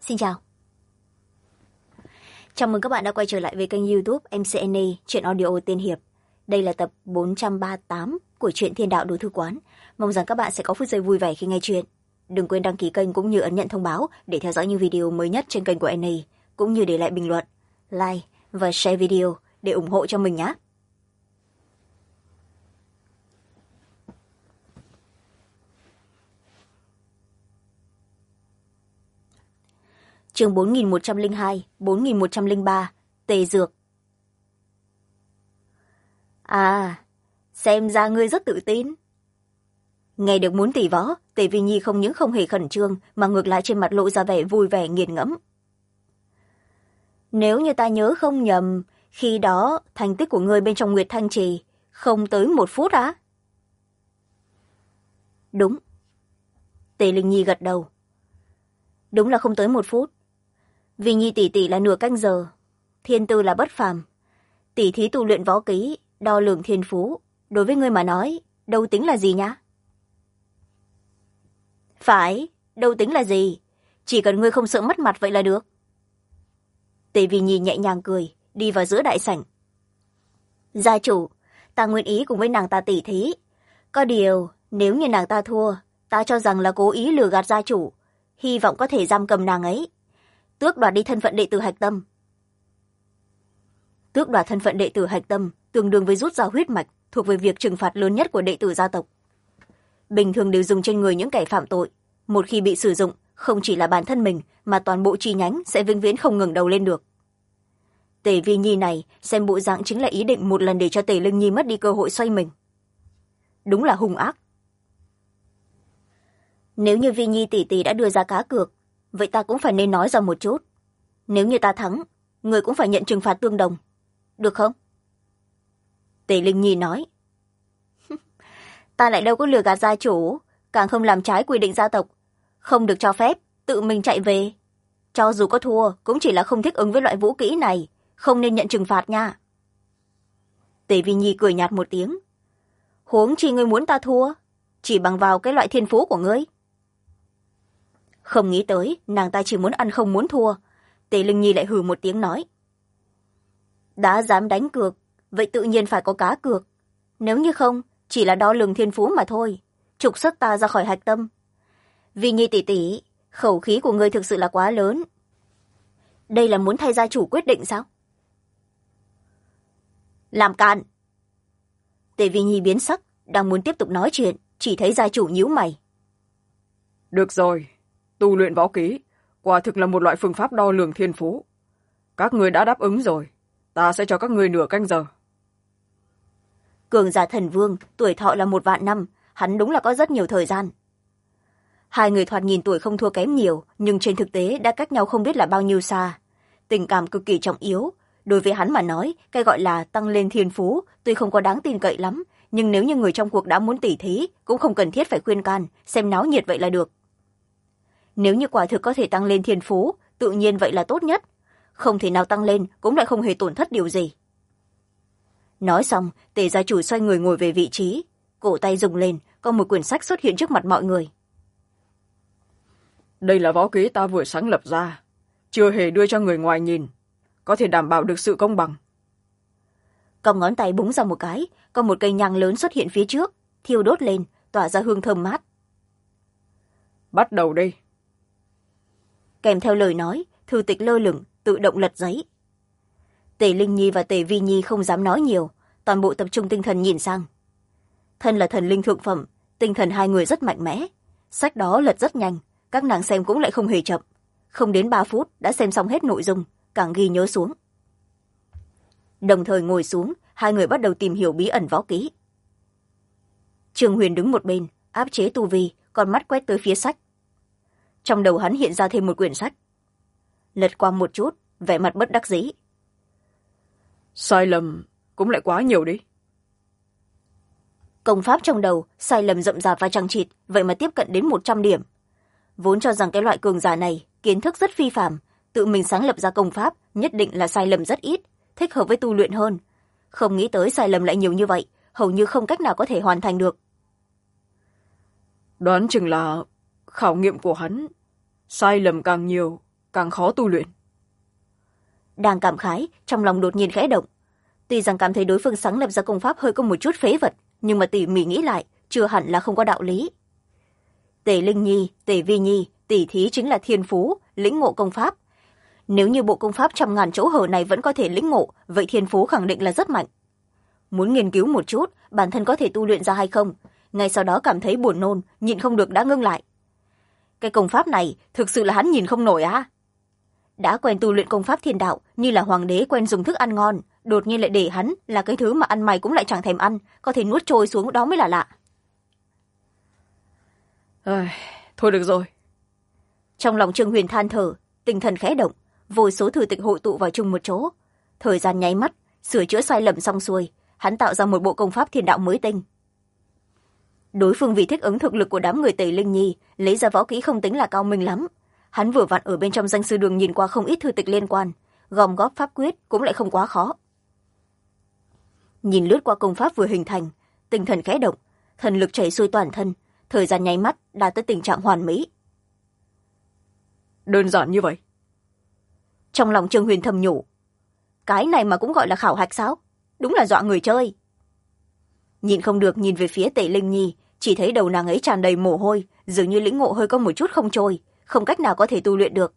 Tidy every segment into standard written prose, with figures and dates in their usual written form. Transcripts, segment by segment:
Xin chào. Chào mừng các bạn đã quay trở lại với kênh YouTube MCNA Truyện Audio Tiên Hiệp. Đây là tập 438 của truyện Thiên Đạo Đồ Thư Quán. Mong rằng các bạn sẽ có phút giây vui vẻ khi nghe chuyện. Đừng quên đăng ký kênh cũng như ấn nhận thông báo để theo dõi những video mới nhất trên kênh của NA, cũng như để lại bình luận, like và share video để ủng hộ cho mình nhé. Chương 4102, 4103, Tề Dược. À, xem ra ngươi rất tự tin. Nghe được muốn tỉ võ, Tề Vi Nhi không những không hề khẩn trương mà ngược lại trên mặt lộ ra vẻ vui vẻ nghiền ngẫm. Nếu như ta nhớ không nhầm, khi đó thành tích của ngươi bên trong Nguyệt Thanh Trì không tới 1 phút á? Đúng. Tề Linh Nhi gật đầu. Đúng là không tới 1 phút. Vi Nhi tỷ tỷ là nửa canh giờ, thiên tư là bất phàm. Tỷ thí tu luyện võ kỹ, đo lường thiên phú, đối với ngươi mà nói, đâu tính là gì nhá? Phải, đâu tính là gì, chỉ cần ngươi không sợ mất mặt vậy là được. Tề Vi Nhi nhẹ nhàng cười, đi vào giữa đại sảnh. Gia chủ, ta nguyện ý cùng với nàng ta tỉ thí. Có điều, nếu như nàng ta thua, ta cho rằng là cố ý lừa gạt gia chủ, hy vọng có thể giam cầm nàng ấy, tước đoạt đi thân phận đệ tử hạch tâm. Tước đoạt thân phận đệ tử hạch tâm tương đương với rút ra huyết mạch, thuộc về việc trừng phạt lớn nhất của đệ tử gia tộc. Bình thường đều dùng trên người những kẻ phạm tội, một khi bị sử dụng, không chỉ là bản thân mình mà toàn bộ chi nhánh sẽ vĩnh viễn không ngừng đầu lên được. Tề Vi Nhi này xem bộ dạng chính là ý định một lần để cho Tề Linh Nhi mất đi cơ hội xoay mình. Đúng là hung ác. Nếu như Vi Nhi tỷ tỷ đã đưa ra cá cược, vậy ta cũng phải nên nói ra một chút. Nếu như ta thắng, người cũng phải nhận trừng phạt tương đồng, được không? Tề Linh Nhi nói. Ta lại đâu có lừa gạt gia chủ, càng không làm trái quy định gia tộc, không được cho phép tự mình chạy về. Cho dù có thua cũng chỉ là không thích ứng với loại vũ kỹ này, không nên nhận trừng phạt nha. Tề Vi Nhi cười nhạt một tiếng. Huống chi ngươi muốn ta thua, chỉ bằng vào cái loại thiên phú của ngươi. Không nghĩ tới nàng ta chỉ muốn ăn không muốn thua. Tề Linh Nhi lại hừ một tiếng nói. Đã dám đánh cược, vậy tự nhiên phải có cá cược. Nếu như không, chỉ là đo lường thiên phú mà thôi, trục xuất ta ra khỏi hạch tâm. Vi Nhi tỷ tỷ, khẩu khí của ngươi thực sự là quá lớn. Đây là muốn thay gia chủ quyết định sao? Làm càn. Tề Vi Nhi biến sắc, đang muốn tiếp tục nói chuyện, chỉ thấy gia chủ nhíu mày. Được rồi, tu luyện võ kỹ quả thực là một loại phương pháp đo lường thiên phú. Các người đã đáp ứng rồi, ta sẽ cho các người nửa canh giờ. Cường giả thần vương, tuổi thọ là 1.000.000 năm, hắn đúng là có rất nhiều thời gian. Hai người thoạt nhìn tuổi không thua kém nhiều, nhưng trên thực tế đã cách nhau không biết là bao nhiêu xa. Tình cảm cực kỳ trọng yếu. Đối với hắn mà nói, cái gọi là tăng lên thiên phú tuy không có đáng tin cậy lắm, nhưng nếu như người trong cuộc đã muốn tỉ thí, cũng không cần thiết phải khuyên can, xem náo nhiệt vậy là được. Nếu như quả thực có thể tăng lên thiên phú, tự nhiên vậy là tốt nhất. Không thể nào tăng lên cũng lại không hề tổn thất điều gì. Nói xong, Tề gia chủ xoay người ngồi về vị trí, cổ tay rung lên, có một quyển sách xuất hiện trước mặt mọi người. Đây là võ kỹ ta vừa sáng lập ra, chưa hề đưa cho người ngoài nhìn, có thể đảm bảo được sự công bằng. Cong ngón tay búng ra một cái, có một cây nhang lớn xuất hiện phía trước, thiêu đốt lên, tỏa ra hương thơm mát. Bắt đầu đi. Kèm theo lời nói, thư tịch lơ lửng, tự động lật giấy. Tề Linh Nhi và Tề Vi Nhi không dám nói nhiều, toàn bộ tập trung tinh thần nhìn sang. Thân là thần linh thượng phẩm, tinh thần hai người rất mạnh mẽ. Sách đó lật rất nhanh, các nàng xem cũng lại không hề chậm. Không đến 3 phút đã xem xong hết nội dung, càng ghi nhớ xuống. Đồng thời ngồi xuống, hai người bắt đầu tìm hiểu bí ẩn võ kỹ. Trương Huyền đứng một bên, áp chế tu vi, con mắt quét tới phía sách. Trong đầu hắn hiện ra thêm một quyển sách. Lật qua một chút, vẻ mặt bất đắc dĩ. Sai lầm cũng lại quá nhiều đi. Công pháp trong đầu, sai lầm rậm rạp và chằng chịt, vậy mà tiếp cận đến 100 điểm. Vốn cho rằng cái loại cường giả này, kiến thức rất phi phàm, tự mình sáng lập ra công pháp, nhất định là sai lầm rất ít, thích hợp với tu luyện hơn. Không nghĩ tới sai lầm lại nhiều như vậy, hầu như không cách nào có thể hoàn thành được. Đoán chừng là khảo nghiệm của hắn sai lầm càng nhiều càng khó tu luyện. Đang cảm khái, trong lòng đột nhiên khẽ động. Tuy rằng cảm thấy đối phương sáng lập ra công pháp hơi có một chút phế vật, nhưng mà tỉ mỉ nghĩ lại, chưa hẳn là không có đạo lý. Tề Linh Nhi, Tề Vi Nhi, tỷ thí chính là thiên phú, lĩnh ngộ công pháp. Nếu như bộ công pháp 100.000 chỗ hở này vẫn có thể lĩnh ngộ, vậy thiên phú khẳng định là rất mạnh. Muốn nghiên cứu một chút, bản thân có thể tu luyện ra hay không, ngay sau đó cảm thấy buồn nôn, nhịn không được đã ngưng lại. Cái công pháp này thực sự là hắn nhìn không nổi á. Đã quen tu luyện công pháp thiên đạo, như là hoàng đế quen dùng thức ăn ngon, đột nhiên lại để hắn là cái thứ mà ăn mày cũng lại chẳng thèm ăn, có thể nuốt trôi xuống, đó mới là lạ. Thôi được rồi. Trong lòng Trương Huyền than thở, tinh thần khẽ động, vô số thư tịch hội tụ vào chung một chỗ. Thời gian nháy mắt, sửa chữa sai lầm xong xuôi, hắn tạo ra một bộ công pháp thiên đạo mới tinh. Đối phương vì thích ứng thực lực của đám người Tề Linh Nhi, lấy ra võ kỹ không tính là cao minh lắm. Hắn vừa vặn ở bên trong danh sư đường nhìn qua không ít thư tịch liên quan, gom góp pháp quyết cũng lại không quá khó. Nhìn lướt qua công pháp vừa hình thành, tinh thần khẽ động, thần lực chảy xuôi toàn thân, thời gian nháy mắt đạt tới tình trạng hoàn mỹ. Đơn giản như vậy. Trong lòng Trương Huyền thầm nhủ, cái này mà cũng gọi là khảo hạch sao? Đúng là dọa người chơi. Nhìn không được nhìn về phía Tề Linh Nhi, chỉ thấy đầu nàng ấy tràn đầy mồ hôi, dường như lĩnh ngộ hơi có một chút không trôi, không cách nào có thể tu luyện được.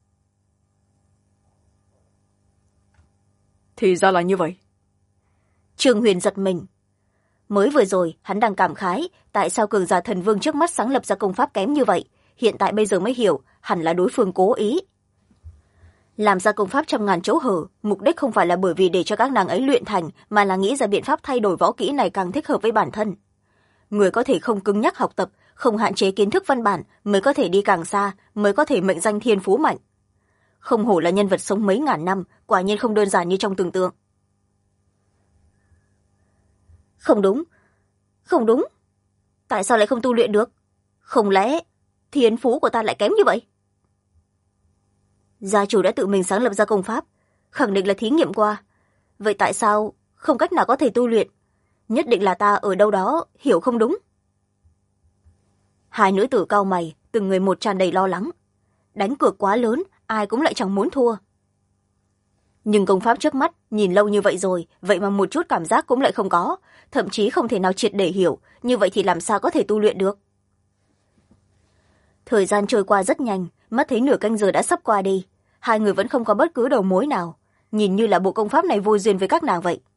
Thì ra là như vậy. Trương Huyền giật mình. Mới vừa rồi hắn đang cảm khái tại sao cường giả thần vương trước mắt sáng lập ra công pháp kém như vậy, hiện tại bây giờ mới hiểu hẳn là đối phương cố ý. Làm ra công pháp 100.000 chỗ hở, mục đích không phải là bởi vì để cho các nàng ấy luyện thành, mà là nghĩ ra biện pháp thay đổi võ kỹ này càng thích hợp với bản thân. Người có thể không cứng nhắc học tập, không hạn chế kiến thức văn bản, mới có thể đi càng xa, mới có thể mệnh danh thiên phú mạnh. Không hổ là nhân vật sống mấy ngàn năm, quả nhiên không đơn giản như trong tưởng tượng. Không đúng, không đúng. Tại sao lại không tu luyện được? Không lẽ thiên phú của ta lại kém như vậy? Gia chủ đã tự mình sáng lập ra công pháp, khẳng định là thí nghiệm qua. Vậy tại sao không cách nào có thể tu luyện? Nhất định là ta ở đâu đó hiểu không đúng. Hai nữ tử cau mày, từng người một tràn đầy lo lắng. Đánh cược quá lớn, ai cũng lại chẳng muốn thua. Nhưng công pháp trước mắt nhìn lâu như vậy rồi, vậy mà một chút cảm giác cũng lại không có, thậm chí không thể nào triệt để hiểu, như vậy thì làm sao có thể tu luyện được? Thời gian trôi qua rất nhanh, mắt thấy nửa canh giờ đã sắp qua đi, hai người vẫn không có bất cứ đầu mối nào, nhìn như là bộ công pháp này vô duyên với các nàng vậy.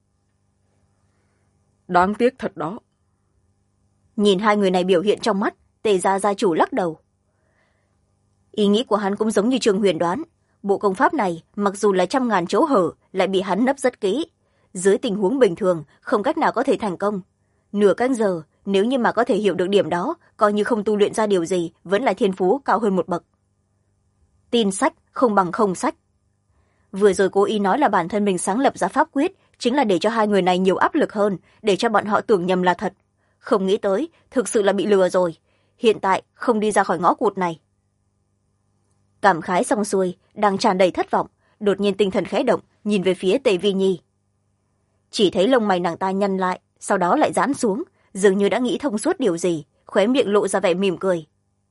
Đáng tiếc thật đó. Nhìn hai người này biểu hiện trong mắt, Tề gia gia chủ lắc đầu. Ý nghĩ của hắn cũng giống như Trương Huyền đoán, bộ công pháp này mặc dù là 100.000 chỗ hở, lại bị hắn nấp rất kỹ. Dưới tình huống bình thường, không cách nào có thể thành công. Nửa canh giờ, nếu như mà có thể hiểu được điểm đó, coi như không tu luyện ra điều gì, vẫn là thiên phú cao hơn một bậc. Tin sách không bằng không sách. Vừa rồi cố ý nói là bản thân mình sáng lập ra pháp quyết, chính là để cho hai người này nhiều áp lực hơn, để cho bọn họ tưởng nhầm là thật. Không nghĩ tới, thực sự là bị lừa rồi. Hiện tại không đi ra khỏi ngõ cụt này. Cảm khái xong xuôi, đang tràn đầy thất vọng, đột nhiên tinh thần khẽ động, nhìn về phía Tề Vi Nhi. Chỉ thấy lông mày nàng ta nhăn lại, sau đó lại giãn xuống, dường như đã nghĩ thông suốt điều gì, khóe miệng lộ ra vẻ mỉm cười.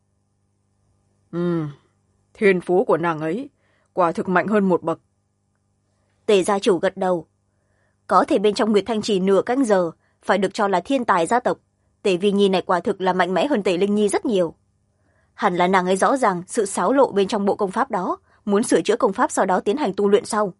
Thiên phú của nàng ấy quả thực mạnh hơn một bậc. Tề gia chủ gật đầu. Có thể bên trong Nguyệt Thanh Trì nửa canh giờ, phải được cho là thiên tài gia tộc, Tề Vi Nhi này quả thực là mạnh mẽ hơn Tề Linh Nhi rất nhiều. Hẳn là nàng ấy rõ ràng sự xáo lộ bên trong bộ công pháp đó, muốn sửa chữa công pháp sau đó tiến hành tu luyện sau.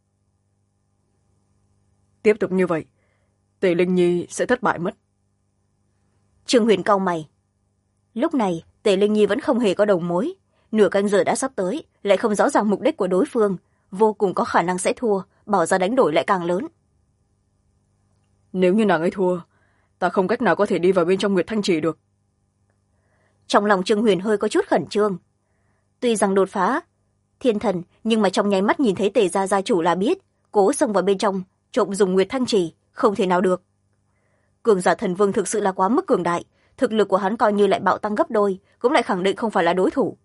Tiếp tục như vậy, Tề Linh Nhi sẽ thất bại mất. Trương Huyền cau mày. Lúc này, Tề Linh Nhi vẫn không hề có đầu mối. Nửa canh giờ đã sắp tới, lại không rõ ràng mục đích của đối phương, vô cùng có khả năng sẽ thua, bỏ ra đánh đổi lại càng lớn. Nếu như nàng ấy thua, ta không cách nào có thể đi vào bên trong Nguyệt Thanh Trì được. Trong lòng Trương Huyền hơi có chút khẩn trương. Tuy rằng đột phá thiên thần, nhưng mà trong nháy mắt nhìn thấy Tề gia gia chủ là biết, cố xông vào bên trong trộm dùng Nguyệt Thanh Trì không thể nào được. Cường giả thần vương thực sự là quá mức cường đại, thực lực của hắn coi như lại bạo tăng gấp đôi, cũng lại khẳng định không phải là đối thủ.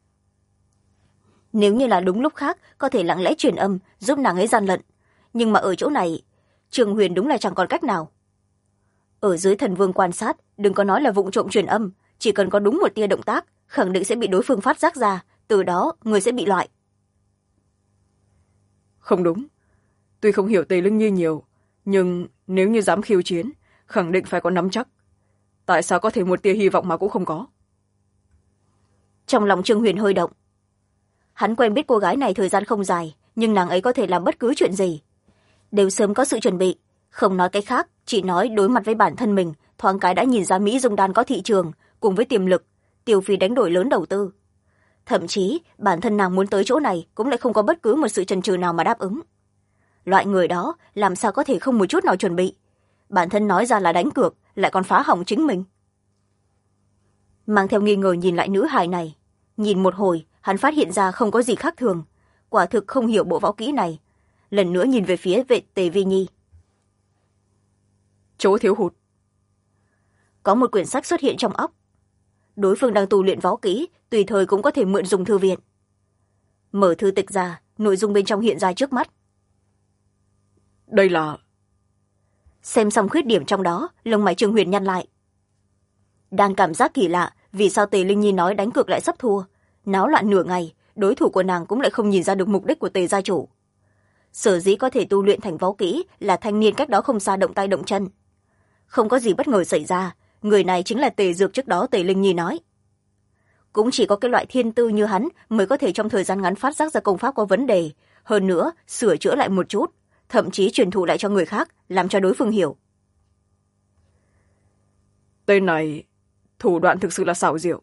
Nếu như là đúng lúc khác, có thể lặng lẽ truyền âm giúp nàng ấy gian lận, nhưng mà ở chỗ này Trương Huyền đúng là chẳng còn cách nào. Ở dưới thần vương quan sát, đừng có nói là vụng trộm truyền âm, chỉ cần có đúng một tia động tác, khẳng định sẽ bị đối phương phát giác ra, từ đó người sẽ bị loại. Không đúng. Tuy không hiểu Tề Linh Nhi nhiều, nhưng nếu như dám khiêu chiến, khẳng định phải có nắm chắc. Tại sao có thể một tia hy vọng mà cũng không có? Trong lòng Trương Huyền hơi động. Hắn quen biết cô gái này thời gian không dài, nhưng nàng ấy có thể làm bất cứ chuyện gì. Đều sớm có sự chuẩn bị, không nói cái khác, chỉ nói đối mặt với bản thân mình, thoáng cái đã nhìn ra Mỹ Dung Đan có thị trường, cùng với tiềm lực, tiêu phí đánh đổi lớn đầu tư. Thậm chí, bản thân nàng muốn tới chỗ này cũng lại không có bất cứ một sự chần chừ nào mà đáp ứng. Loại người đó làm sao có thể không một chút nào chuẩn bị. Bản thân nói ra là đánh cược, lại còn phá hỏng chính mình. Mang theo nghi ngờ nhìn lại nữ hài này. Nhìn một hồi, hắn phát hiện ra không có gì khác thường. Quả thực không hiểu bộ võ kỹ này. Lần nữa nhìn về phía vệ Tề Vi Nhi. Chỗ thiếu hụt. Có một quyển sách xuất hiện trong óc. Đối phương đang tu luyện võ kỹ, tùy thời cũng có thể mượn dùng thư viện. Mở thư tịch ra, nội dung bên trong hiện ra trước mắt. Đây là... Xem xong khuyết điểm trong đó, lông mày Trương Huyền nhăn lại. Đang cảm giác kỳ lạ, vì sao Tề Linh Nhi nói đánh cược lại sắp thua. Náo loạn nửa ngày, đối thủ của nàng cũng lại không nhìn ra được mục đích của Tề gia chủ. Sở dĩ có thể tu luyện thành võ kỹ là thanh niên cách đó không xa động tay động chân. Không có gì bất ngờ xảy ra, người này chính là Tề Dược trước đó Tề Linh Nhi nói. Cũng chỉ có cái loại thiên tư như hắn mới có thể trong thời gian ngắn phát giác ra công pháp có vấn đề, hơn nữa sửa chữa lại một chút, thậm chí truyền thụ lại cho người khác, làm cho đối phương hiểu. Tên này thủ đoạn thực sự là xảo diệu.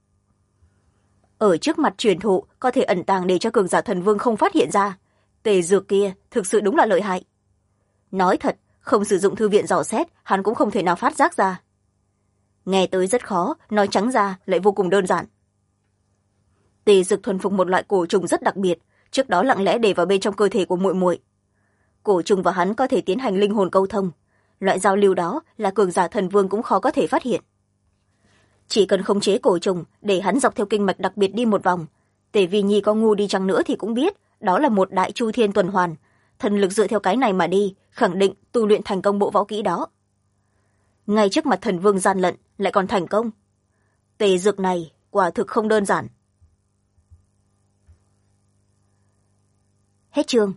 Ở trước mặt truyền thụ có thể ẩn tàng để cho cường giả thần vương không phát hiện ra. Tề Dược kia thực sự đúng là lợi hại. Nói thật, không sử dụng thư viện dò xét, hắn cũng không thể nào phát giác ra. Nghe tới rất khó, nói trắng ra lại vô cùng đơn giản. Tề Dược thuần phục một loại cổ trùng rất đặc biệt, trước đó lặng lẽ để vào bên trong cơ thể của muội muội. Cổ trùng và hắn có thể tiến hành linh hồn câu thông. Loại giao lưu đó là cường giả thần vương cũng khó có thể phát hiện. Chỉ cần khống chế cổ trùng để hắn dọc theo kinh mạch đặc biệt đi một vòng, Tề Vi Nhi có ngu đi chăng nữa thì cũng biết đó là một đại chu thiên tuần hoàn, thần lực dựa theo cái này mà đi, khẳng định tu luyện thành công bộ võ kỹ đó. Ngay trước mặt thần vương gian lận lại còn thành công. Tề Dược này quả thực không đơn giản. Hết chương.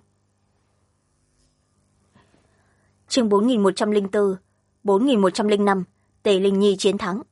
Chương 4104, 4105, Tề Linh Nhi chiến thắng.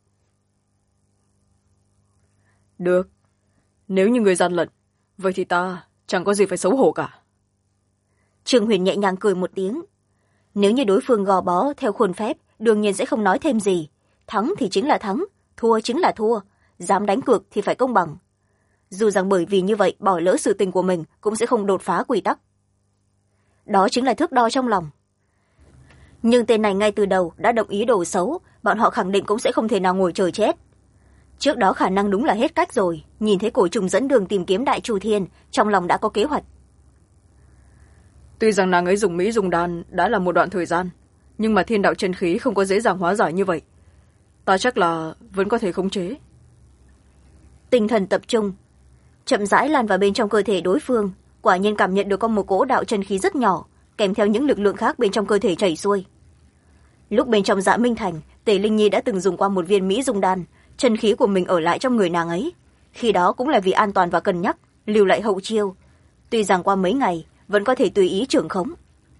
Được. Nếu như người gian lận, vậy thì ta chẳng có gì phải xấu hổ cả. Trương Huyền nhẹ nhàng cười một tiếng. Nếu như đối phương gò bó theo khuôn phép, đương nhiên sẽ không nói thêm gì. Thắng thì chính là thắng, thua chính là thua. Dám đánh cược thì phải công bằng. Dù rằng bởi vì như vậy bỏ lỡ sự tình của mình cũng sẽ không đột phá quy tắc. Đó chính là thước đo trong lòng. Nhưng tên này ngay từ đầu đã đồng ý đồ xấu, bọn họ khẳng định cũng sẽ không thể nào ngồi chờ chết. Trước đó khả năng đúng là hết cách rồi, nhìn thấy cổ trùng dẫn đường tìm kiếm Đại Chu Thiên, trong lòng đã có kế hoạch. Tuy rằng nàng ấy dùng Mỹ Dung Đan đã là một đoạn thời gian, nhưng mà thiên đạo chân khí không có dễ dàng hóa giải như vậy. Ta chắc là vẫn có thể khống chế. Tinh thần tập trung, chậm rãi lan vào bên trong cơ thể đối phương, quả nhiên cảm nhận được có một cỗ đạo chân khí rất nhỏ, kèm theo những lực lượng khác bên trong cơ thể chảy xuôi. Lúc bên trong Dạ Minh Thành, Tề Linh Nhi đã từng dùng qua một viên Mỹ Dung Đan, chân khí của mình ở lại trong người nàng ấy. Khi đó cũng là vì an toàn và cân nhắc, lưu lại hậu chiêu. Tuy rằng qua mấy ngày, vẫn có thể tùy ý trưởng khống.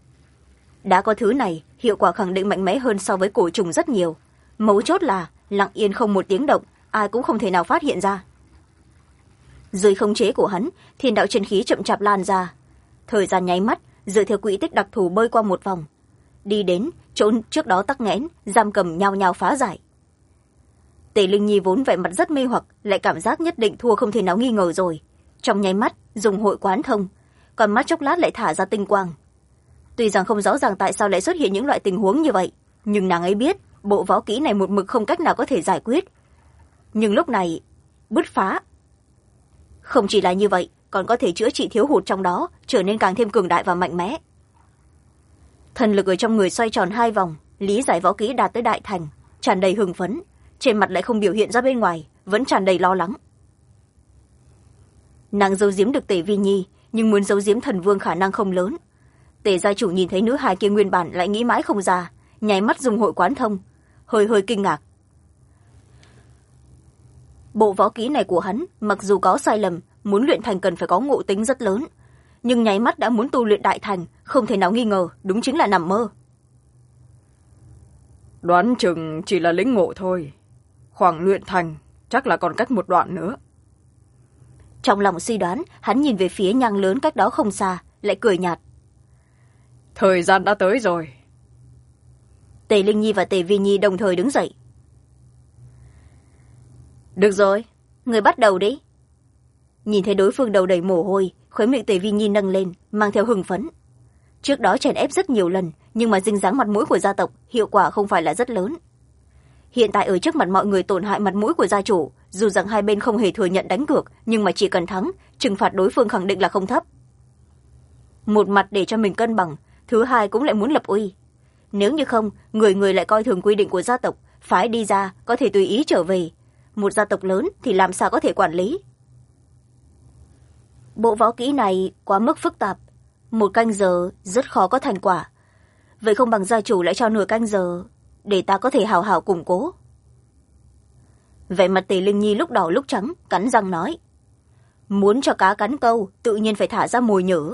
Đã có thứ này, hiệu quả khẳng định mạnh mẽ hơn so với cổ trùng rất nhiều. Mấu chốt là, lặng yên không một tiếng động, ai cũng không thể nào phát hiện ra. Dưới khống chế của hắn, thiên đạo chân khí chậm chạp lan ra. Thời gian nháy mắt, dựa theo quỹ tích đặc thù bơi qua một vòng. Đi đến, chỗ trước đó tắc nghẽn, giam cầm nhao nhao phá giải. Tề Linh Nhi vốn vẻ mặt rất mê hoặc, lại cảm giác nhất định thua không thể nào nghi ngờ rồi. Trong nháy mắt, dùng hội quán thông, còn mắt chốc lát lại thả ra tinh quang. Tuy rằng không rõ ràng tại sao lại xuất hiện những loại tình huống như vậy, nhưng nàng ấy biết bộ võ kỹ này một mực không cách nào có thể giải quyết. Nhưng lúc này, bứt phá. Không chỉ là như vậy, còn có thể chữa trị thiếu hụt trong đó, trở nên càng thêm cường đại và mạnh mẽ. Thần lực ở trong người xoay tròn 2 vòng, lý giải võ kỹ đạt tới đại thành, tràn đầy hưng phấn, trên mặt lại không biểu hiện ra bên ngoài, vẫn tràn đầy lo lắng. Nàng giấu giếm được Tề Vi Nhi, nhưng muốn giấu giếm thần vương khả năng không lớn. Tề gia chủ nhìn thấy nữ hài kia nguyên bản lại nghĩ mãi không ra, nháy mắt dùng hội quán thông, hơi kinh ngạc. Bộ võ kỹ này của hắn, mặc dù có sai lầm, muốn luyện thành cần phải có ngộ tính rất lớn. nhưng nháy mắt đã muốn tu luyện đại thành, không thể nào nghi ngờ, đúng chính là nằm mơ. Đoán chừng chỉ là lĩnh ngộ thôi. Khoảng luyện thành chắc là còn cách một đoạn nữa. Trong lòng suy đoán, hắn nhìn về phía nhang lớn cách đó không xa, lại cười nhạt. Thời gian đã tới rồi. Tề Linh Nhi và Tề Vi Nhi đồng thời đứng dậy. Được rồi, người bắt đầu đi. Nhìn thấy đối phương đầu đầy mồ hôi, khóe miệng Tề Vi Nhi nâng lên, mang theo hưng phấn. Trước đó chèn ép rất nhiều lần, nhưng mà dinh dáng mặt mũi của gia tộc hiệu quả không phải là rất lớn. Hiện tại ở trước mặt mọi người tổn hại mặt mũi của gia chủ, dù rằng hai bên không hề thừa nhận đánh cược, nhưng mà chỉ cần thắng, trừng phạt đối phương khẳng định là không thấp. Một mặt để cho mình cân bằng, thứ hai cũng lại muốn lập uy. Nếu như không, người người lại coi thường quy định của gia tộc, phái đi ra có thể tùy ý trở về. Một gia tộc lớn thì làm sao có thể quản lý. Bộ võ kỹ này quá mức phức tạp, 1 canh giờ rất khó có thành quả. Vậy không bằng gia chủ lại cho nửa canh giờ để ta có thể hào hào củng cố. Vẻ mặt Tề Linh Nhi lúc đỏ lúc trắng, cắn răng nói. Muốn cho cá cắn câu, tự nhiên phải thả ra mồi nhử.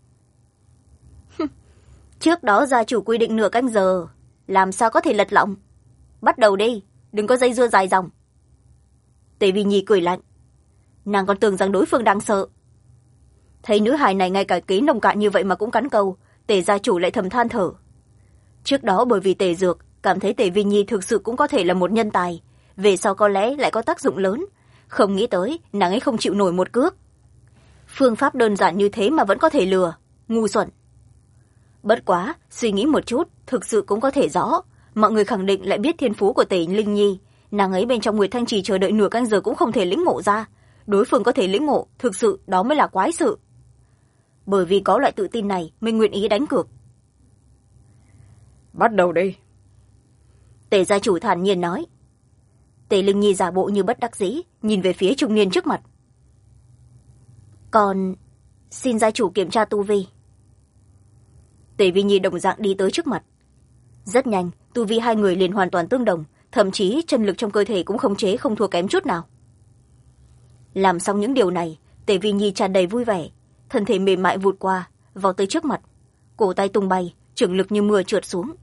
Trước đó gia chủ quy định nửa canh giờ, làm sao có thể lật lọng. Bắt đầu đi, đừng có dây dưa dài dòng. Tề Vi Nhi cười lạnh. Nàng còn tưởng rằng đối phương đang sợ. Thấy nữ hài này ngay cả kế nông cạn như vậy mà cũng cắn câu, Tề gia chủ lại thầm than thở. Trước đó bởi vì Tề Dược cảm thấy Tề Vi Nhi thực sự cũng có thể là một nhân tài, về sau có lẽ lại có tác dụng lớn, không nghĩ tới nàng ấy không chịu nổi một cước. Phương pháp đơn giản như thế mà vẫn có thể lừa, ngu xuẩn. Bất quá, suy nghĩ một chút, thực sự cũng có thể rõ, mọi người khẳng định lại biết thiên phú của Tề Linh Nhi, nàng ấy bên trong Nguyệt Thanh Trì chờ đợi nửa canh giờ cũng không thể lĩnh ngộ ra, đối phương có thể lĩnh ngộ, thực sự đó mới là quái sự. Bởi vì có loại tự tin này, mình nguyện ý đánh cược. Bắt đầu đi. Tề gia chủ thản nhiên nói. Tề Linh Nhi giả bộ như bất đắc dĩ, nhìn về phía trung niên trước mặt. Còn xin gia chủ kiểm tra tu vi. Tề Vi Nhi đồng dạng đi tới trước mặt. Rất nhanh, tu vi hai người liền hoàn toàn tương đồng, thậm chí chân lực trong cơ thể cũng khống chế không thua kém chút nào. Làm xong những điều này, Tề Vi Nhi tràn đầy vui vẻ, thân thể mềm mại vụt qua, vào tới trước mặt, cổ tay tung bay, trường lực như mưa trượt xuống.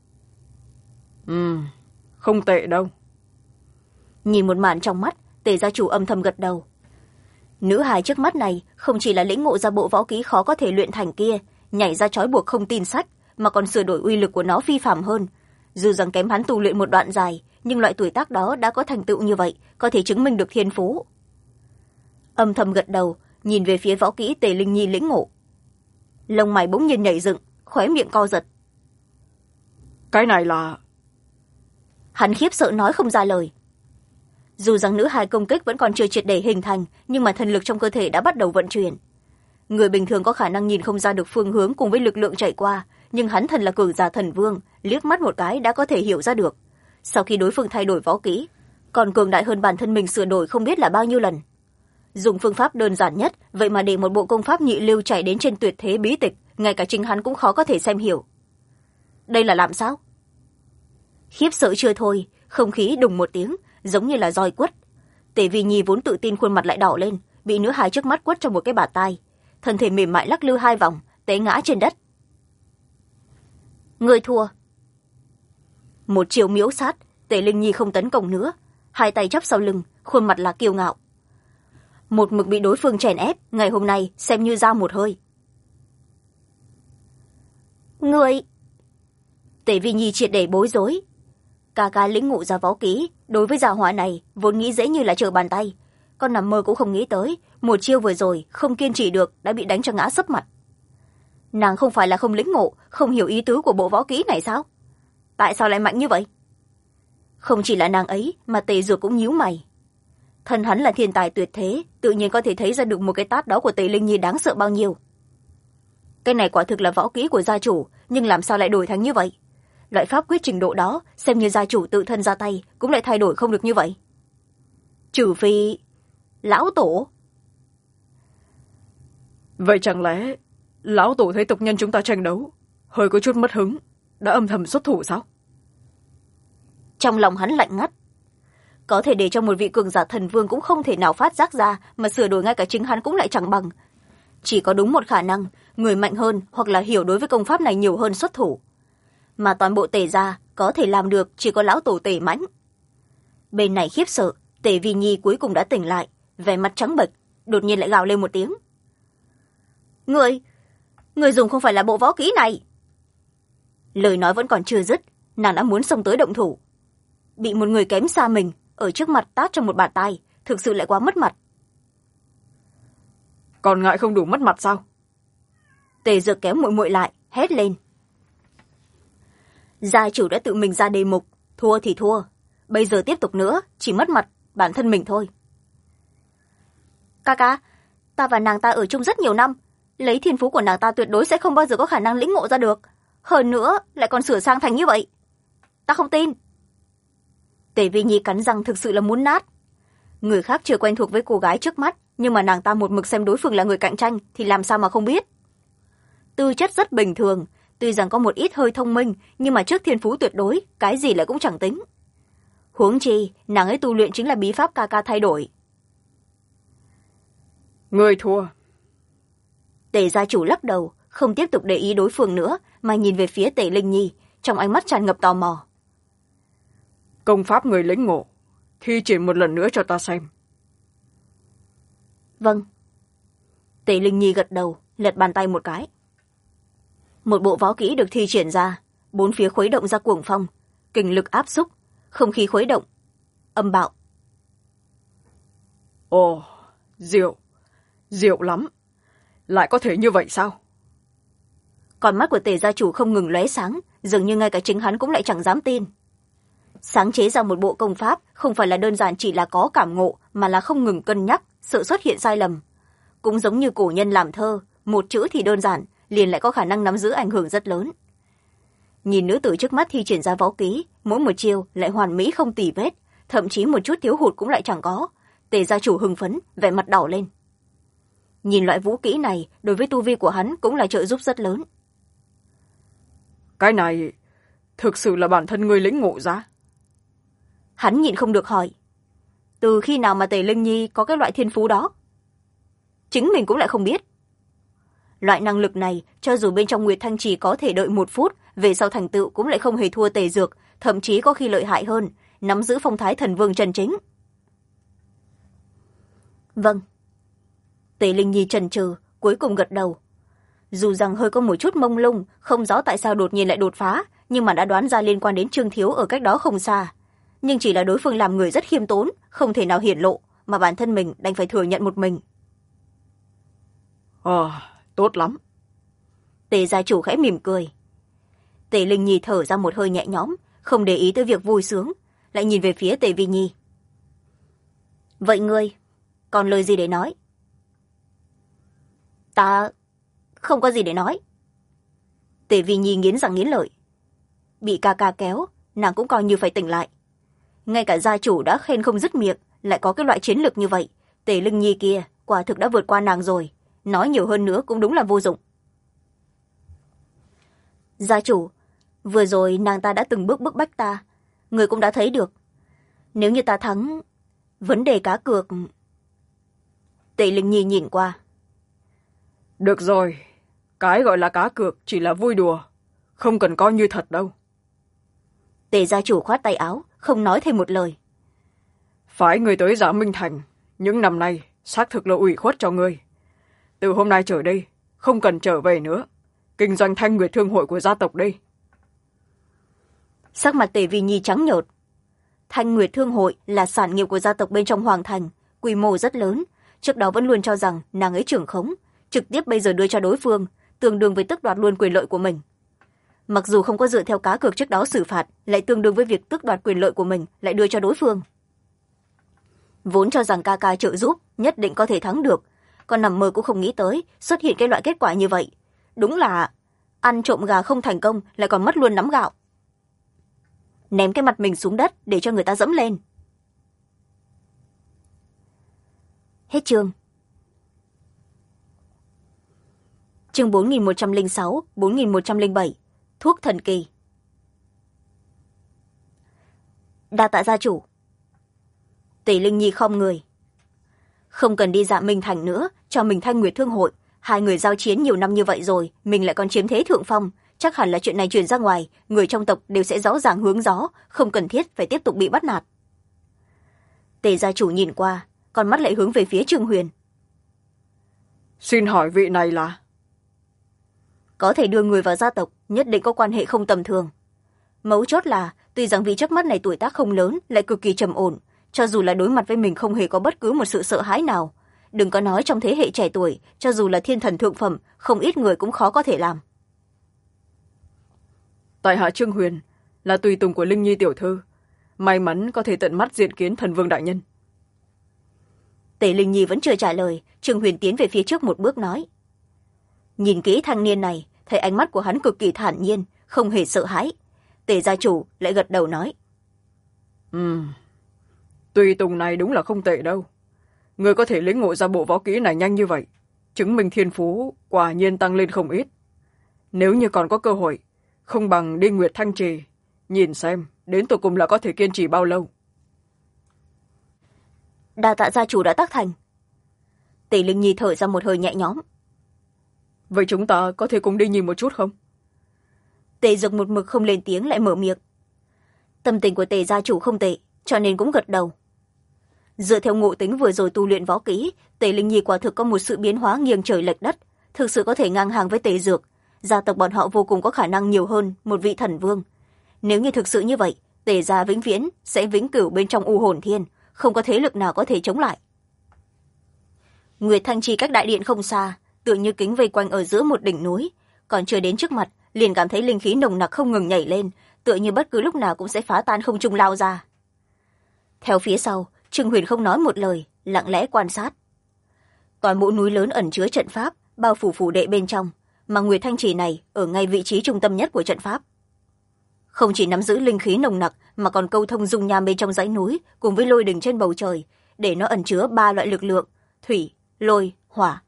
Không tệ đâu. Nhìn một màn trong mắt, Tề gia chủ âm thầm gật đầu. Nữ hài trước mắt này không chỉ là lĩnh ngộ ra bộ võ kỹ khó có thể luyện thành kia, nhảy ra trói buộc không tin sách, mà còn sửa đổi uy lực của nó phi phàm hơn. Dù rằng kém hắn tu luyện một đoạn dài, nhưng loại tuổi tác đó đã có thành tựu như vậy, có thể chứng minh được thiên phú. Âm thầm gật đầu, nhìn về phía võ kỹ Tề Linh Nhi lĩnh ngộ. Lông mày bỗng nhiên nhảy dựng, khóe miệng co giật. Cái này là... Hắn khiếp sợ nói không ra lời. Dù rằng nữ hài công kích vẫn còn chưa triệt để hình thành, nhưng mà thần lực trong cơ thể đã bắt đầu vận chuyển. Người bình thường có khả năng nhìn không ra được phương hướng cùng với lực lượng chạy qua, nhưng hắn thần là cường giả thần vương, liếc mắt một cái đã có thể hiểu ra được. Sau khi đối phương thay đổi võ kỹ, còn cường đại hơn bản thân mình sửa đổi không biết là bao nhiêu lần. Dùng phương pháp đơn giản nhất, vậy mà để một bộ công pháp nhị lưu chạy đến trên tuyệt thế bí tịch, ngay cả chính hắn cũng khó có thể xem hiểu. Đây là làm sao? Khiếp sợ chưa thôi, không khí đùng một tiếng, giống như là roi quất. Tề Vi Nhi vốn tự tin khuôn mặt lại đỏ lên, bị nữ hài trước mắt quất trong một cái bả tai, thân thể mềm mại lắc lư 2 vòng, té ngã trên đất. Người thua. Một chiều miễu sát, Tề Linh Nhi không tấn công nữa, hai tay chắp sau lưng, khuôn mặt là kiêu ngạo. Một mực bị đối phương chèn ép, ngày hôm nay xem như ra một hơi. Người... Tề Vi Nhi triệt để bối rối. Ca lĩnh ngộ ra võ kỹ, đối với gia hỏa này vốn nghĩ dễ như là trở bàn tay, con nằm mơ cũng không nghĩ tới một chiêu vừa rồi không kiên trì được đã bị đánh cho ngã sấp mặt. Nàng không phải là không lĩnh ngộ, không hiểu ý tứ của bộ võ kỹ này sao? Tại sao lại mạnh như vậy? Không chỉ là nàng ấy mà Tề Dược cũng nhíu mày. Thân hắn là thiên tài tuyệt thế, tự nhiên có thể thấy ra được một cái tát đó của Tề Linh Nhi đáng sợ bao nhiêu. Cái này quả thực là võ kỹ của gia chủ, nhưng làm sao lại đổi thành như vậy? Loại pháp quyết trình độ đó, xem như gia chủ tự thân ra tay, cũng lại thay đổi không được như vậy. Trừ phi... Lão Tổ. Vậy chẳng lẽ Lão Tổ thấy tộc nhân chúng ta tranh đấu, hơi có chút mất hứng, đã âm thầm xuất thủ sao? Trong lòng hắn lạnh ngắt. Có thể để cho một vị cường giả thần vương cũng không thể nào phát giác ra, mà sửa đổi ngay cả chính hắn cũng lại chẳng bằng. chỉ có đúng một khả năng, người mạnh hơn hoặc là hiểu đối với công pháp này nhiều hơn xuất thủ. Mà toàn bộ Tề gia có thể làm được chỉ có lão tổ Tề Mãnh. Bên này khiếp sợ, Tề Vi Nhi cuối cùng đã tỉnh lại, vẻ mặt trắng bệch, đột nhiên lại gào lên một tiếng. Người dùng không phải là bộ võ kỹ này. Lời nói vẫn còn chưa dứt, nàng đã muốn xông tới động thủ. Bị một người kém xa mình ở trước mặt tát cho một bạt tai, thực sự lại quá mất mặt. Còn ngại không đủ mất mặt sao? Tề Dược kéo muội muội lại, hét lên. Gia chủ đã tự mình ra đề mục, thua thì thua, bây giờ tiếp tục nữa chỉ mất mặt bản thân mình thôi. Ca ca, ta và nàng ta ở chung rất nhiều năm, lấy thiên phú của nàng ta tuyệt đối sẽ không bao giờ có khả năng lĩnh ngộ ra được, hơn nữa lại còn sửa sang thành như vậy. Ta không tin. Tề Vi Nhi cắn răng thực sự là muốn nát. Người khác chưa quen thuộc với cô gái trước mắt, nhưng mà nàng ta một mực xem đối phương là người cạnh tranh thì làm sao mà không biết. Tư chất rất bình thường, tuy rằng có một ít hơi thông minh, nhưng mà trước thiên phú tuyệt đối, cái gì lại cũng chẳng tính. Huống chi, nàng ấy tu luyện chính là bí pháp ca ca thay đổi. Người thua. Tề gia chủ lắc đầu, không tiếp tục để ý đối phương nữa, mà nhìn về phía Tề Linh Nhi, trong ánh mắt tràn ngập tò mò. Công pháp người lĩnh ngộ, thi triển một lần nữa cho ta xem. Vâng. Tề Linh Nhi gật đầu, lật bàn tay một cái. Một bộ võ kỹ được thi triển ra, bốn phía khuấy động ra cuồng phong, kình lực áp xúc, không khí khuấy động, âm bạo. Ồ, diệu lắm. Lại có thể như vậy sao? Con mắt của Tề gia chủ không ngừng lóe sáng, dường như ngay cả chính hắn cũng lại chẳng dám tin. Sáng chế ra một bộ công pháp không phải là đơn giản chỉ là có cảm ngộ, mà là không ngừng cân nhắc, sợ xuất hiện sai lầm. Cũng giống như cổ nhân làm thơ, một chữ thì đơn giản, liền lại có khả năng nắm giữ ảnh hưởng rất lớn. Nhìn nữ tử trước mắt thi triển ra võ kỹ, mỗi một chiêu lại hoàn mỹ không tì vết, thậm chí một chút thiếu hụt cũng lại chẳng có. Tề gia chủ hưng phấn, vẻ mặt đỏ lên. Nhìn loại vũ kỹ này, đối với tu vi của hắn cũng là trợ giúp rất lớn. Cái này thực sự là bản thân người lĩnh ngộ ra? Hắn nhịn không được hỏi. Từ khi nào mà Tề Linh Nhi có cái loại thiên phú đó? Chính mình cũng lại không biết. Loại năng lực này, cho dù bên trong Nguyệt Thanh Trì có thể đợi 1 phút, về sau thành tựu cũng lại không hề thua Tề Dược, thậm chí có khi lợi hại hơn, nắm giữ phong thái thần vương chân chính. Vâng. Tề Linh Nhi chần chừ, cuối cùng gật đầu. Dù rằng hơi có một chút mông lung, không rõ tại sao đột nhiên lại đột phá, nhưng mà đã đoán ra liên quan đến Trương Thiếu ở cách đó không xa. Nhưng chỉ là đối phương làm người rất khiêm tốn, không thể nào hiển lộ, mà bản thân mình đành phải thừa nhận một mình. Tốt lắm. Tề gia chủ khẽ mỉm cười. Tề Linh Nhi thở ra một hơi nhẹ nhõm, không để ý tới việc vui sướng, lại nhìn về phía Tề Vi Nhi. Vậy ngươi, còn lời gì để nói? Ta không có gì để nói. Tề Vi Nhi nghiến răng nghiến lợi. Bị ca ca kéo, nàng cũng coi như phải tỉnh lại. Ngay cả gia chủ đã khen không dứt miệng, lại có cái loại chiến lược như vậy. Tề Linh Nhi kia quả thực đã vượt qua nàng rồi, nói nhiều hơn nữa cũng đúng là vô dụng. Gia chủ, vừa rồi nàng ta đã từng bước bức bách ta, người cũng đã thấy được. Nếu như ta thắng, vấn đề cá cược... Tề Linh Nhi nhìn qua. Được rồi, cái gọi là cá cược chỉ là vui đùa, không cần coi như thật đâu. Tề gia chủ khoát tay áo, không nói thêm một lời. Phái người tới Dạ Minh Thành, những năm nay xác thực là ủy khuất cho ngươi. Từ hôm nay trở đi, không cần trở về nữa, kinh doanh Thanh Nguyệt Thương hội của gia tộc đi. Sắc mặt Tề Vi Nhi trắng nhợt. Thanh Nguyệt Thương hội là sản nghiệp của gia tộc bên trong Hoàng Thành, quy mô rất lớn, trước đó vẫn luôn cho rằng nàng ấy trưởng khống, trực tiếp bây giờ đưa cho đối phương, tương đương với tước đoạt luôn quyền lợi của mình. Mặc dù không có dựa theo cá cược trước đó xử phạt, lại tương đương với việc tước đoạt quyền lợi của mình, lại đưa cho đối phương. Vốn cho rằng ca ca trợ giúp nhất định có thể thắng được, còn nằm mơ cũng không nghĩ tới xuất hiện cái loại kết quả như vậy. Đúng là ăn trộm gà không thành công, lại còn mất luôn nắm gạo. Ném cái mặt mình xuống đất để cho người ta dẫm lên. Hết chương. Chương 4106, 4107. Thuốc thần kỳ. Đa tạ gia chủ. Tề Linh Nhi khom người. Không cần đi Dạ Minh Thành nữa, cho mình Thanh Nguyệt Thương hội, hai người giao chiến nhiều năm như vậy rồi mình lại còn chiếm thế thượng phong, chắc hẳn là chuyện này truyền ra ngoài người trong tộc đều sẽ rõ ràng hướng gió, không cần thiết phải tiếp tục bị bắt nạt. Tề gia chủ nhìn qua, con mắt lại hướng về phía Trương Huyền. Xin hỏi vị này là? Có thể đưa người vào gia tộc nhất định có quan hệ không tầm thường. Mấu chốt là tuy rằng vị trước mắt này tuổi tác không lớn lại cực kỳ trầm ổn, cho dù là đối mặt với mình không hề có bất cứ một sự sợ hãi nào. Đừng có nói trong thế hệ trẻ tuổi, cho dù là thiên thần thượng phẩm không ít người cũng khó có thể làm. Tại hạ Trương Huyền là tùy tùng của Linh Nhi tiểu thư, may mắn có thể tận mắt diện kiến thần vương đại nhân. Tề Linh Nhi vẫn chưa trả lời, Trương Huyền tiến về phía trước một bước nói. Nhìn kỹ thanh niên này, thấy ánh mắt của hắn cực kỳ thản nhiên, không hề sợ hãi. Tề gia chủ lại gật đầu nói. Tùy tùng này đúng là không tệ đâu. Người có thể lĩnh ngộ ra bộ võ kỹ này nhanh như vậy, chứng minh thiên phú quả nhiên tăng lên không ít. Nếu như còn có cơ hội, không bằng đi Nguyệt Thanh Trì, nhìn xem đến tụi cùng là có thể kiên trì bao lâu. Đa tạ gia chủ đã tác thành. Tề Linh Nhi thở ra một hơi nhẹ nhõm. Vậy chúng ta có thể cùng đi nhìn một chút không? Tề Dực một mực không lên tiếng lại mở miệng. Tâm tình của Tề gia chủ không tệ, cho nên cũng gật đầu. Dựa theo ngộ tính vừa rồi tu luyện võ kỹ, Tề Linh Nhi quả thực có một sự biến hóa nghiêng trời lệch đất, thực sự có thể ngang hàng với Tề Dược. Gia tộc bọn họ vô cùng có khả năng nhiều hơn một vị thần vương. Nếu như thực sự như vậy, Tề gia vĩnh viễn sẽ vĩnh cửu bên trong u hồn thiên, không có thế lực nào có thể chống lại. Nguyệt Thanh Trì cách đại điện không xa, tựa như kính vây quanh ở giữa một đỉnh núi, còn chưa đến trước mặt liền cảm thấy linh khí nồng nặc không ngừng nhảy lên, tựa như bất cứ lúc nào cũng sẽ phá tan không trung lao ra. Theo phía sau, Trương Huyền không nói một lời, lặng lẽ quan sát. Toàn bộ núi lớn ẩn chứa trận pháp, bao phủ phủ đệ bên trong, mà Nguyệt Thanh Trì này ở ngay vị trí trung tâm nhất của trận pháp. Không chỉ nắm giữ linh khí nồng nặc mà còn câu thông dung nham bên trong dãy núi cùng với lôi đình trên bầu trời, để nó ẩn chứa 3 loại lực lượng: thủy, lôi, hỏa.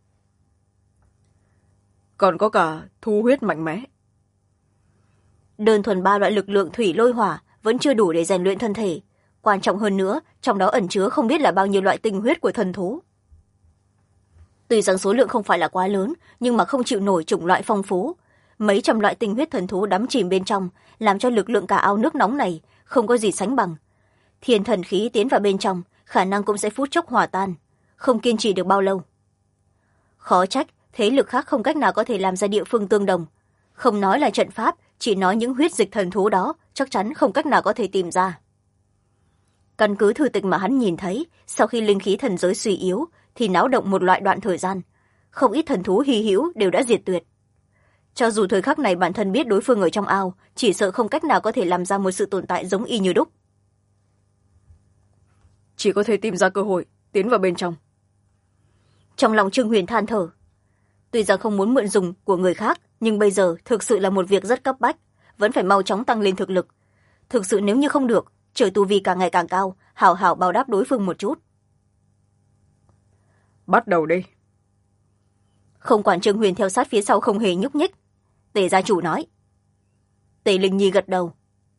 Còn có cả thu huyết mạnh mẽ. Đơn thuần 3 loại lực lượng thủy, lôi, hỏa vẫn chưa đủ để rèn luyện thân thể. Quan trọng hơn nữa, trong đó ẩn chứa không biết là bao nhiêu loại tinh huyết của thần thú. Tuy rằng số lượng không phải là quá lớn, nhưng mà không chịu nổi chủng loại phong phú. Mấy trăm loại tinh huyết thần thú đắm chìm bên trong, làm cho lực lượng cả ao nước nóng này không có gì sánh bằng. Thiên thần khí tiến vào bên trong, khả năng cũng sẽ phút chốc hòa tan, không kiên trì được bao lâu. Khó trách, thế lực khác không cách nào có thể làm ra địa phương tương đồng. Không nói là trận pháp, chỉ nói những huyết dịch thần thú đó, chắc chắn không cách nào có thể tìm ra. Căn cứ thư tịch mà hắn nhìn thấy, sau khi linh khí thần giới suy yếu, thì náo động một loại đoạn thời gian. Không ít thần thú hy hữu đều đã diệt tuyệt. Cho dù thời khắc này bản thân biết đối phương ở trong ao, chỉ sợ không cách nào có thể làm ra một sự tồn tại giống y như đúc. Chỉ có thể tìm ra cơ hội, tiến vào bên trong. Trong lòng Trương Huyền than thở. Tuy rằng không muốn mượn dùng của người khác, nhưng bây giờ thực sự là một việc rất cấp bách, vẫn phải mau chóng tăng lên thực lực. Thực sự nếu như không được, chờ tu vi càng ngày càng cao, hảo hảo báo đáp đối phương một chút. Bắt đầu đi. Không quản Trương Huyền theo sát phía sau không hề nhúc nhích, Tề gia chủ nói. Tề Linh Nhi gật đầu.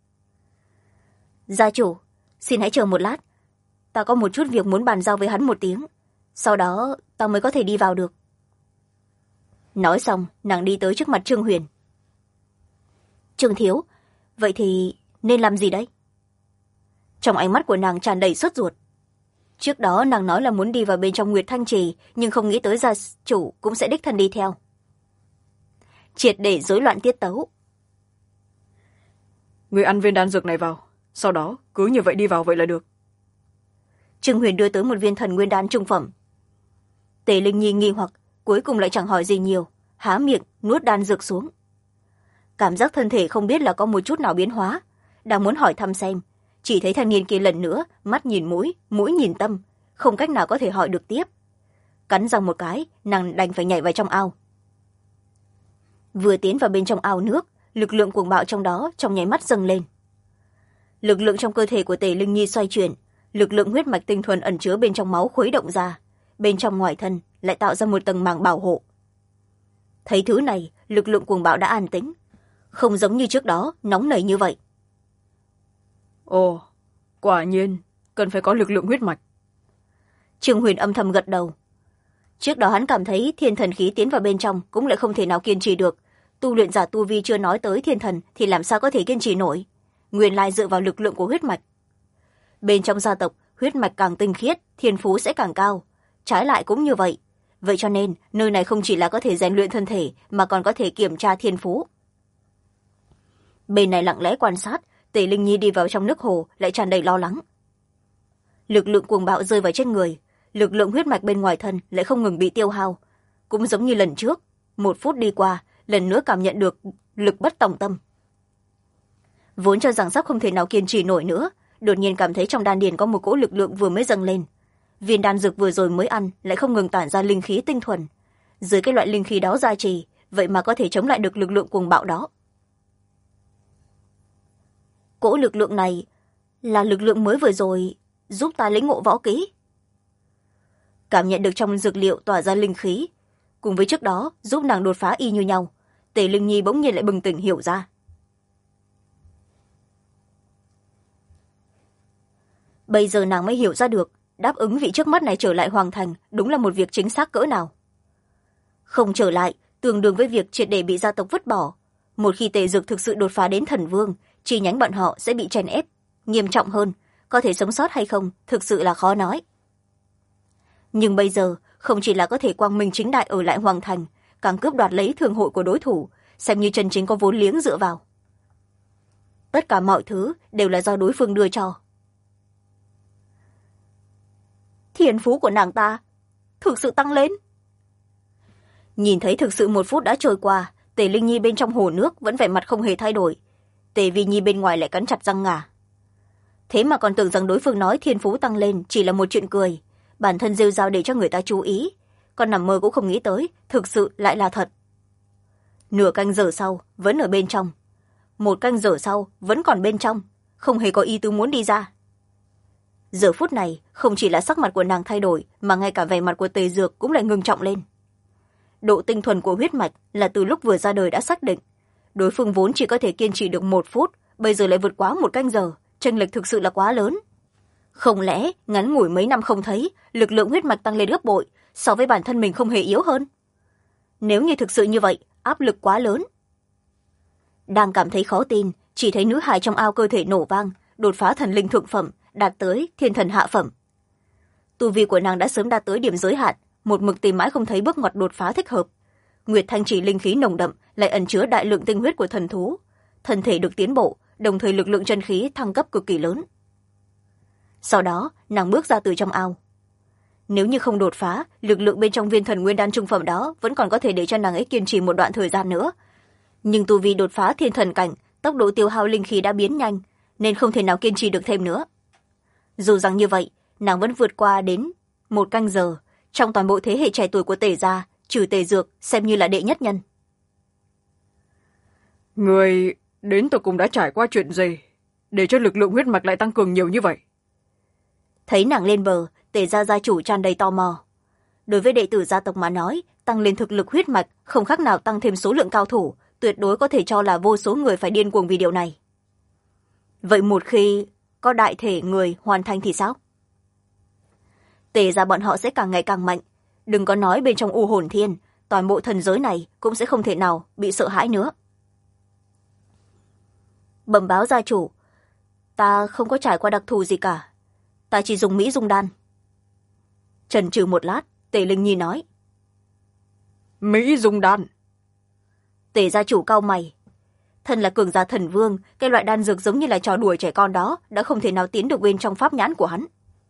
Gia chủ, xin hãy chờ một lát, ta có một chút việc muốn bàn giao với hắn một tiếng, sau đó ta mới có thể đi vào được. Nói xong, nàng đi tới trước mặt Trương Huyền. Trương thiếu, vậy thì nên làm gì đấy? Trong ánh mắt của nàng tràn đầy sốt ruột. Trước đó nàng nói là muốn đi vào bên trong Nguyệt Thanh Trì, nhưng không nghĩ tới gia chủ cũng sẽ đích thân đi theo. Triệt để rối loạn tiết tấu. Người ăn viên đan dược này vào, sau đó cứ như vậy đi vào vậy là được. Trương Huyền đưa tới một viên thần nguyên đan trung phẩm. Tề Linh Nhi nghi hoặc, cuối cùng lại chẳng hỏi gì nhiều, há miệng nuốt đan dược xuống. Cảm giác thân thể không biết là có một chút nào biến hóa, đang muốn hỏi thăm xem, chỉ thấy thanh niên kia lần nữa mắt nhìn mũi, mũi nhìn tâm, không cách nào có thể hỏi được tiếp. Cắn răng một cái, nàng đành phải nhảy vào trong ao. Vừa tiến vào bên trong ao nước, lực lượng cuồng bạo trong đó trong nháy mắt dâng lên. Lực lượng trong cơ thể của Tề Linh Nhi xoay chuyển, lực lượng huyết mạch tinh thuần ẩn chứa bên trong máu khuấy động ra, bên trong ngoài thân lại tạo ra một tầng màng bảo hộ. Thấy thứ này, lực lượng cuồng bạo đã an tĩnh, không giống như trước đó nóng nảy như vậy. Ồ, quả nhiên cần phải có lực lượng huyết mạch. Trương Huyền âm thầm gật đầu. trước đó hắn cảm thấy thiên thần khí tiến vào bên trong cũng lại không thể nào kiên trì được. Tu luyện giả tu vi chưa nói tới thiên thần thì làm sao có thể kiên trì nổi. Nguyên lai dựa vào lực lượng của huyết mạch. Bên trong gia tộc, huyết mạch càng tinh khiết, thiên phú sẽ càng cao. Trái lại cũng như vậy. Vậy cho nên nơi này không chỉ là có thể rèn luyện thân thể mà còn có thể kiểm tra thiên phú. Bên này lặng lẽ quan sát, Tề Linh Nhi đi vào trong nước hồ lại tràn đầy lo lắng. Lực lượng cuồng bạo rơi vào trên người, lực lượng huyết mạch bên ngoài thân lại không ngừng bị tiêu hao. Cũng giống như lần trước, 1 phút đi qua, lần nữa cảm nhận được lực bất tòng tâm. Vốn cho rằng sắp không thể nào kiên trì nổi nữa, đột nhiên cảm thấy trong đan điền có một cỗ lực lượng vừa mới dâng lên. Viên đan dược vừa rồi mới ăn lại không ngừng tản ra linh khí tinh thuần. Dưới cái loại linh khí đó gia trì, vậy mà có thể chống lại được lực lượng cuồng bạo đó. Cỗ lực lượng này là lực lượng mới vừa rồi giúp ta lĩnh ngộ võ kỹ. Cảm nhận được trong dược liệu tỏa ra linh khí, cùng với trước đó giúp nàng đột phá y như nhau, Tề Linh Nhi bỗng nhiên lại bừng tỉnh hiểu ra. Bây giờ nàng mới hiểu ra được, đáp ứng vị trước mắt này trở lại hoàng thành đúng là một việc chính xác cỡ nào. Không trở lại tương đương với việc triệt để bị gia tộc vứt bỏ. Một khi Tề Dược thực sự đột phá đến thần vương, chi nhánh bọn họ sẽ bị chèn ép. Nghiêm trọng hơn, có thể sống sót hay không thực sự là khó nói. Nhưng bây giờ không chỉ là có thể quang minh chính đại ở lại hoàng thành, càng cướp đoạt lấy thương hội của đối thủ, xem như chân chính có vốn liếng dựa vào. Tất cả mọi thứ đều là do đối phương đưa cho. Thiên phú của nàng ta thực sự tăng lên. Nhìn thấy thực sự 1 phút đã trôi qua, Tề Linh Nhi bên trong hồ nước vẫn vẻ mặt không hề thay đổi. Tề Vi Nhi bên ngoài lại cắn chặt răng ngà. Thế mà còn tưởng rằng đối phương nói thiên phú tăng lên chỉ là một chuyện cười, bản thân rêu rao để cho người ta chú ý, còn nằm mơ cũng không nghĩ tới thực sự lại là thật. Nửa canh giờ sau vẫn ở bên trong, 1 canh giờ sau vẫn còn bên trong, không hề có ý tứ muốn đi ra. Giờ phút này không chỉ là sắc mặt của nàng thay đổi mà ngay cả vẻ mặt của Tề Dược cũng lại ngưng trọng lên. Độ tinh thuần của huyết mạch là từ lúc vừa ra đời đã xác định. Đối phương vốn chỉ có thể kiên trì được 1 phút, bây giờ lại vượt quá 1 canh giờ, chênh lệch thực sự là quá lớn. Không lẽ ngắn ngủi mấy năm không thấy, lực lượng huyết mạch tăng lên gấp bội, so với bản thân mình không hề yếu hơn? Nếu như thực sự như vậy, áp lực quá lớn. Đang cảm thấy khó tin, chỉ thấy nữ hài trong ao cơ thể nổ vang, đột phá thần linh thượng phẩm, đạt tới thiên thần hạ phẩm. Tu vi của nàng đã sớm đạt tới điểm giới hạn, một mực tìm mãi không thấy bước ngoặt đột phá thích hợp. Nguyệt thanh chỉ linh khí nồng đậm lại ẩn chứa đại lượng tinh huyết của thần thú, thân thể được tiến bộ, đồng thời lực lượng chân khí thăng cấp cực kỳ lớn. Sau đó nàng bước ra từ trong ao. Nếu như không đột phá, lực lượng bên trong viên thần nguyên đan trung phẩm đó vẫn còn có thể để cho nàng ấy kiên trì một đoạn thời gian nữa. Nhưng tu vi đột phá thiên thần cảnh, tốc độ tiêu hao linh khí đã biến nhanh, nên không thể nào kiên trì được thêm nữa. Dù rằng như vậy, nàng vẫn vượt qua đến 1 canh giờ, trong toàn bộ thế hệ trẻ tuổi của Tề gia, trừ Tề Dược xem như là đệ nhất nhân. Người đến tột cùng đã trải qua chuyện gì để cho lực lượng huyết mạch lại tăng cường nhiều như vậy? Thấy nàng lên bờ, Tề gia gia chủ tràn đầy tò mò. Đối với đệ tử gia tộc mà nói, tăng lên thực lực huyết mạch không khác nào tăng thêm số lượng cao thủ, tuyệt đối có thể cho là vô số người phải điên cuồng vì điều này. Vậy một khi có đại thể người hoàn thành thì sao? Tề gia bọn họ sẽ càng ngày càng mạnh, đừng có nói bên trong U Hồn Thiên, toàn bộ thần giới này cũng sẽ không thể nào bị sợ hãi nữa. Bẩm báo gia chủ, ta không có trải qua đặc thù gì cả, ta chỉ dùng Mỹ dung đan. Chần chừ một lát, Tề Linh Nhi nói. Mỹ dung đan? Tề gia chủ cau mày. Thân là cường giả thần vương, cái loại đan dược giống như là trò đùa trẻ con đó đã không thể nào tiến được bên trong pháp nhãn của hắn.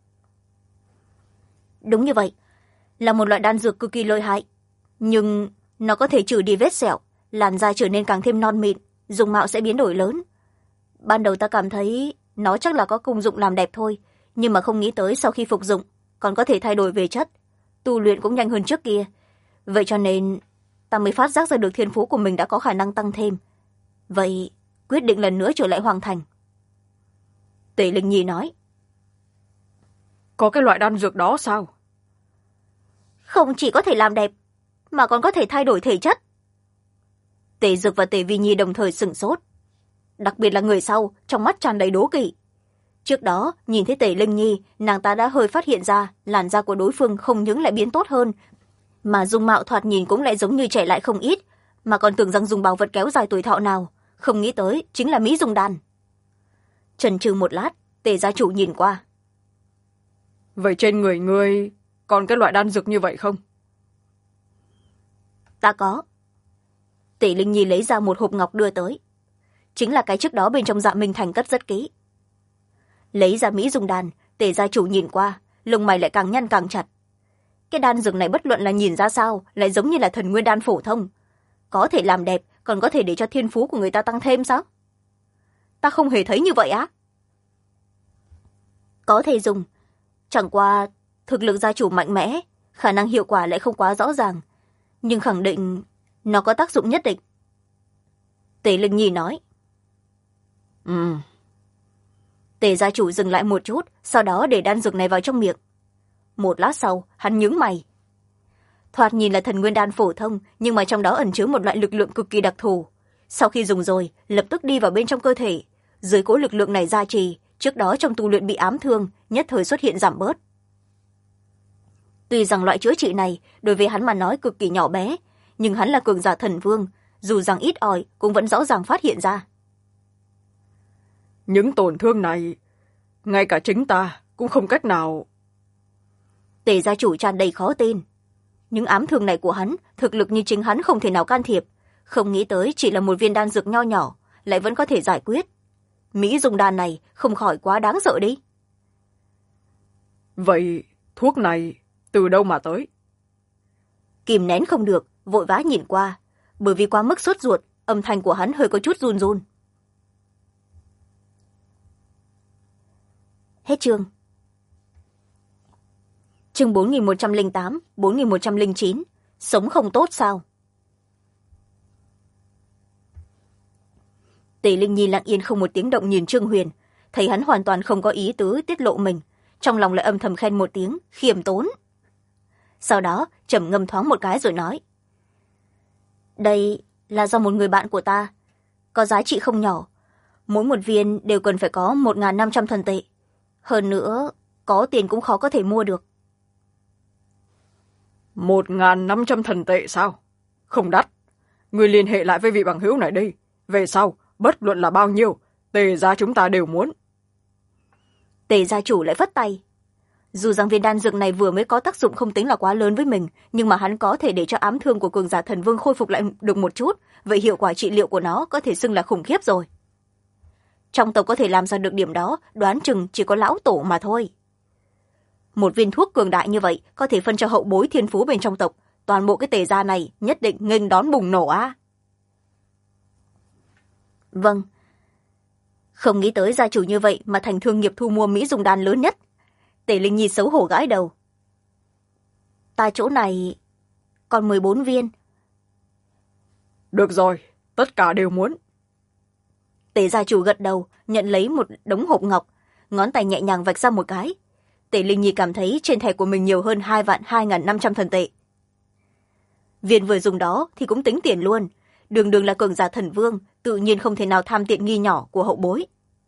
Đúng như vậy, là một loại đan dược cực kỳ lợi hại, nhưng nó có thể trừ đi vết sẹo, làn da trở nên càng thêm non mịn, dung mạo sẽ biến đổi lớn. Ban đầu ta cảm thấy nó chắc là có công dụng làm đẹp thôi, nhưng mà không nghĩ tới sau khi phục dụng còn có thể thay đổi về chất, tu luyện cũng nhanh hơn trước kia. Vậy cho nên ta mới phát giác ra được thiên phú của mình đã có khả năng tăng thêm. Vậy quyết định lần nữa trở lại hoàng thành. Tề Linh Nhi nói. Có cái loại đan dược đó sao? Không chỉ có thể làm đẹp, mà còn có thể thay đổi thể chất. Tề Dược và Tề Vi Nhi đồng thời sửng sốt. Đặc biệt là người sau, trong mắt tràn đầy đố kỵ. Trước đó, nhìn thấy Tề Linh Nhi, nàng ta đã hơi phát hiện ra làn da của đối phương không những lại biến tốt hơn, mà dung mạo thoạt nhìn cũng lại giống như trẻ lại không ít, mà còn tưởng rằng dùng bảo vật kéo dài tuổi thọ nào, không nghĩ tới chính là Mỹ dung đan. Chần chừ một lát, Tề gia chủ nhìn qua. Vậy trên người ngươi còn cái loại đan dược như vậy không? Ta có. Tề Linh Nhi lấy ra một hộp ngọc đưa tới, chính là cái trước đó bên trong Dạ Minh Thành cất rất kỹ. Lấy ra Mỹ dung đan, Tề gia chủ nhìn qua, lông mày lại càng nhăn càng chặt. Cái đan dược này bất luận là nhìn ra sao lại giống như là thần nguyên đan phổ thông, có thể làm đẹp, còn có thể để cho thiên phú của người ta tăng thêm sao? Ta không hề thấy như vậy á. Có thể dùng, chẳng qua thực lực gia chủ mạnh mẽ, khả năng hiệu quả lại không quá rõ ràng, nhưng khẳng định nó có tác dụng nhất định. Tề Linh Nhi nói. Tề gia chủ dừng lại một chút, sau đó để đan dược này vào trong miệng. Một lát sau, hắn nhướng mày. Thoạt nhìn là thần nguyên đan phổ thông, nhưng mà trong đó ẩn chứa một loại lực lượng cực kỳ đặc thù. Sau khi dùng rồi, lập tức đi vào bên trong cơ thể. Dưới cỗ lực lượng này gia trì, trước đó trong tu luyện bị ám thương, nhất thời xuất hiện giảm bớt. Tuy rằng loại chữa trị này đối với hắn mà nói cực kỳ nhỏ bé, nhưng hắn là cường giả thần vương, dù rằng ít ỏi cũng vẫn rõ ràng phát hiện ra. Những tổn thương này, ngay cả chính ta cũng không cách nào. Tề gia chủ tràn đầy khó tin. Những ám thương này của hắn, thực lực như chính hắn không thể nào can thiệp, không nghĩ tới chỉ là một viên đan dược nho nhỏ, lại vẫn có thể giải quyết. Mỹ dung đan này không khỏi quá đáng sợ đi. Vậy thuốc này từ đâu mà tới? Kìm nén không được, vội vã nhìn qua, bởi vì quá mức sốt ruột, âm thanh của hắn hơi có chút run run. Hết chương. Chương 4108, 4109, sống không tốt sao? Tề Linh Nhi lặng yên không một tiếng động nhìn Trương Huyền, thấy hắn hoàn toàn không có ý tứ tiết lộ mình, trong lòng lại âm thầm khen một tiếng, khiêm tốn. Sau đó, trầm ngâm thoáng một cái rồi nói. Đây là do một người bạn của ta, có giá trị không nhỏ. Mỗi một viên đều cần phải có 1.500 thần tệ. Hơn nữa, có tiền cũng khó có thể mua được. 1.500 thần tệ sao? Không đắt. Người liên hệ lại với vị bằng hữu này đi. Về sau, bất luận là bao nhiêu, Tề gia chúng ta đều muốn. Tề gia chủ lại phất tay. Dù rằng viên đan dược này vừa mới có tác dụng không tính là quá lớn với mình, nhưng mà hắn có thể để cho ám thương của cường giả thần vương khôi phục lại được một chút, vậy hiệu quả trị liệu của nó có thể xưng là khủng khiếp rồi. Trong tộc có thể làm ra được điểm đó, đoán chừng chỉ có lão tổ mà thôi. Một viên thuốc cường đại như vậy có thể phân cho hậu bối thiên phú bên trong tộc, toàn bộ cái Tề gia này nhất định nghênh đón bùng nổ á. Vâng. Không nghĩ tới gia chủ như vậy mà thành thương nghiệp thu mua Mỹ dung đan lớn nhất. Tề Linh Nhi xấu hổ gãi đầu. Ta chỗ này còn 14 viên. Được rồi, tất cả đều muốn. Tề gia chủ gật đầu, nhận lấy một đống hộp ngọc, ngón tay nhẹ nhàng vạch ra một cái. Tề Linh Nhi cảm thấy trên thẻ của mình nhiều hơn 2.2.500 thần tệ. Viên vừa dùng đó thì cũng tính tiền luôn, đường đường là cường giả thần vương, tự nhiên không thể nào tham tiện nghi nhỏ của hậu bối.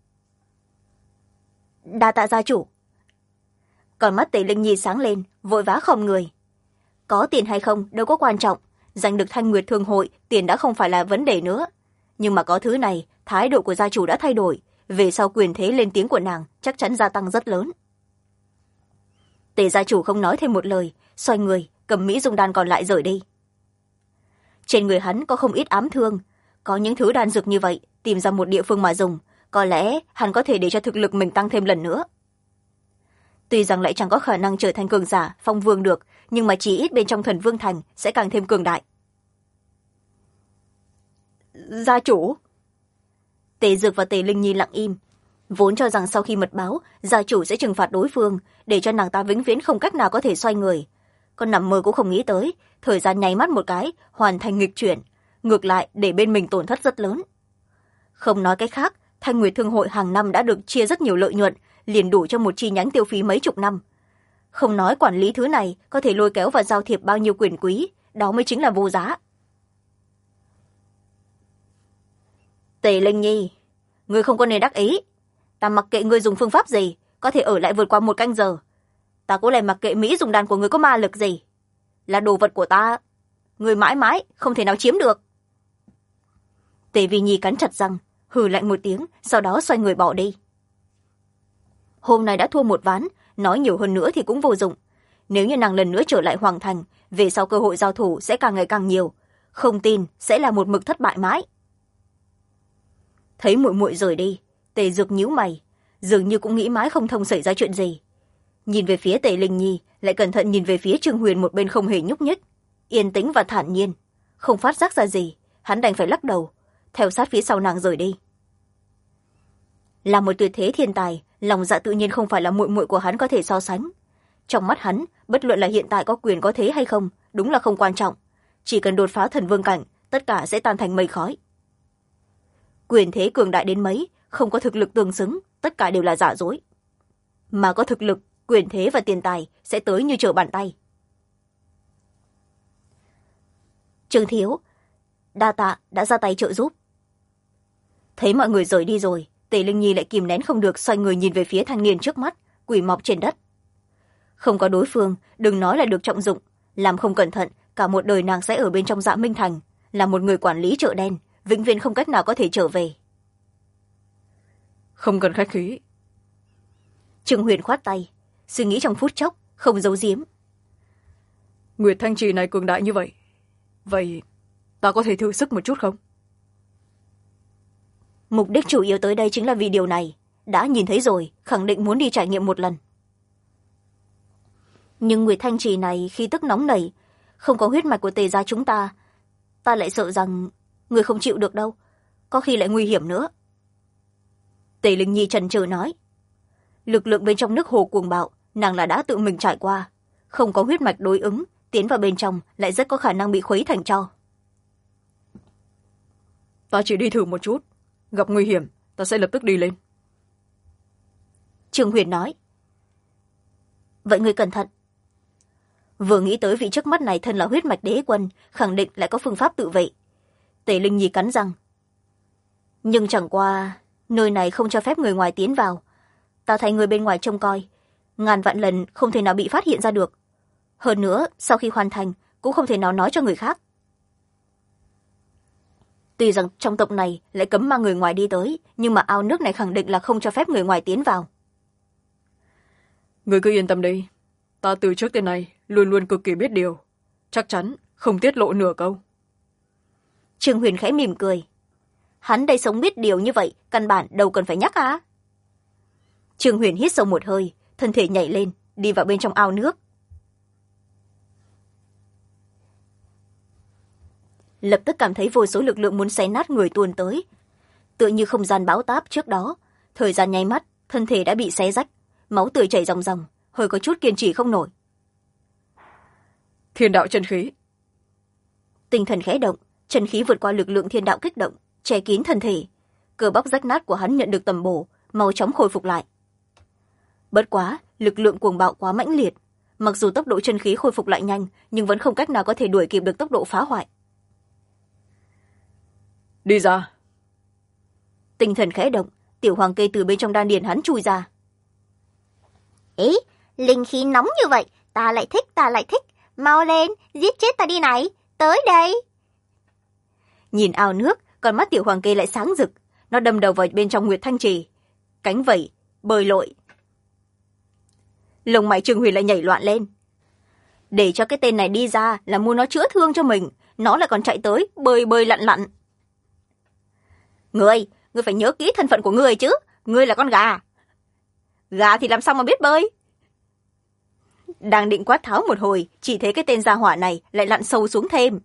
Đa tạ gia chủ. Còn mắt Tề Linh Nhi sáng lên, vội vã khom người. Có tiền hay không đâu có quan trọng, giành được Thanh Nguyệt Thương hội tiền đã không phải là vấn đề nữa. Nhưng mà có thứ này, thái độ của gia chủ đã thay đổi, về sau quyền thế lên tiếng của nàng chắc chắn gia tăng rất lớn. Tề gia chủ không nói thêm một lời, xoay người cầm Mỹ dung đan còn lại rời đi. Trên người hắn có không ít ám thương, có những thứ đan dược như vậy tìm ra một địa phương mà dùng, có lẽ hắn có thể để cho thực lực mình tăng thêm lần nữa. Tuy rằng lại chẳng có khả năng trở thành cường giả phong vương được, nhưng mà chỉ ít bên trong Thần Vương Thành sẽ càng thêm cường đại. Gia chủ. Tề Dược và Tề Linh Nhi lặng im, vốn cho rằng sau khi mật báo gia chủ sẽ trừng phạt đối phương, để cho nàng ta vĩnh viễn không cách nào có thể xoay người. Con nằm mơ cũng không nghĩ tới thời gian nháy mắt một cái hoàn thành nghịch chuyển, ngược lại để bên mình tổn thất rất lớn. Không nói cái khác, Thanh Nguyệt Thương hội hàng năm đã được chia rất nhiều lợi nhuận, liền đủ cho một chi nhánh tiêu phí mấy chục năm. Không nói quản lý thứ này có thể lôi kéo và giao thiệp bao nhiêu quyền quý, đó mới chính là vô giá. Tề Linh Nhi, ngươi không có nên đắc ý. Ta mặc kệ ngươi dùng phương pháp gì, có thể ở lại vượt qua 1 canh giờ. Ta cũng lại mặc kệ Mỹ dùng đan của ngươi có ma lực gì. là đồ vật của ta, người mãi mãi không thể nào chiếm được. Tề Vi Nhi cắn chặt răng, hừ lạnh một tiếng, sau đó xoay người bỏ đi. Hôm nay đã thua một ván, nói nhiều hơn nữa thì cũng vô dụng. Nếu như nàng lần nữa trở lại Hoàng Thành, về sau cơ hội giao thủ sẽ càng ngày càng nhiều, không tin sẽ là một mực thất bại mãi. Thấy muội muội rời đi, Tề Dược nhíu mày, dường như cũng nghĩ mãi không thông xảy ra chuyện gì. Nhìn về phía Tề Linh Nhi, lại cẩn thận nhìn về phía Trương Huyền một bên không hề nhúc nhích, yên tĩnh và thản nhiên, không phát giác ra gì, hắn đành phải lắc đầu, theo sát phía sau nàng rời đi. Là một tuyệt thế thiên tài, lòng dạ tự nhiên không phải là muội muội của hắn có thể so sánh. Trong mắt hắn, bất luận là hiện tại có quyền có thế hay không, đúng là không quan trọng. Chỉ cần đột phá thần vương cảnh, tất cả sẽ tan thành mây khói. Quyền thế cường đại đến mấy, không có thực lực tương xứng, tất cả đều là giả dối. Mà có thực lực, quyền thế và tiền tài sẽ tới như trở bàn tay. Trương thiếu, đa tạ đã ra tay trợ giúp. Thấy mọi người rời đi rồi, Tề Linh Nhi lại kìm nén không được, xoay người nhìn về phía thanh niên trước mắt, quỳ mọc trên đất. Không có đối phương, đừng nói là được trọng dụng, làm không cẩn thận, cả một đời nàng sẽ ở bên trong Dạ Minh Thành, là một người quản lý chợ đen, vĩnh viễn không cách nào có thể trở về. Không cần khách khí. Trương Huyền khoát tay, suy nghĩ trong phút chốc, không giấu giếm. Nguyệt Thanh Trì này cường đại như vậy, vậy ta có thể thử sức một chút không? Mục đích chủ yếu tới đây chính là vì điều này, đã nhìn thấy rồi, khẳng định muốn đi trải nghiệm một lần. Nhưng Nguyệt Thanh Trì này khi tức nóng nảy, không có huyết mạch của Tề gia chúng ta, ta lại sợ rằng người không chịu được đâu, có khi lại nguy hiểm nữa. Tề Linh Nhi chần chừ nói, lực lượng bên trong nước hồ cuồng bạo, nàng là đã tự mình trải qua, không có huyết mạch đối ứng, tiến vào bên trong lại rất có khả năng bị khuấy thành tro. Ta chỉ đi thử một chút, gặp nguy hiểm ta sẽ lập tức đi lên. Trương Huyền nói, vậy người cẩn thận. Vừa nghĩ tới vị trước mắt này thân là huyết mạch đế quân, khẳng định lại có phương pháp tự vệ. Tề Linh Nhi cắn răng, nhưng chẳng qua nơi này không cho phép người ngoài tiến vào, ta thay người bên ngoài trông coi, ngàn vạn lần không thể nào bị phát hiện ra được. Hơn nữa sau khi hoàn thành cũng không thể nào nói cho người khác. Tuy rằng trong tộc này lại cấm mang người ngoài đi tới, nhưng mà ao nước này khẳng định là không cho phép người ngoài tiến vào. Người cứ yên tâm đi, ta từ trước tới nay luôn luôn cực kỳ biết điều, chắc chắn không tiết lộ nửa câu. Trương Huyền khẽ mỉm cười, hắn đây sống biết điều như vậy, căn bản đâu cần phải nhắc à. Trương Huyền hít sâu một hơi, thân thể nhảy lên, đi vào bên trong ao nước. Lập tức cảm thấy vô số lực lượng muốn xé nát người tuôn tới, tựa như không gian bão táp trước đó. Thời gian nháy mắt, thân thể đã bị xé rách, máu tươi chảy ròng ròng, hơi có chút kiên trì không nổi. Thiên đạo chân khí. Tinh thần khẽ động, chân khí vượt qua lực lượng thiên đạo kích động, che kín thân thể. Cơ bắp rách nát của hắn nhận được tầm bổ, mau chóng khôi phục lại. Bất quá, lực lượng cuồng bạo quá mãnh liệt, mặc dù tốc độ chân khí khôi phục lại nhanh, nhưng vẫn không cách nào có thể đuổi kịp được tốc độ phá hoại. Đi ra. Tinh thần khẽ động, tiểu hoàng kê từ bên trong đan điền hắn chui ra. Ý, linh khí nóng như vậy, ta lại thích, mau lên, giết chết ta đi này, tới đây. Nhìn ao nước, con mắt tiểu hoàng kê lại sáng rực, nó đâm đầu vào bên trong Nguyệt Thanh Trì, cánh vẩy bơi lội. Lông mày Trương Huyền lại nhảy loạn lên. Để cho cái tên này đi ra là muốn nó chữa thương cho mình, nó lại còn chạy tới bơi bơi lặn lặn. Ngươi phải nhớ kỹ thân phận của ngươi chứ, ngươi là con gà. Gà thì làm sao mà biết bơi. Đang định quát tháo một hồi, chỉ thấy cái tên gia hỏa này lại lặn sâu xuống thêm.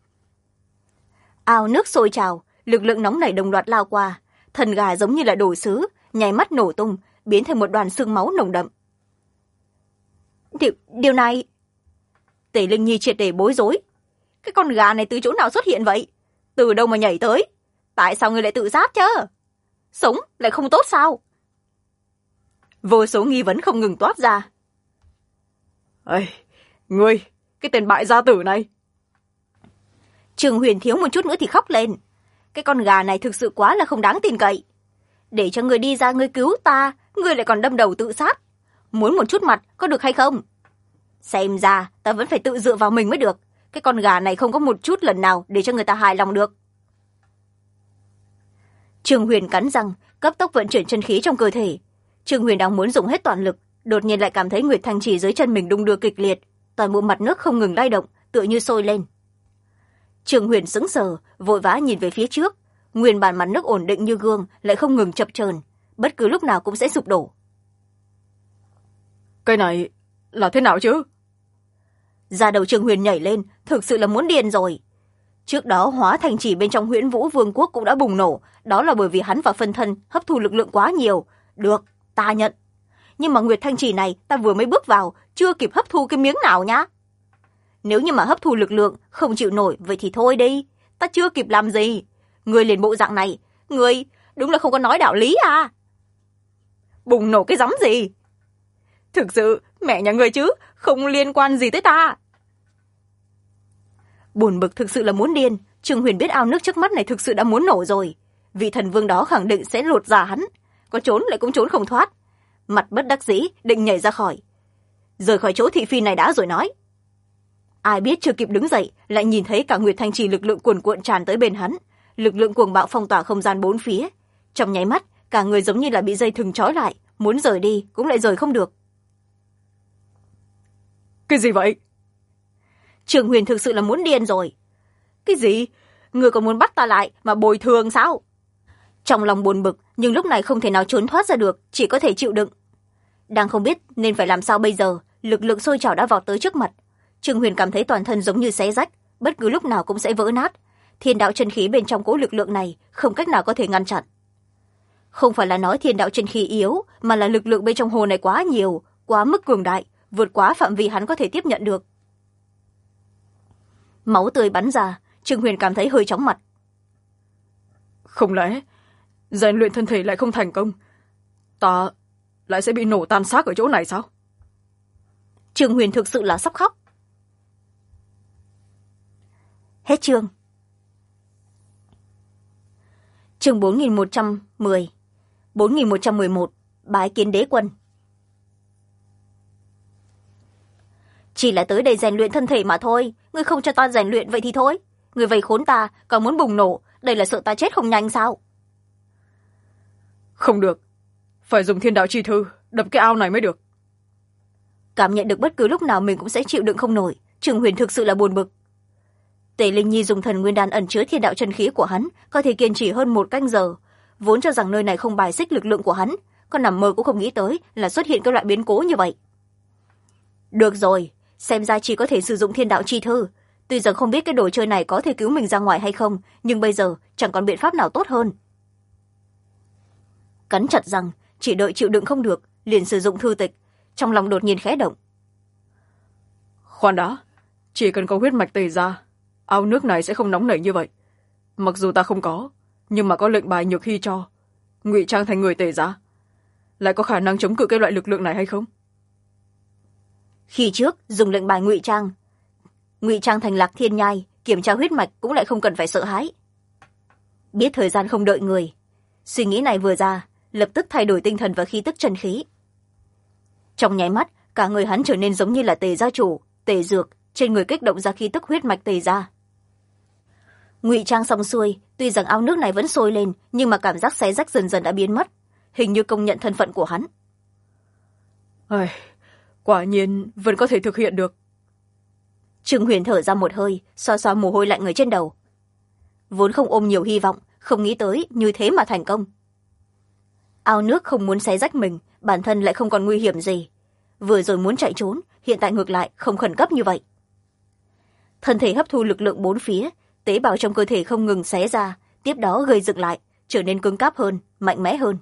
Ao nước sôi trào, lực lượng nóng nảy đồng loạt lao qua, thần gà giống như là đồ sứ, nháy mắt nổ tung, biến thành một đoàn xương máu nồng đậm. Điều này... Tề Linh Nhi triệt để bối rối. Cái con gà này từ chỗ nào xuất hiện vậy? Từ đâu mà nhảy tới? Tại sao ngươi lại tự sát chứ? Sống lại không tốt sao? Vô số nghi vấn không ngừng toát ra. Ây, ngươi, cái tên bại gia tử này. Trương Huyền thiếu một chút nữa thì khóc lên. Cái con gà này thực sự quá là không đáng tin cậy. Để cho ngươi đi ra ngươi cứu ta, ngươi lại còn đâm đầu tự sát. Muốn một chút mặt có được hay không? Xem ra ta vẫn phải tự dựa vào mình mới được. Cái con gà này không có một chút lần nào để cho người ta hài lòng được. Trương Huyền cắn răng, cấp tốc vận chuyển chân khí trong cơ thể. Trương Huyền đang muốn dùng hết toàn lực, đột nhiên lại cảm thấy Nguyệt Thanh Trì dưới chân mình đung đưa kịch liệt, toàn bộ mặt nước không ngừng lay động, tựa như sôi lên. Trương Huyền sững sờ, vội vã nhìn về phía trước. Nguyên bản mặt nước ổn định như gương lại không ngừng chập chờn, bất cứ lúc nào cũng sẽ sụp đổ. Cái này là thế nào chứ? Da đầu Trương Huyền nhảy lên, thực sự là muốn điên rồi. Trước đó hóa thành chỉ bên trong Huyễn Vũ Vương quốc cũng đã bùng nổ, đó là bởi vì hắn và phân thân hấp thu lực lượng quá nhiều. Được, ta nhận. Nhưng mà Nguyệt Thanh Chỉ này ta vừa mới bước vào, chưa kịp hấp thu cái miếng nào nhá. Nếu như mà hấp thu lực lượng không chịu nổi, vậy thì thôi đi, ta chưa kịp làm gì. Người liền bộ dạng này, người đúng là không có nói đạo lý à. Bùng nổ cái giấm gì? Thực sự, mẹ nhà người chứ, không liên quan gì tới ta. Buồn bực thực sự là muốn điên. Trương Huyền biết ao nước trước mắt này thực sự đã muốn nổ rồi. Vị thần vương đó khẳng định sẽ lột ra hắn, có trốn lại cũng trốn không thoát. Mặt bất đắc dĩ định nhảy ra khỏi, rời khỏi chỗ thị phi này đã rồi nói. Ai biết chưa kịp đứng dậy lại nhìn thấy cả Nguyệt Thanh Trì lực lượng cuồn cuộn tràn tới bên hắn, lực lượng cuồng bạo phong tỏa không gian bốn phía. Trong nháy mắt cả người giống như là bị dây thừng trói lại, muốn rời đi cũng lại rời không được. Cái gì vậy? Trương Huyền thực sự là muốn điên rồi. Cái gì? Người còn muốn bắt ta lại mà bồi thường sao? Trong lòng buồn bực, nhưng lúc này không thể nào trốn thoát ra được, chỉ có thể chịu đựng. Đang không biết nên phải làm sao bây giờ, lực lượng sôi trào đã vọt tới trước mặt. Trương Huyền cảm thấy toàn thân giống như xé rách, bất cứ lúc nào cũng sẽ vỡ nát. Thiên đạo chân khí bên trong cỗ lực lượng này không cách nào có thể ngăn chặn. Không phải là nói thiên đạo chân khí yếu, mà là lực lượng bên trong hồ này quá nhiều, quá mức cường đại, vượt quá phạm vi hắn có thể tiếp nhận được. Máu tươi bắn ra, Trương Huyền cảm thấy hơi chóng mặt. Không lẽ rèn luyện thân thể lại không thành công, ta lại sẽ bị nổ tan xác ở chỗ này sao? Trương Huyền thực sự là sắp khóc. Hết chương. Chương 4110, 4111, bái kiến đế quân. Chỉ là tới đây rèn luyện thân thể mà thôi, ngươi không cho ta rèn luyện vậy thì thôi. Ngươi vây khốn ta, còn muốn bùng nổ, đây là sợ ta chết không nhanh sao? Không được, phải dùng thiên đạo chi thư đập cái ao này mới được. Cảm nhận được bất cứ lúc nào mình cũng sẽ chịu đựng không nổi, Trương Huyền thực sự là buồn bực. Tề Linh Nhi dùng thần nguyên đan ẩn chứa thiên đạo chân khí của hắn, có thể kiên trì hơn 1 canh giờ. Vốn cho rằng nơi này không bài xích lực lượng của hắn, còn nằm mơ cũng không nghĩ tới là xuất hiện các loại biến cố như vậy. Được rồi, xem ra chỉ có thể sử dụng thiên đạo chi thư. Tuy rằng không biết cái đồ chơi này có thể cứu mình ra ngoài hay không, nhưng bây giờ chẳng còn biện pháp nào tốt hơn. Cắn chặt răng, chỉ đợi chịu đựng không được, liền sử dụng thư tịch. Trong lòng đột nhiên khẽ động. Khoan đã, chỉ cần có huyết mạch tề ra, ao nước này sẽ không nóng nảy như vậy. Mặc dù ta không có, nhưng mà có lệnh bài nhược hy cho, ngụy trang thành người tề ra, lại có khả năng chống cự cái loại lực lượng này hay không? Khi trước dùng lệnh bài ngụy trang thành Lạc Thiên Nhai, kiểm tra huyết mạch cũng lại không cần phải sợ hãi. Biết thời gian không đợi người, suy nghĩ này vừa ra, lập tức thay đổi tinh thần và khí tức chân khí. Trong nháy mắt, cả người hắn trở nên giống như là tề gia chủ, tề dược, trên người kích động ra khí tức huyết mạch tề gia. Ngụy trang xong xuôi, tuy rằng ao nước này vẫn sôi lên, nhưng mà cảm giác xé rách dần dần đã biến mất, hình như công nhận thân phận của hắn. Quả nhiên vẫn có thể thực hiện được. Trương Huyền thở ra một hơi, xoa xoa mồ hôi lạnh người trên đầu. Vốn không ôm nhiều hy vọng, không nghĩ tới như thế mà thành công. Ao nước không muốn xé rách mình, bản thân lại không còn nguy hiểm gì. Vừa rồi muốn chạy trốn, hiện tại ngược lại không khẩn cấp như vậy. Thân thể hấp thu lực lượng bốn phía, tế bào trong cơ thể không ngừng xé ra, tiếp đó gây dựng lại, trở nên cứng cáp hơn, mạnh mẽ hơn.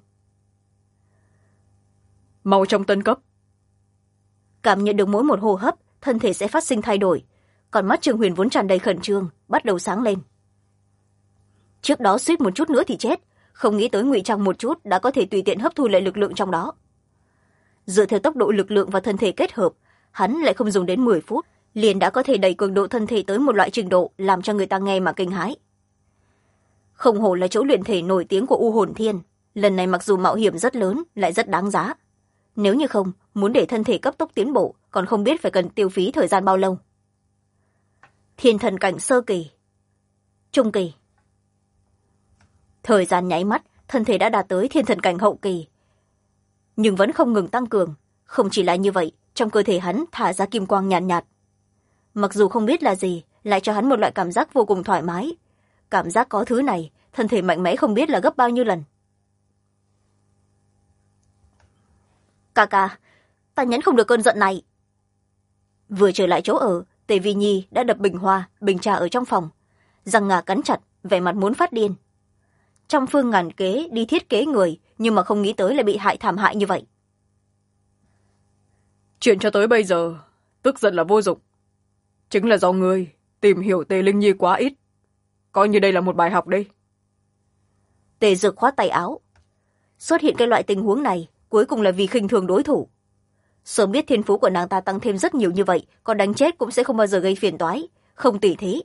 Mau trong tân cấp. Cảm nhận được mỗi một hô hấp, thân thể sẽ phát sinh thay đổi, còn mắt Trương Huyền vốn tràn đầy khẩn trương, bắt đầu sáng lên. Trước đó suýt một chút nữa thì chết, không nghĩ tới ngụy trang một chút đã có thể tùy tiện hấp thu lại lực lượng trong đó. Dựa theo tốc độ lực lượng và thân thể kết hợp, hắn lại không dùng đến 10 phút, liền đã có thể đẩy cường độ thân thể tới một loại trình độ làm cho người ta nghe mà kinh hãi. Không hổ là chỗ luyện thể nổi tiếng của U Hồn Thiên, lần này mặc dù mạo hiểm rất lớn, lại rất đáng giá. nếu như không muốn để thân thể cấp tốc tiến bộ còn không biết phải cần tiêu phí thời gian bao lâu. Thiên thần cảnh sơ kỳ, trung kỳ. Thời gian nháy mắt, thân thể đã đạt tới thiên thần cảnh hậu kỳ, nhưng vẫn không ngừng tăng cường. Không chỉ là như vậy, trong cơ thể hắn thả ra kim quang nhàn nhạt, mặc dù không biết là gì, lại cho hắn một loại cảm giác vô cùng thoải mái. Cảm giác có thứ này, thân thể mạnh mẽ không biết là gấp bao nhiêu lần. Ca ca, ta nhẫn không được cơn giận này. Vừa trở lại chỗ ở, Tề Vi Nhi đã đập bình hoa bình trà ở trong phòng, răng ngà cắn chặt, vẻ mặt muốn phát điên. Trăm phương ngàn kế đi thiết kế người, nhưng mà không nghĩ tới lại bị hại thảm hại như vậy. Chuyện cho tới bây giờ tức giận là vô dụng, chính là do ngươi tìm hiểu Tề Linh Nhi quá ít, coi như đây là một bài học đi. Tề Dược khoát tay áo. Xuất hiện cái loại tình huống này cuối cùng là vì khinh thường đối thủ. Sớm biết thiên phú của nàng ta tăng thêm rất nhiều như vậy, còn đánh chết cũng sẽ không bao giờ gây phiền toái, không tỉ thí.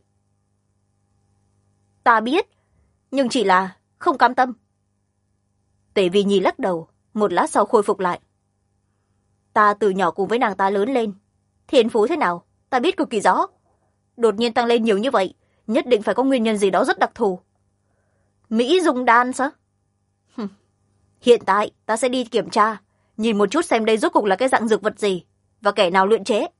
Ta biết, nhưng chỉ là không cam tâm. Tề Vi Nhi lắc đầu, một lát sau khôi phục lại. Ta từ nhỏ cùng với nàng ta lớn lên, thiên phú thế nào ta biết cực kỳ rõ. Đột nhiên tăng lên nhiều như vậy, nhất định phải có nguyên nhân gì đó rất đặc thù. Mỹ dung đan sao? Hiện tại ta sẽ đi kiểm tra, nhìn một chút xem đây rốt cuộc là cái dạng dược vật gì và kẻ nào luyện chế.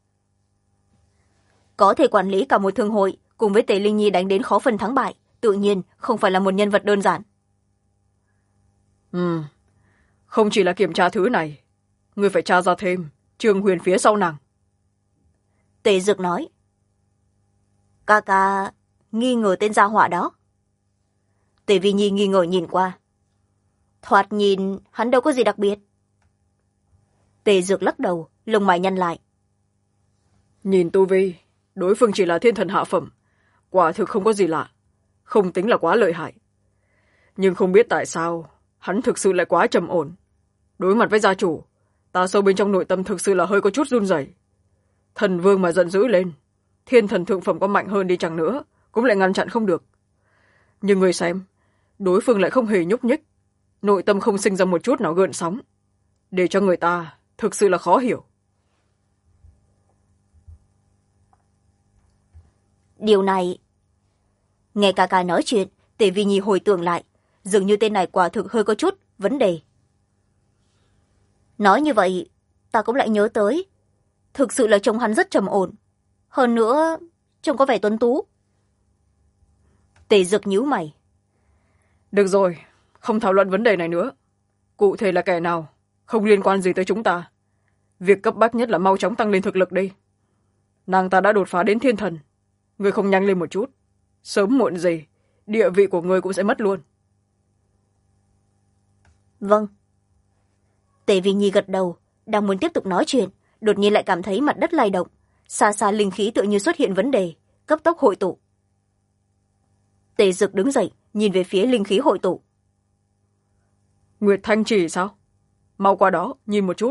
Có thể quản lý cả một thương hội cùng với Tề Linh Nhi đánh đến khó phân thắng bại, tự nhiên không phải là một nhân vật đơn giản. Không chỉ là kiểm tra thứ này, ngươi phải tra ra thêm Trương Huyền phía sau nàng. Tề Dược nói. Ca ca nghi ngờ tên gia hỏa đó. Tề Vi Nhi nghi ngờ nhìn qua. Thoạt nhìn hắn đâu có gì đặc biệt. Tề Dược lắc đầu, lông mày nhăn lại. Nhìn tu vi, đối phương chỉ là thiên thần hạ phẩm, quả thực không có gì lạ, không tính là quá lợi hại. Nhưng không biết tại sao hắn thực sự lại quá trầm ổn. Đối mặt với gia chủ, ta sâu bên trong nội tâm thực sự là hơi có chút run rẩy. Thần vương mà giận dữ lên, thiên thần thượng phẩm có mạnh hơn đi chăng nữa cũng lại ngăn chặn không được. Nhưng người xem, đối phương lại không hề nhúc nhích, nội tâm không sinh ra một chút nào gợn sóng, để cho người ta thực sự là khó hiểu. Điều này... Nghe ca ca nói chuyện, Tề Vi Nhi hồi tưởng lại, dường như tên này quả thực hơi có chút vấn đề. Nói như vậy, ta cũng lại nhớ tới, thực sự là trông hắn rất trầm ổn, hơn nữa trông có vẻ tuấn tú. Tề Dược nhíu mày. Được rồi, không thảo luận vấn đề này nữa. Cụ thể là kẻ nào không liên quan gì tới chúng ta. Việc cấp bách nhất là mau chóng tăng lên thực lực đi. Nàng ta đã đột phá đến thiên thần, ngươi không nhanh lên một chút, sớm muộn gì địa vị của ngươi cũng sẽ mất luôn. Vâng. Tề Vi Nhi gật đầu, đang muốn tiếp tục nói chuyện, đột nhiên lại cảm thấy mặt đất lay động, xa xa linh khí tựa như xuất hiện vấn đề, cấp tốc hội tụ. Tề Dực đứng dậy, nhìn về phía linh khí hội tụ. Nguyệt Thanh Trì sao? Mau qua đó nhìn một chút.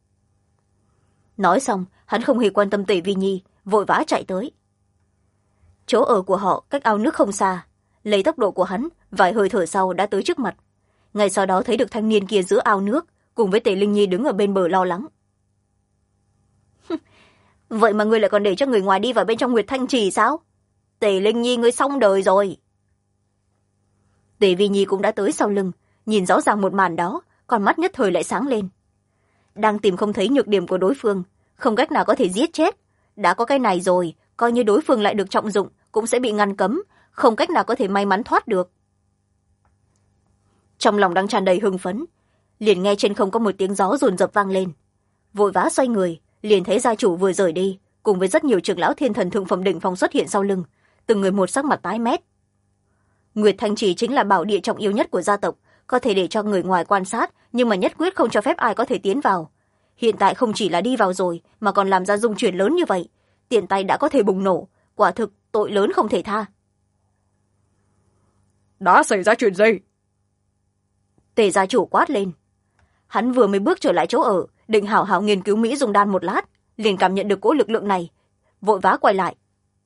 Nói xong, hắn không hề quan tâm Tề Vi Nhi, vội vã chạy tới. Chỗ ở của họ cách ao nước không xa, lấy tốc độ của hắn, vài hơi thở sau đã tới trước mặt. Ngay sau đó thấy được thanh niên kia giữa ao nước, cùng với Tề Linh Nhi đứng ở bên bờ lo lắng. Vậy mà ngươi lại còn để cho người ngoài đi vào bên trong Nguyệt Thanh Trì sao? Tề Linh Nhi, ngươi xong đời rồi. Tề Vi Nhi cũng đã tới sau lưng, nhìn rõ ràng một màn đó, con mắt nhất thời lại sáng lên. Đang tìm không thấy nhược điểm của đối phương, không cách nào có thể giết chết. Đã có cái này rồi, coi như đối phương lại được trọng dụng, cũng sẽ bị ngăn cấm, không cách nào có thể may mắn thoát được. Trong lòng đang tràn đầy hưng phấn, liền nghe trên không có một tiếng gió dồn dập vang lên. Vội vã xoay người, liền thấy gia chủ vừa rời đi, cùng với rất nhiều trưởng lão thiên thần thượng phẩm đỉnh phong xuất hiện sau lưng, từng người một sắc mặt tái mét. Nguyệt Thanh Trì chính là bảo địa trọng yếu nhất của gia tộc, có thể để cho người ngoài quan sát, nhưng mà nhất quyết không cho phép ai có thể tiến vào. Hiện tại không chỉ là đi vào rồi, mà còn làm ra dung chuyển lớn như vậy, tiện tay đã có thể bùng nổ, quả thực tội lớn không thể tha. Đã xảy ra chuyện gì? Tề gia chủ quát lên. Hắn vừa mới bước trở lại chỗ ở, định hảo hảo nghiên cứu Mỹ dung đan một lát, liền cảm nhận được cỗ lực lượng này, vội vã quay lại.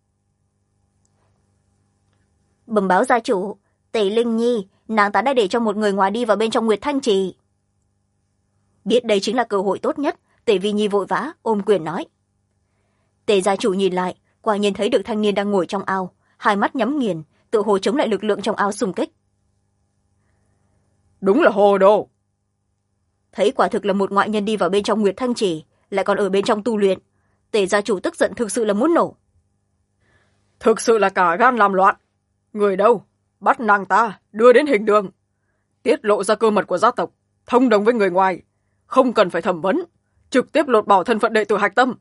Bẩm báo gia chủ, Tề Linh Nhi, nàng ta đã để cho một người ngoài đi vào bên trong Nguyệt Thanh Trì. biết đây chính là cơ hội tốt nhất, Tề Vi Nhi vội vã ôm quyền nói. Tề gia chủ nhìn lại, quả nhiên thấy được thanh niên đang ngồi trong ao, hai mắt nhắm nghiền, tự hồ chống lại lực lượng trong ao xung kích. Đúng là hồ đồ. Thấy quả thực là một ngoại nhân đi vào bên trong Nguyệt Thanh Trì, lại còn ở bên trong tu luyện, Tề gia chủ tức giận thực sự là muốn nổ. Thực sự là cả gan làm loạn. Người đâu? Bắt nàng ta đưa đến hình đường, tiết lộ ra cơ mật của gia tộc, thông đồng với người ngoài, không cần phải thẩm vấn, trực tiếp lột bỏ thân phận đệ tử hạch tâm.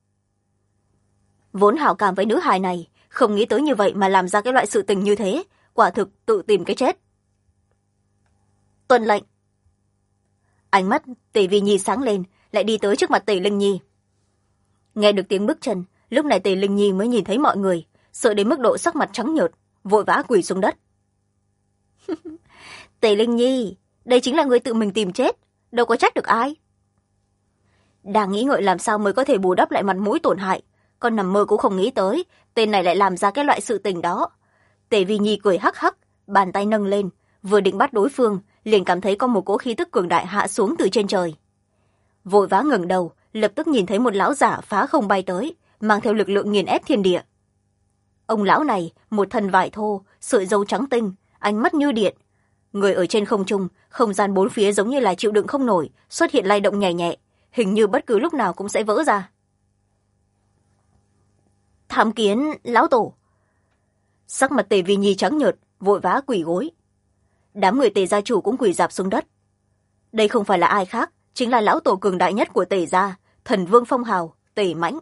Vốn hảo cảm với nữ hài này, không nghĩ tới như vậy mà làm ra cái loại sự tình như thế, quả thực tự tìm cái chết. Tuân lệnh. Ánh mắt Tề Vi Nhi sáng lên, lại đi tới trước mặt Tề Linh Nhi. Nghe được tiếng bước chân, lúc này Tề Linh Nhi mới nhìn thấy mọi người, sợ đến mức độ sắc mặt trắng nhợt, vội vã quỳ xuống đất. Tề Linh Nhi, đây chính là người tự mình tìm chết, đâu có trách được ai. Đang nghĩ ngợi làm sao mới có thể bù đắp lại mặt mũi tổn hại, con nằm mơ cũng không nghĩ tới tên này lại làm ra cái loại sự tình đó. Tề Vi Nhi cười hắc hắc, bàn tay nâng lên, vừa định bắt đối phương, liền cảm thấy có một cỗ khí tức cường đại hạ xuống từ trên trời. Vội vã ngẩng đầu, lập tức nhìn thấy một lão giả phá không bay tới, mang theo lực lượng nghiền ép thiên địa. Ông lão này một thân vải thô, sợi râu trắng tinh, ánh mắt như điện, người ở trên không trung, không gian bốn phía giống như là chịu đựng không nổi, xuất hiện lay động nhẹ nhẹ, hình như bất cứ lúc nào cũng sẽ vỡ ra. Tham kiến lão tổ. Sắc mặt Tề Vi Nhi trắng nhợt, vội vã quỳ gối. Đám người Tề gia chủ cũng quỳ rạp xuống đất. Đây không phải là ai khác, chính là lão tổ cường đại nhất của Tề gia, Thần Vương phong hào, Tề Mãnh.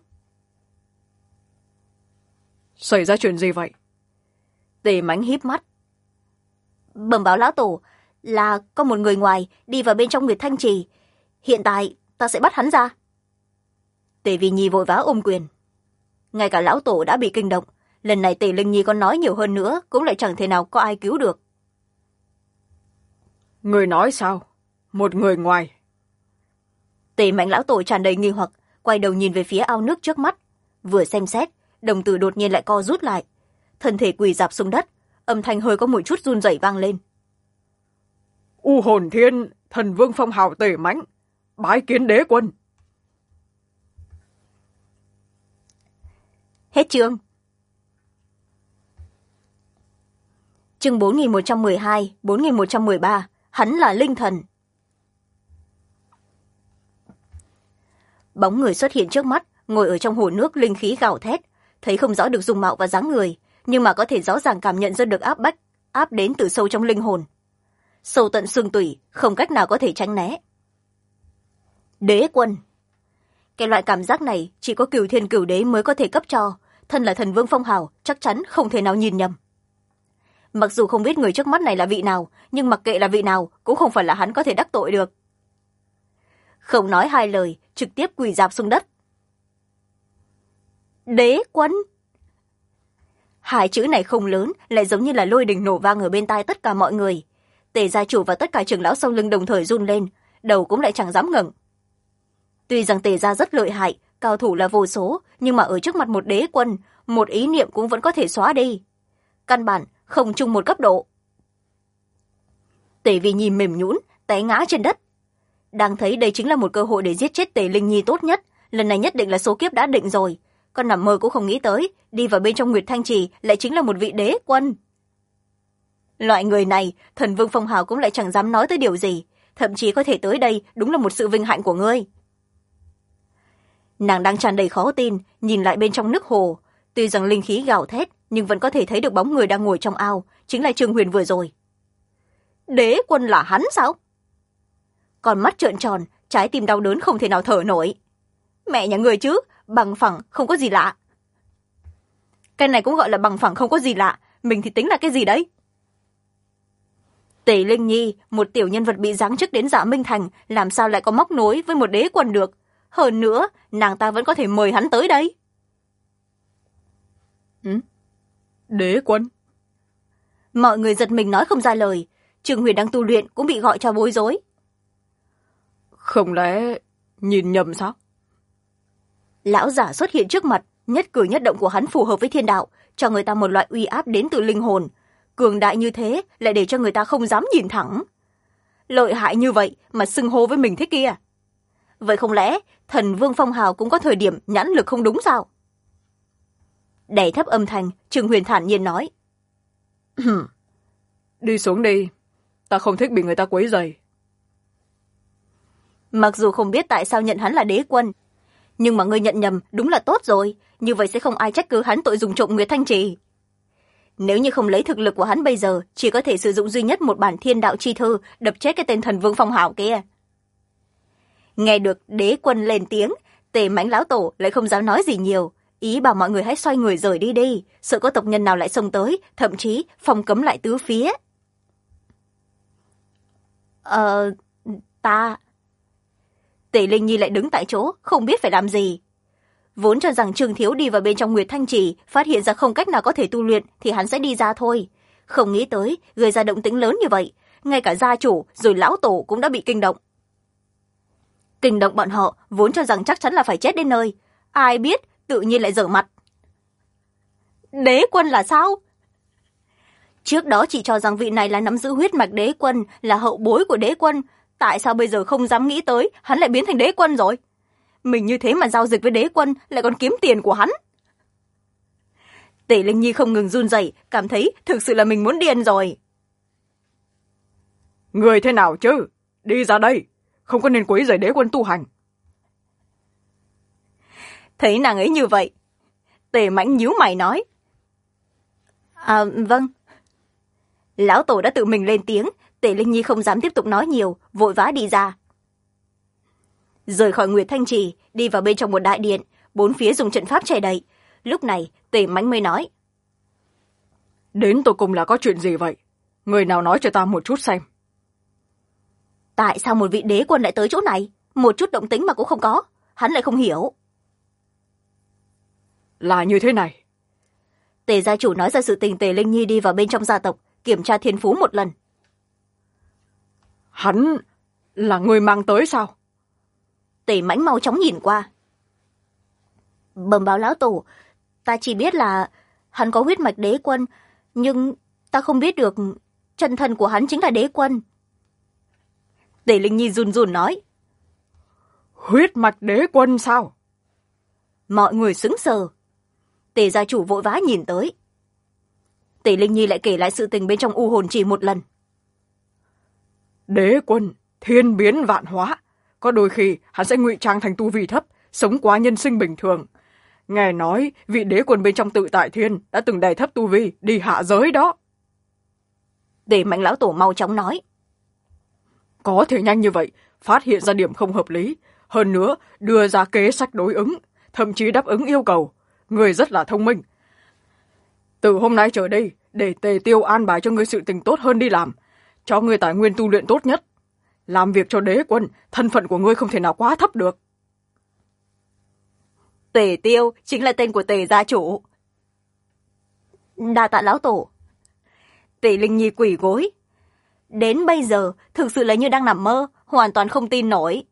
Xảy ra chuyện gì vậy? Tề Mãnh híp mắt. Bẩm báo lão tổ, là có một người ngoài đi vào bên trong Nguyệt Thanh Trì, hiện tại ta sẽ bắt hắn ra. Tề Vi Nhi vội vã ôm quyền. Ngay cả lão tổ đã bị kinh động, lần này Tề Linh Nhi có nói nhiều hơn nữa cũng lại chẳng thể nào có ai cứu được. Người nói sao? Một người ngoài. Tề Mãnh lão tổ tràn đầy nghi hoặc, quay đầu nhìn về phía ao nước trước mắt, vừa xem xét, đồng tử đột nhiên lại co rút lại, thân thể quỳ rạp xuống đất, âm thanh hơi có một chút run rẩy vang lên. U Hồn Thiên, Thần Vương phong hào Tề Mãnh, bái kiến đế quân. Hết chương. Chương 4112, 4113, hắn là linh thần. Bóng người xuất hiện trước mắt, ngồi ở trong hồ nước linh khí gào thét, thấy không rõ được dung mạo và dáng người, nhưng mà có thể rõ ràng cảm nhận ra được áp bách, áp đến từ sâu trong linh hồn. Sâu tận xương tủy, không cách nào có thể tránh né. Đế quân. Cái loại cảm giác này chỉ có Cửu Thiên Cửu Đế mới có thể cấp cho, thân là Thần Vương phong hào, chắc chắn không thể nào nhìn nhầm. Mặc dù không biết người trước mắt này là vị nào, nhưng mặc kệ là vị nào, cũng không phải là hắn có thể đắc tội được. Không nói hai lời, trực tiếp quỳ rạp xuống đất. Đế quân. Hai chữ này không lớn, lại giống như là lôi đình nổ vang ở bên tai tất cả mọi người. Tề gia chủ và tất cả trưởng lão sau lưng đồng thời run lên, đầu cũng lại chẳng dám ngẩng. Tuy rằng Tề gia rất lợi hại, cao thủ là vô số, nhưng mà ở trước mặt một đế quân, một ý niệm cũng vẫn có thể xóa đi. Căn bản không chung một cấp độ. Tề Vi Nhi mềm nhũn, té ngã trên đất. Đang thấy đây chính là một cơ hội để giết chết Tề Linh Nhi tốt nhất, lần này nhất định là số kiếp đã định rồi. Con nằm mơ cũng không nghĩ tới, đi vào bên trong Nguyệt Thanh Trì lại chính là một vị đế quân. Loại người này, Thần Vương phong hào cũng lại chẳng dám nói tới điều gì, thậm chí có thể tới đây đúng là một sự vinh hạnh của ngươi. Nàng đang tràn đầy khó tin, nhìn lại bên trong nước hồ, tuy rằng linh khí gào thét, nhưng vẫn có thể thấy được bóng người đang ngồi trong ao, chính là Trương Huyền vừa rồi. Đế quân là hắn sao? Còn mắt trợn tròn, trái tim đau đớn không thể nào thở nổi. Mẹ nhà người chứ, bằng phẳng không có gì lạ. Cái này cũng gọi là bằng phẳng không có gì lạ, mình thì tính là cái gì đấy? Tề Linh Nhi, một tiểu nhân vật bị giáng chức đến Dạ Minh Thành, làm sao lại có móc nối với một đế quân được? Hơn nữa, nàng ta vẫn có thể mời hắn tới đây. Đế quân? Mọi người giật mình nói không ra lời, Trương Huyền đang tu luyện cũng bị gọi cho bối rối. Không lẽ nhìn nhầm sao? Lão giả xuất hiện trước mặt, nhất cử nhất động của hắn phù hợp với thiên đạo, cho người ta một loại uy áp đến từ linh hồn. Cường đại như thế lại để cho người ta không dám nhìn thẳng. Lợi hại như vậy mà xưng hô với mình thế kia. vậy không lẽ thần vương phong hào cũng có thời điểm nhãn lực không đúng sao? Đè thấp âm thanh, Trương Huyền thản nhiên nói. Đi xuống đi, ta không thích bị người ta quấy rầy. Mặc dù không biết tại sao nhận hắn là đế quân, nhưng mà ngươi nhận nhầm đúng là tốt rồi, như vậy sẽ không ai trách cứ hắn tội dùng trộm Nguyệt Thanh Trì. Nếu như không lấy thực lực của hắn bây giờ, chỉ có thể sử dụng duy nhất một bản thiên đạo chi thư đập chết cái tên thần vương phong hào kia. Nghe được đế quân lên tiếng, Tề Mãnh lão tổ lại không dám nói gì nhiều, ý bảo mọi người hãy xoay người rời đi đi, sợ có tộc nhân nào lại xông tới, thậm chí phong cấm lại tứ phía. Ta... Tề Linh Nhi lại đứng tại chỗ, không biết phải làm gì. Vốn cho rằng Trương Thiếu đi vào bên trong Nguyệt Thanh Trì, phát hiện ra không cách nào có thể tu luyện thì hắn sẽ đi ra thôi. Không nghĩ tới, gây ra động tĩnh lớn như vậy, ngay cả gia chủ rồi lão tổ cũng đã bị kinh động. Kinh động bọn họ, vốn cho rằng chắc chắn là phải chết đến nơi. Ai biết, tự nhiên lại dở mặt. Đế quân là sao? Trước đó chỉ cho rằng vị này là nắm giữ huyết mạch đế quân, là hậu bối của đế quân. Tại sao bây giờ không dám nghĩ tới, hắn lại biến thành đế quân rồi? Mình như thế mà giao dịch với đế quân, lại còn kiếm tiền của hắn. Tề Linh Nhi không ngừng run rẩy, cảm thấy thực sự là mình muốn điên rồi. Người thế nào chứ? Đi ra đây, không có nên quấy rầy đế quân tu hành. Thấy nàng ấy như vậy, Tề Mãnh nhíu mày nói. Vâng. Lão tổ đã tự mình lên tiếng, Tề Linh Nhi không dám tiếp tục nói nhiều, vội vã đi ra. Rời khỏi Nguyệt Thanh Trì, đi vào bên trong một đại điện, bốn phía dùng trận pháp che đậy. Lúc này, Tề Mãnh mới nói. Đến tột cùng là có chuyện gì vậy? Người nào nói cho ta một chút xem. Tại sao một vị đế quân lại tới chỗ này? Một chút động tĩnh mà cũng không có. Hắn lại không hiểu. Là như thế này. Tề gia chủ nói ra sự tình Tề Linh Nhi đi vào bên trong gia tộc, kiểm tra thiên phú một lần. Hắn là người mang tới sao? Tề Mãnh mau chóng nhìn qua. Bẩm báo lão tổ, ta chỉ biết là hắn có huyết mạch đế quân, nhưng ta không biết được chân thân của hắn chính là đế quân. Tề Linh Nhi run run nói. Huyết mạch đế quân sao? Mọi người sững sờ. Tề gia chủ vội vã nhìn tới. Tề Linh Nhi lại kể lại sự tình bên trong u hồn trì một lần. Đế quân, thiên biến vạn hóa. Có đôi khi hắn sẽ ngụy trang thành tu vi thấp, sống quá nhân sinh bình thường. Nghe nói vị đế quân bên trong Tự Tại Thiên đã từng đè thấp tu vi đi hạ giới đó. Tề Mãnh lão tổ mau chóng nói. Có thể nhanh như vậy, phát hiện ra điểm không hợp lý. Hơn nữa, đưa ra kế sách đối ứng, thậm chí đáp ứng yêu cầu. Người rất là thông minh. Từ hôm nay trở đi, để Tề Tiêu an bài cho ngươi sự tình tốt hơn đi làm. Cho ngươi tài nguyên tu luyện tốt nhất. Làm việc cho đế quân, thân phận của ngươi không thể nào quá thấp được. Tề Tiêu chính là tên của Tề gia chủ. Đa tạ lão tổ. Tề Linh Nhi quỳ gối. Đến bây giờ, thực sự là như đang nằm mơ, hoàn toàn không tin nổi.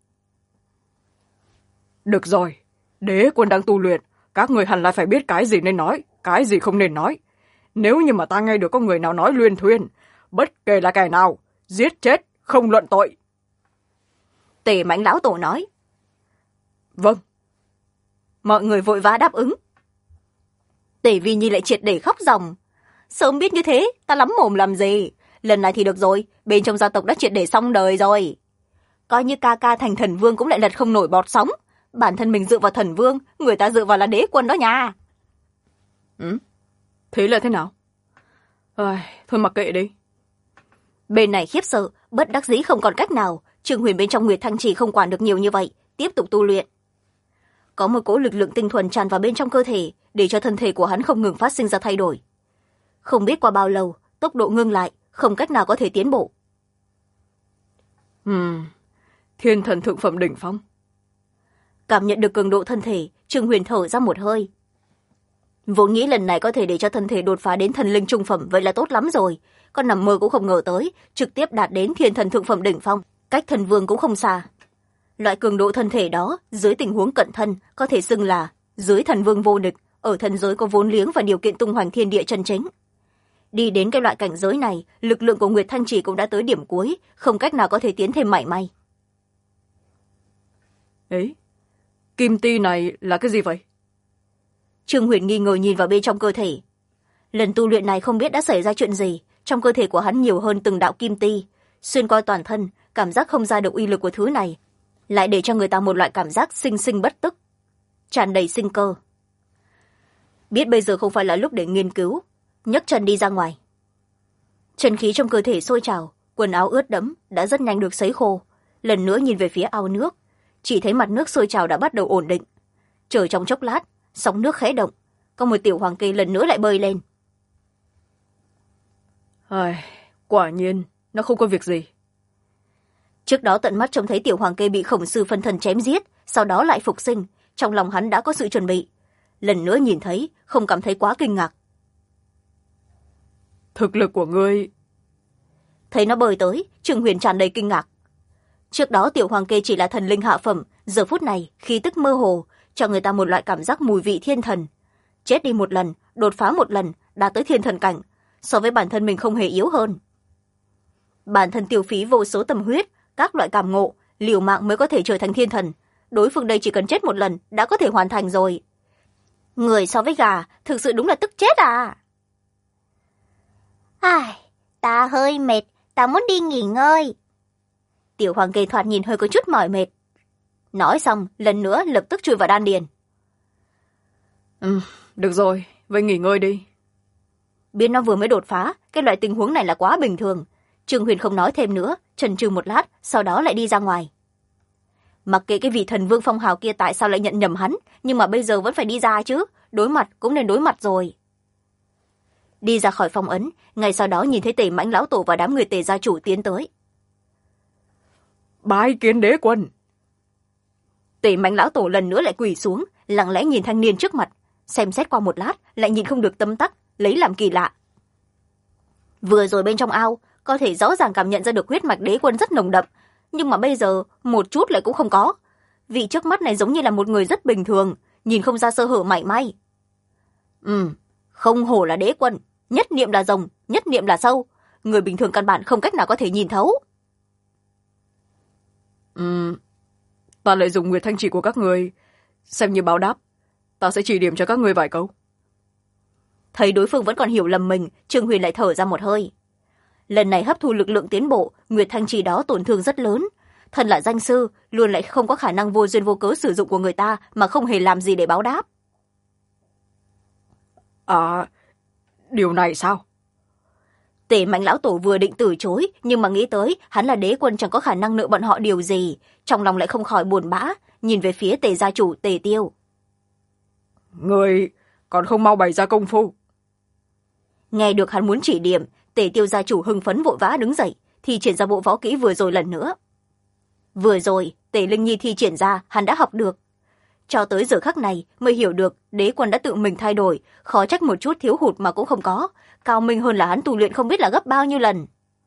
Được rồi, đế quân đang tu luyện, các người hẳn là phải biết cái gì nên nói, cái gì không nên nói. Nếu như mà ta nghe được có người nào nói luyên thuyên, bất kể là kẻ nào, giết chết, không luận tội. Tề Mãnh lão tổ nói. Vâng. Mọi người vội vã đáp ứng. Tề Vi Nhi lại triệt để khóc ròng. Sớm biết như thế, ta lắm mồm làm gì. Lần này thì được rồi, bên trong gia tộc đã triệt để xong đời rồi. Coi như ca ca thành thần vương cũng lại lật không nổi bọt sóng. Bản thân mình dựa vào thần vương, người ta dựa vào là đế quân đó nha. Thế là thế nào? Thôi mặc kệ đi. Bên này khiếp sợ, bất đắc dĩ không còn cách nào. Trương Huyền bên trong Nguyệt Thanh Trì không quản được nhiều như vậy, tiếp tục tu luyện. Có một cỗ lực lượng tinh thuần tràn vào bên trong cơ thể, để cho thân thể của hắn không ngừng phát sinh ra thay đổi. Không biết qua bao lâu, tốc độ ngưng lại, không cách nào có thể tiến bộ. Thiên thần thượng phẩm đỉnh phong. Cảm nhận được cường độ thân thể, Trương Huyền thở ra một hơi. Vốn nghĩ lần này có thể để cho thân thể đột phá đến thần linh trung phẩm, vậy là tốt lắm rồi. Con nằm mơ cũng không ngờ tới, trực tiếp đạt đến thiên thần thượng phẩm đỉnh phong, cách thần vương cũng không xa. Loại cường độ thân thể đó, dưới tình huống cận thân, có thể xưng là dưới thần vương vô địch, ở thần giới có vốn liếng và điều kiện tung hoành thiên địa chân chính. Đi đến cái loại cảnh giới này, lực lượng của Nguyệt Thanh Trì cũng đã tới điểm cuối, không cách nào có thể tiến thêm mảy may. Ấy, kim ti này là cái gì vậy? Trương Huyền nghi ngờ nhìn vào bên trong cơ thể. Lần tu luyện này không biết đã xảy ra chuyện gì, trong cơ thể của hắn nhiều hơn từng đạo kim ti, xuyên qua toàn thân, cảm giác không ra được uy lực của thứ này, lại để cho người ta một loại cảm giác sinh sinh bất tức, tràn đầy sinh cơ. Biết bây giờ không phải là lúc để nghiên cứu, nhấc chân đi ra ngoài. Chân khí trong cơ thể sôi trào, quần áo ướt đẫm đã rất nhanh được sấy khô. Lần nữa nhìn về phía ao nước, chỉ thấy mặt nước sôi trào đã bắt đầu ổn định. Chờ trong chốc lát, sóng nước khẽ động, có một tiểu hoàng kê lần nữa lại bơi lên. Quả nhiên nó không có việc gì. Trước đó tận mắt trông thấy tiểu hoàng kê bị khổng sư phân thân chém giết, sau đó lại phục sinh, trong lòng hắn đã có sự chuẩn bị. Lần nữa nhìn thấy, không cảm thấy quá kinh ngạc. Thực lực của ngươi... Thấy nó bơi tới, Trương Huyền tràn đầy kinh ngạc. Trước đó tiểu hoàng kê chỉ là thần linh hạ phẩm, giờ phút này khí tức mơ hồ, cho người ta một loại cảm giác mùi vị thiên thần. Chết đi một lần, đột phá một lần, đã tới thiên thần cảnh, so với bản thân mình không hề yếu hơn. Bản thân tiêu phí vô số tâm huyết, các loại cảm ngộ, liều mạng mới có thể trở thành thiên thần. Đối phương đây chỉ cần chết một lần đã có thể hoàn thành rồi. Người so với gà thực sự đúng là tức chết à. Ta hơi mệt, ta muốn đi nghỉ ngơi. Tiểu hoàng kê thoạt nhìn hơi có chút mỏi mệt. Nói xong lần nữa lập tức chui vào đan điền. Được rồi, vậy nghỉ ngơi đi. Biết nó vừa mới đột phá, cái loại tình huống này là quá bình thường. Trương Huyền không nói thêm nữa, chần chừ một lát, sau đó lại đi ra ngoài. Mặc kệ cái vị thần vương phong hào kia tại sao lại nhận nhầm hắn, nhưng mà bây giờ vẫn phải đi ra chứ, đối mặt cũng nên đối mặt rồi. Đi ra khỏi phong ấn, ngay sau đó nhìn thấy Tề Mãnh lão tổ và đám người Tề gia chủ tiến tới. Bái kiến đế quân. Tề Mãnh lão tổ lần nữa lại quỳ xuống, lặng lẽ nhìn thanh niên trước mặt, xem xét qua một lát, lại nhìn không được tấm tắc, lấy làm kỳ lạ. Vừa rồi bên trong ao, có thể rõ ràng cảm nhận ra được huyết mạch đế quân rất nồng đậm, nhưng mà bây giờ một chút lại cũng không có. Vị trước mắt này giống như là một người rất bình thường, nhìn không ra sơ hở mảy may. Không hổ là đế quân, nhất niệm là rồng, nhất niệm là sâu, người bình thường căn bản không cách nào có thể nhìn thấu. Ta lại dùng nguyệt thanh chỉ của các người xem như báo đáp, ta sẽ chỉ điểm cho các người vài câu. Thấy đối phương vẫn còn hiểu lầm mình, Trương Huyền lại thở ra một hơi. Lần này hấp thu lực lượng tiến bộ, nguyệt thanh chỉ đó tổn thương rất lớn. Thần là danh sư, luôn lại không có khả năng vô duyên vô cớ sử dụng của người ta mà không hề làm gì để báo đáp. Điều này sao? Tề Mạnh lão tổ vừa định từ chối, nhưng mà nghĩ tới hắn là đế quân chẳng có khả năng nợ bọn họ điều gì, trong lòng lại không khỏi buồn bã, nhìn về phía Tề gia chủ Tề Tiêu. Người còn không mau bày ra công phu. Nghe được hắn muốn chỉ điểm, Tề Tiêu gia chủ hưng phấn vội vã đứng dậy, thi triển ra bộ võ kỹ vừa rồi lần nữa. Vừa rồi Tề Linh Nhi thi triển ra hắn đã học được, cho tới giờ khắc này mới hiểu được đế quân đã tự mình thay đổi, khó trách một chút thiếu hụt mà cũng không có, cao minh hơn là hắn tu luyện không biết là gấp bao nhiêu lần.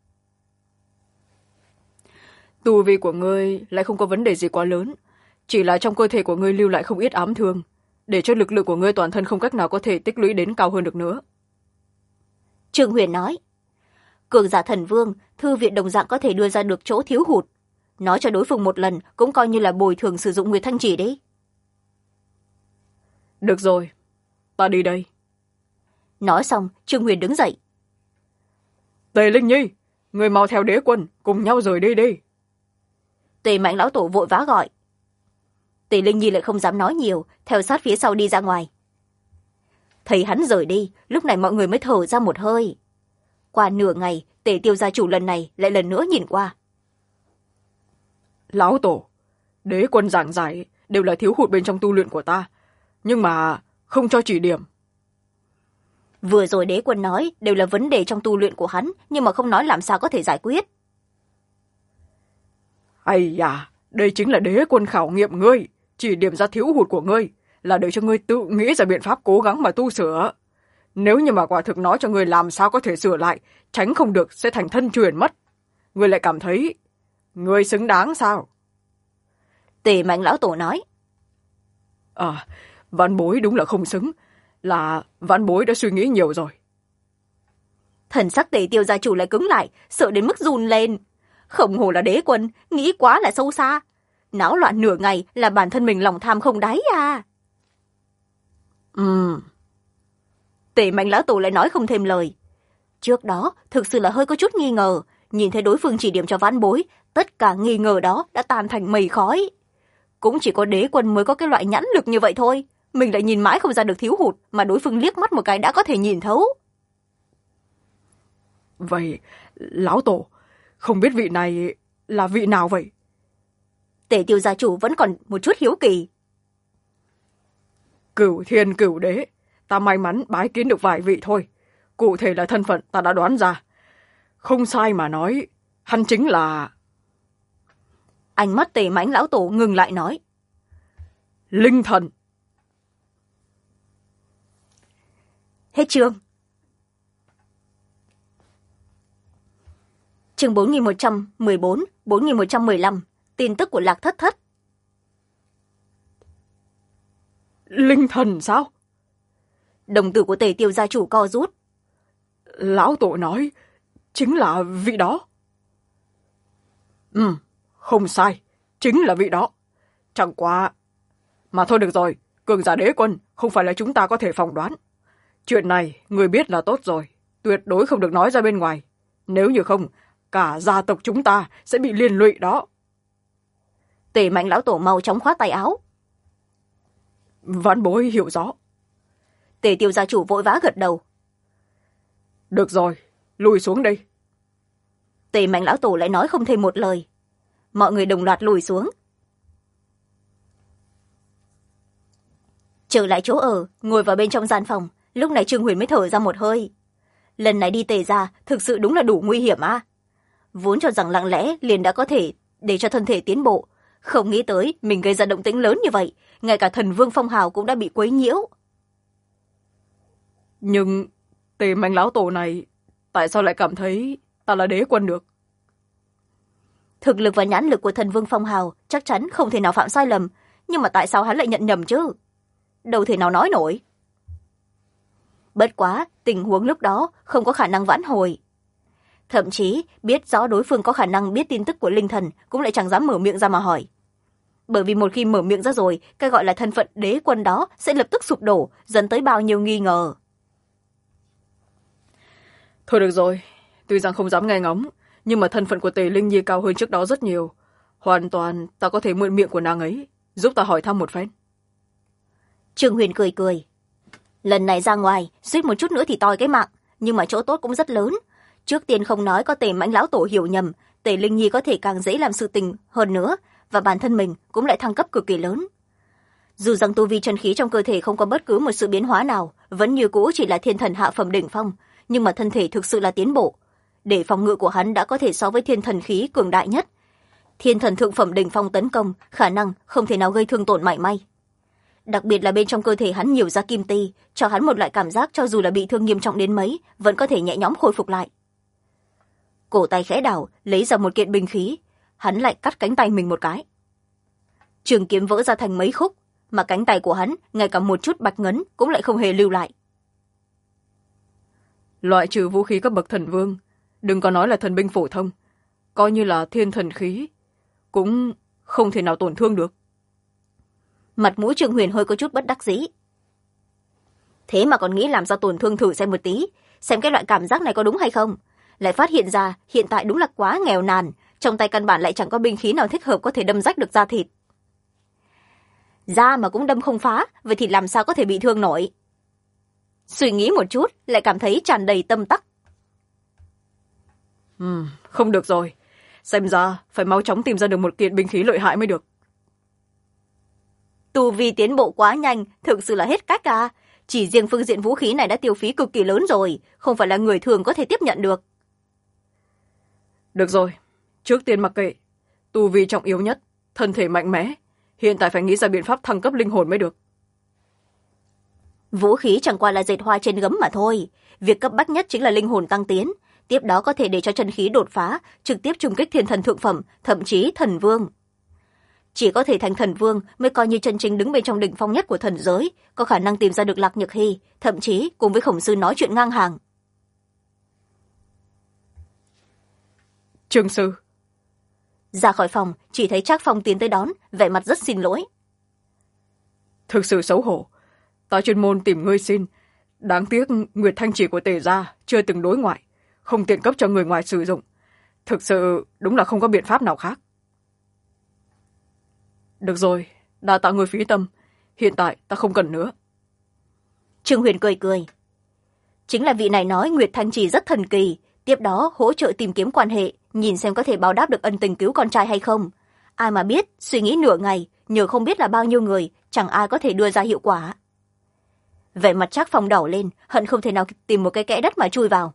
Tu vi của ngươi lại không có vấn đề gì quá lớn, chỉ là trong cơ thể của ngươi lưu lại không ít ám thương, để cho lực lượng của ngươi toàn thân không cách nào có thể tích lũy đến cao hơn được nữa. Trương Huyền nói, cường giả thần vương, thư viện đồng dạng có thể đưa ra được chỗ thiếu hụt, nói cho đối phương một lần cũng coi như là bồi thường sử dụng nguyệt thanh chỉ đấy. Được rồi, ta đi đây. Nói xong, Trương Huyền đứng dậy. Tề Linh Nhi, người mau theo đế quân, cùng nhau rời đi đi. Tề Mạnh lão tổ vội vã gọi. Tề Linh Nhi lại không dám nói nhiều, theo sát phía sau đi ra ngoài. Thấy hắn rời đi, lúc này mọi người mới thở ra một hơi. Qua nửa ngày, Tề Tiêu gia chủ lần này lại lần nữa nhìn qua. Lão tổ, đế quân giảng giải đều là thiếu hụt bên trong tu luyện của ta, nhưng mà không cho chỉ điểm. Vừa rồi đế quân nói đều là vấn đề trong tu luyện của hắn, nhưng mà không nói làm sao có thể giải quyết. Ây da, đây chính là đế quân khảo nghiệm ngươi, chỉ điểm ra thiếu hụt của ngươi, là để cho ngươi tự nghĩ ra biện pháp cố gắng mà tu sửa. Nếu như mà quả thực nói cho ngươi làm sao có thể sửa lại, tránh không được sẽ thành thân truyền mất. Ngươi lại cảm thấy ngươi xứng đáng sao? Tề Mạnh lão tổ nói. Vãn bối đúng là không xứng, là vãn bối đã suy nghĩ nhiều rồi. Thần sắc Tề Tiêu gia chủ lại cứng lại, sợ đến mức run lên. Không hổ là đế quân, nghĩ quá là sâu xa. náo loạn nửa ngày là bản thân mình lòng tham không đáy à. Tề Mạnh lão tổ lại nói không thêm lời. Trước đó thực sự là hơi có chút nghi ngờ, nhìn thấy đối phương chỉ điểm cho vãn bối, tất cả nghi ngờ đó đã tan thành mây khói. Cũng chỉ có đế quân mới có cái loại nhãn lực như vậy thôi, mình lại nhìn mãi không ra được thiếu hụt, mà đối phương liếc mắt một cái đã có thể nhìn thấu. Vậy lão tổ, không biết vị này là vị nào vậy? Tề Tiêu gia chủ vẫn còn một chút hiếu kỳ. Cửu thiên cửu đế, ta may mắn bái kiến được vài vị thôi. Cụ thể là thân phận ta đã đoán ra. Không sai mà nói, hắn chính là... Ánh mắt Tề Mãnh lão tổ ngừng lại nói. Linh thần. Hết chương. Chương 4114, 4115, tin tức của Lạc Thất Thất. Linh thần sao? Đồng tử của Tề Tiêu gia chủ co rút. Lão tổ nói, chính là vị đó. Không sai, chính là vị đó. Chẳng qua... Mà thôi được rồi, cường giả đế quân không phải là chúng ta có thể phỏng đoán. Chuyện này, người biết là tốt rồi, tuyệt đối không được nói ra bên ngoài. Nếu như không, cả gia tộc chúng ta sẽ bị liên lụy đó. Tề Mạnh lão tổ mau chóng khoát tay áo. Vãn bối hiểu rõ. Tề Tiêu gia chủ vội vã gật đầu. Được rồi, lùi xuống đây. Tề Mạnh lão tổ lại nói không thêm một lời. Mọi người đồng loạt lùi xuống. Trở lại chỗ ở, ngồi vào bên trong gian phòng, lúc này Trương Huyền mới thở ra một hơi. Lần này đi Tề ra thực sự đúng là đủ nguy hiểm à. Vốn cho rằng lặng lẽ liền đã có thể để cho thân thể tiến bộ, không nghĩ tới mình gây ra động tĩnh lớn như vậy, ngay cả thần vương phong hào cũng đã bị quấy nhiễu. Nhưng Tề Mạnh lão tổ này tại sao lại cảm thấy ta là đế quân được? Thực lực và nhãn lực của thần vương phong hào chắc chắn không thể nào phạm sai lầm, nhưng mà tại sao hắn lại nhận nhầm chứ? Đâu thể nào nói nổi. Bất quá, tình huống lúc đó không có khả năng vãn hồi. Thậm chí, biết rõ đối phương có khả năng biết tin tức của linh thần cũng lại chẳng dám mở miệng ra mà hỏi. Bởi vì một khi mở miệng ra rồi, cái gọi là thân phận đế quân đó sẽ lập tức sụp đổ, dẫn tới bao nhiêu nghi ngờ. Thôi được rồi, tuy rằng không dám nghe ngóng, nhưng mà thân phận của Tề Linh Nhi cao hơn trước đó rất nhiều. Hoàn toàn ta có thể mượn miệng của nàng ấy, giúp ta hỏi thăm một phen. Trương Huyền cười cười. Lần này ra ngoài, suýt một chút nữa thì toi cái mạng, nhưng mà chỗ tốt cũng rất lớn. Trước tiên không nói có Tề Mãnh lão tổ hiểu nhầm, Tề Linh Nhi có thể càng dễ làm sự tình hơn nữa, và bản thân mình cũng lại thăng cấp cực kỳ lớn. Dù rằng tu vi chân khí trong cơ thể không có bất cứ một sự biến hóa nào, vẫn như cũ chỉ là thiên thần hạ phẩm đỉnh phong, nhưng mà thân thể thực sự là tiến bộ. Để phòng ngự của hắn đã có thể so với thiên thần khí cường đại nhất. Thiên thần thượng phẩm đỉnh phong tấn công, khả năng không thể nào gây thương tổn mảy may. Đặc biệt là bên trong cơ thể hắn nhiều ra kim ti, cho hắn một loại cảm giác cho dù là bị thương nghiêm trọng đến mấy, vẫn có thể nhẹ nhõm khôi phục lại. Cổ tay khẽ đảo, lấy ra một kiện binh khí, hắn lại cắt cánh tay mình một cái. Trường kiếm vỡ ra thành mấy khúc, mà cánh tay của hắn ngay cả một chút bạch ngấn cũng lại không hề lưu lại. Loại trừ vũ khí cấp bậc thần vương, đừng có nói là thần binh phổ thông, coi như là thiên thần khí cũng không thể nào tổn thương được. Mặt mũi Trương Huyền hơi có chút bất đắc dĩ. Thế mà còn nghĩ làm ra tổn thương thử xem một tí, xem cái loại cảm giác này có đúng hay không. Lại phát hiện ra hiện tại đúng là quá nghèo nàn, trong tay căn bản lại chẳng có binh khí nào thích hợp có thể đâm rách được da thịt. Da mà cũng đâm không phá, vậy thì làm sao có thể bị thương nổi? Suy nghĩ một chút, lại cảm thấy tràn đầy tâm tắc. Không được rồi, xem ra phải mau chóng tìm ra được một kiện binh khí lợi hại mới được. Tu vi tiến bộ quá nhanh, thực sự là hết cách à. Chỉ riêng phương diện vũ khí này đã tiêu phí cực kỳ lớn rồi, không phải là người thường có thể tiếp nhận được. Được rồi, trước tiên mặc kệ, tu vi trọng yếu nhất, thân thể mạnh mẽ, hiện tại phải nghĩ ra biện pháp thăng cấp linh hồn mới được. Vũ khí chẳng qua là dệt hoa trên gấm mà thôi, việc cấp bách nhất chính là linh hồn tăng tiến, tiếp đó có thể để cho chân khí đột phá, trực tiếp trùng kích thiên thần thượng phẩm, thậm chí thần vương. Chỉ có thể thành thần vương mới coi như chân chính đứng bên trong đỉnh phong nhất của thần giới, có khả năng tìm ra được Lạc Nhược Hy, thậm chí cùng với Khổng Sư nói chuyện ngang hàng. Trương sư, Ra khỏi phòng chỉ thấy Trác Phong tiến tới đón, vẻ mặt rất xin lỗi. Thực sự xấu hổ, ta chuyên môn tìm ngươi xin, đáng tiếc Nguyệt Thanh Chỉ của Tề gia chưa từng đối ngoại, không tiện cấp cho người ngoài sử dụng, thực sự đúng là không có biện pháp nào khác. Được rồi, đa tạ ngươi phí tâm, hiện tại ta không cần nữa. Trương Huyền cười cười. Chính là vị này nói Nguyệt Thanh Chỉ rất thần kỳ, tiếp đó hỗ trợ tìm kiếm quan hệ, nhìn xem có thể báo đáp được ân tình cứu con trai hay không. Ai mà biết, suy nghĩ nửa ngày, nhờ không biết là bao nhiêu người, chẳng ai có thể đưa ra hiệu quả. Vẻ mặt Trác Phong đỏ lên, hận không thể nào tìm một cái kẽ đất mà chui vào.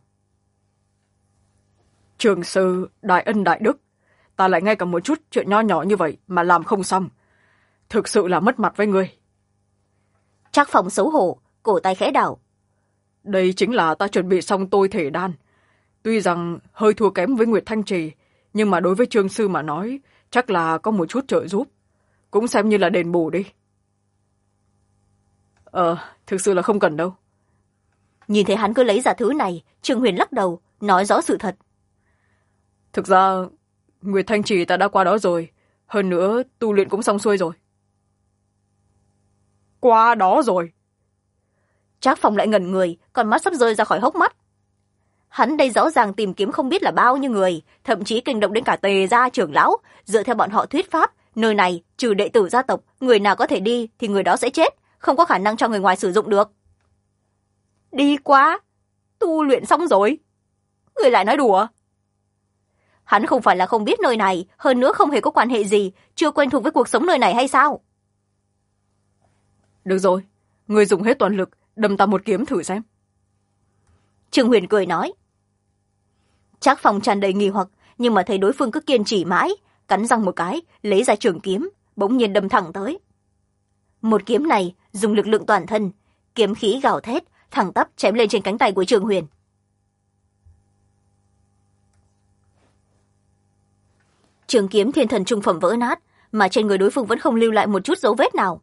Trường sư đại ân đại đức, ta lại ngay cả một chút chuyện nho nhỏ như vậy mà làm không xong, thực sự là mất mặt với ngươi. Trác Phong xấu hổ, cổ tay khẽ đảo. Đây chính là ta chuẩn bị xong tôi thể đan, tuy rằng hơi thua kém với Nguyệt Thanh Trì, nhưng mà đối với Trương sư mà nói chắc là có một chút trợ giúp, cũng xem như là đền bù đi. Thực sự là không cần đâu. Nhìn thấy hắn cứ lấy ra thứ này, Trương Huyền lắc đầu, nói rõ sự thật. Thực ra Nguyệt Thanh Trì ta đã qua đó rồi, hơn nữa tu luyện cũng xong xuôi rồi. Qua đó rồi? Trác Phong lại ngẩn người, con mắt sắp rơi ra khỏi hốc mắt. Hắn đây rõ ràng tìm kiếm không biết là bao nhiêu người, thậm chí kinh động đến cả Tề gia trưởng lão. Dựa theo bọn họ thuyết pháp, nơi này trừ đệ tử gia tộc, người nào có thể đi thì người đó sẽ chết, không có khả năng cho người ngoài sử dụng được. Đi quá, tu luyện xong rồi. Người lại nói đùa. Hắn không phải là không biết nơi này, hơn nữa không hề có quan hệ gì, chưa quen thuộc với cuộc sống nơi này hay sao? Được rồi, người dùng hết toàn lực, đâm ta một kiếm thử xem. Trương Huyền cười nói. Trác Phong tràn đầy nghi hoặc, nhưng mà thấy đối phương cứ kiên trì mãi, cắn răng một cái, lấy ra trường kiếm, bỗng nhiên đâm thẳng tới. Một kiếm này dùng lực lượng toàn thân, kiếm khí gào thét, thẳng tắp chém lên trên cánh tay của Trương Huyền. Trường kiếm thiên thần trung phẩm vỡ nát, mà trên người đối phương vẫn không lưu lại một chút dấu vết nào.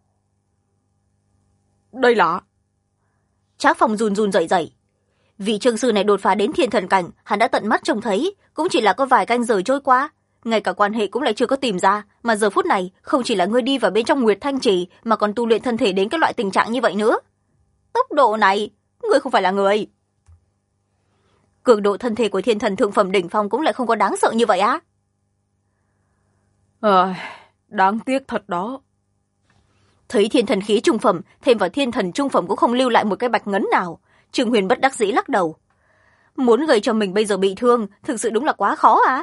Đây là... Trác Phong run run rẩy rẩy. Vị Trương sư này đột phá đến thiên thần cảnh, hắn đã tận mắt trông thấy, cũng chỉ là có vài canh giờ trôi qua, ngay cả quan hệ cũng lại chưa có tìm ra, mà giờ phút này không chỉ là ngươi đi vào bên trong Nguyệt Thanh Trì mà còn tu luyện thân thể đến cái loại tình trạng như vậy nữa. Tốc độ này, ngươi không phải là người. Cường độ thân thể của thiên thần thượng phẩm đỉnh phong cũng lại không có đáng sợ như vậy á? Đáng tiếc thật đó. Thấy thiên thần khí trung phẩm, thêm vào thiên thần trung phẩm cũng không lưu lại một cái bạch ngấn nào. Trương Huyền bất đắc dĩ lắc đầu. Muốn gây cho mình bây giờ bị thương, thực sự đúng là quá khó à?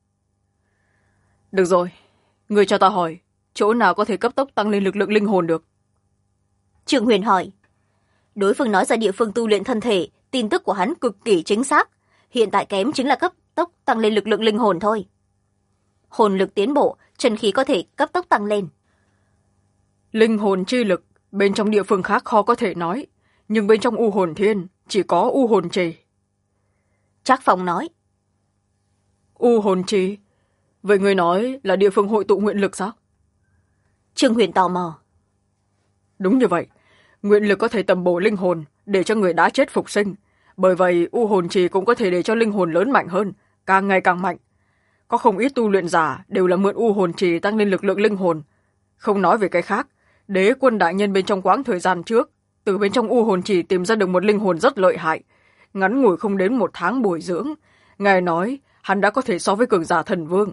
Được rồi, người cho ta hỏi, chỗ nào có thể cấp tốc tăng lên lực lượng linh hồn được? Trương Huyền hỏi. Đối phương nói ra địa phương tu luyện thân thể, tin tức của hắn cực kỳ chính xác. Hiện tại kém chính là cấp tốc tăng lên lực lượng linh hồn thôi. Hồn lực tiến bộ, chân khí có thể cấp tốc tăng lên. Linh hồn chi lực, bên trong địa phương khác khó có thể nói, nhưng bên trong U Hồn Thiên chỉ có U Hồn Trì. Trác Phong nói. U Hồn Trì? Vậy người nói là địa phương hội tụ nguyện lực sao? Trương Huyền tò mò. Đúng như vậy, nguyện lực có thể tầm bổ linh hồn để cho người đã chết phục sinh, bởi vậy U Hồn Trì cũng có thể để cho linh hồn lớn mạnh hơn, càng ngày càng mạnh. Có không ít tu luyện giả đều là mượn U Hồn Trì tăng lên lực lượng linh hồn. Không nói về cái khác, Đế Quân đại nhân bên trong quãng thời gian trước, từ bên trong U Hồn Trì tìm ra được một linh hồn rất lợi hại. Ngắn ngủi không đến 1 tháng bồi dưỡng, ngài nói hắn đã có thể so với cường giả thần vương.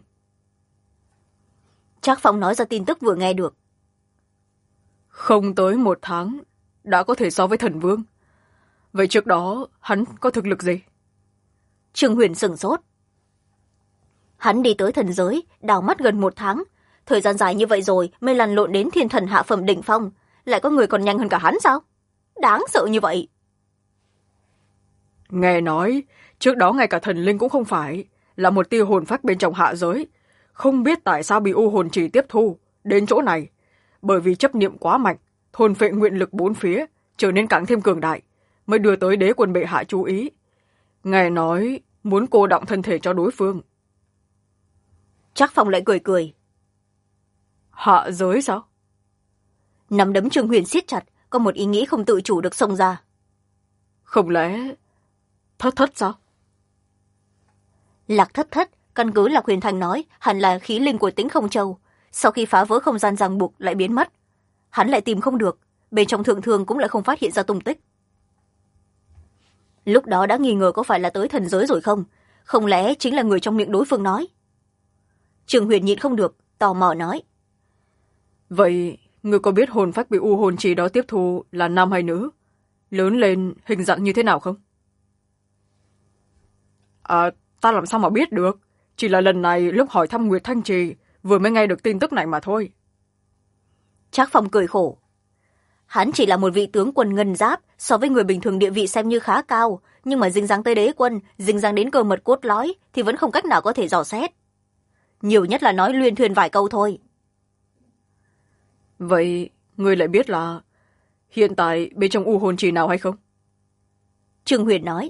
Trác Phong nói ra tin tức vừa nghe được. Không tới 1 tháng, đã có thể so với thần vương. Vậy trước đó, hắn có thực lực gì? Trương Huyền sửng sốt. Hắn đi tới thần giới, đào mắt gần 1 tháng. Thời gian dài như vậy rồi mới lăn lộn đến thiên thần hạ phẩm đỉnh phong. Lại có người còn nhanh hơn cả hắn sao? Đáng sợ như vậy. Nghe nói, trước đó ngay cả thần linh cũng không phải, là một tia hồn phách bên trong hạ giới. Không biết tại sao bị U Hồn Trì tiếp thu, đến chỗ này. Bởi vì chấp niệm quá mạnh, thôn phệ nguyện lực 4 phía, trở nên càng thêm cường đại, mới đưa tới Đế Quân bệ hạ chú ý. Ngài nói muốn cô đọng thân thể cho đối phương. Trác Phong lại cười cười. Hạ giới sao? Nắm đấm Trương Huyền siết chặt, có một ý nghĩ không tự chủ được xông ra. Không lẽ... Thất thất sao? Lạc Thất Thất, Căn cứ là Huyền Thành nói hẳn là khí linh của Tĩnh Không Châu, sau khi phá vỡ không gian ràng buộc lại biến mất. Hắn lại tìm không được, bên trong thượng thương cũng lại không phát hiện ra tung tích. Lúc đó đã nghi ngờ có phải là tới thần giới rồi không? Không lẽ chính là người trong miệng đối phương nói? Trường Huyền nhịn không được, tò mò nói. Vậy, người có biết hồn phách bị u hồn trì đó tiếp thu là nam hay nữ? Lớn lên hình dạng như thế nào không? Ta làm sao mà biết được? Chỉ là lần này lúc hỏi thăm Nguyệt Thanh Trì, vừa mới nghe được tin tức này mà thôi. Trác Phong cười khổ. Hắn chỉ là một vị tướng quân ngân giáp, so với người bình thường địa vị xem như khá cao, nhưng mà dính dáng tới đế quân, dính dáng đến cơ mật cốt lõi thì vẫn không cách nào có thể dò xét. Nhiều nhất là nói luyên thuyền vài câu thôi. Vậy, người lại biết là hiện tại bên trong u hồn trì nào hay không? Trương Huyền nói.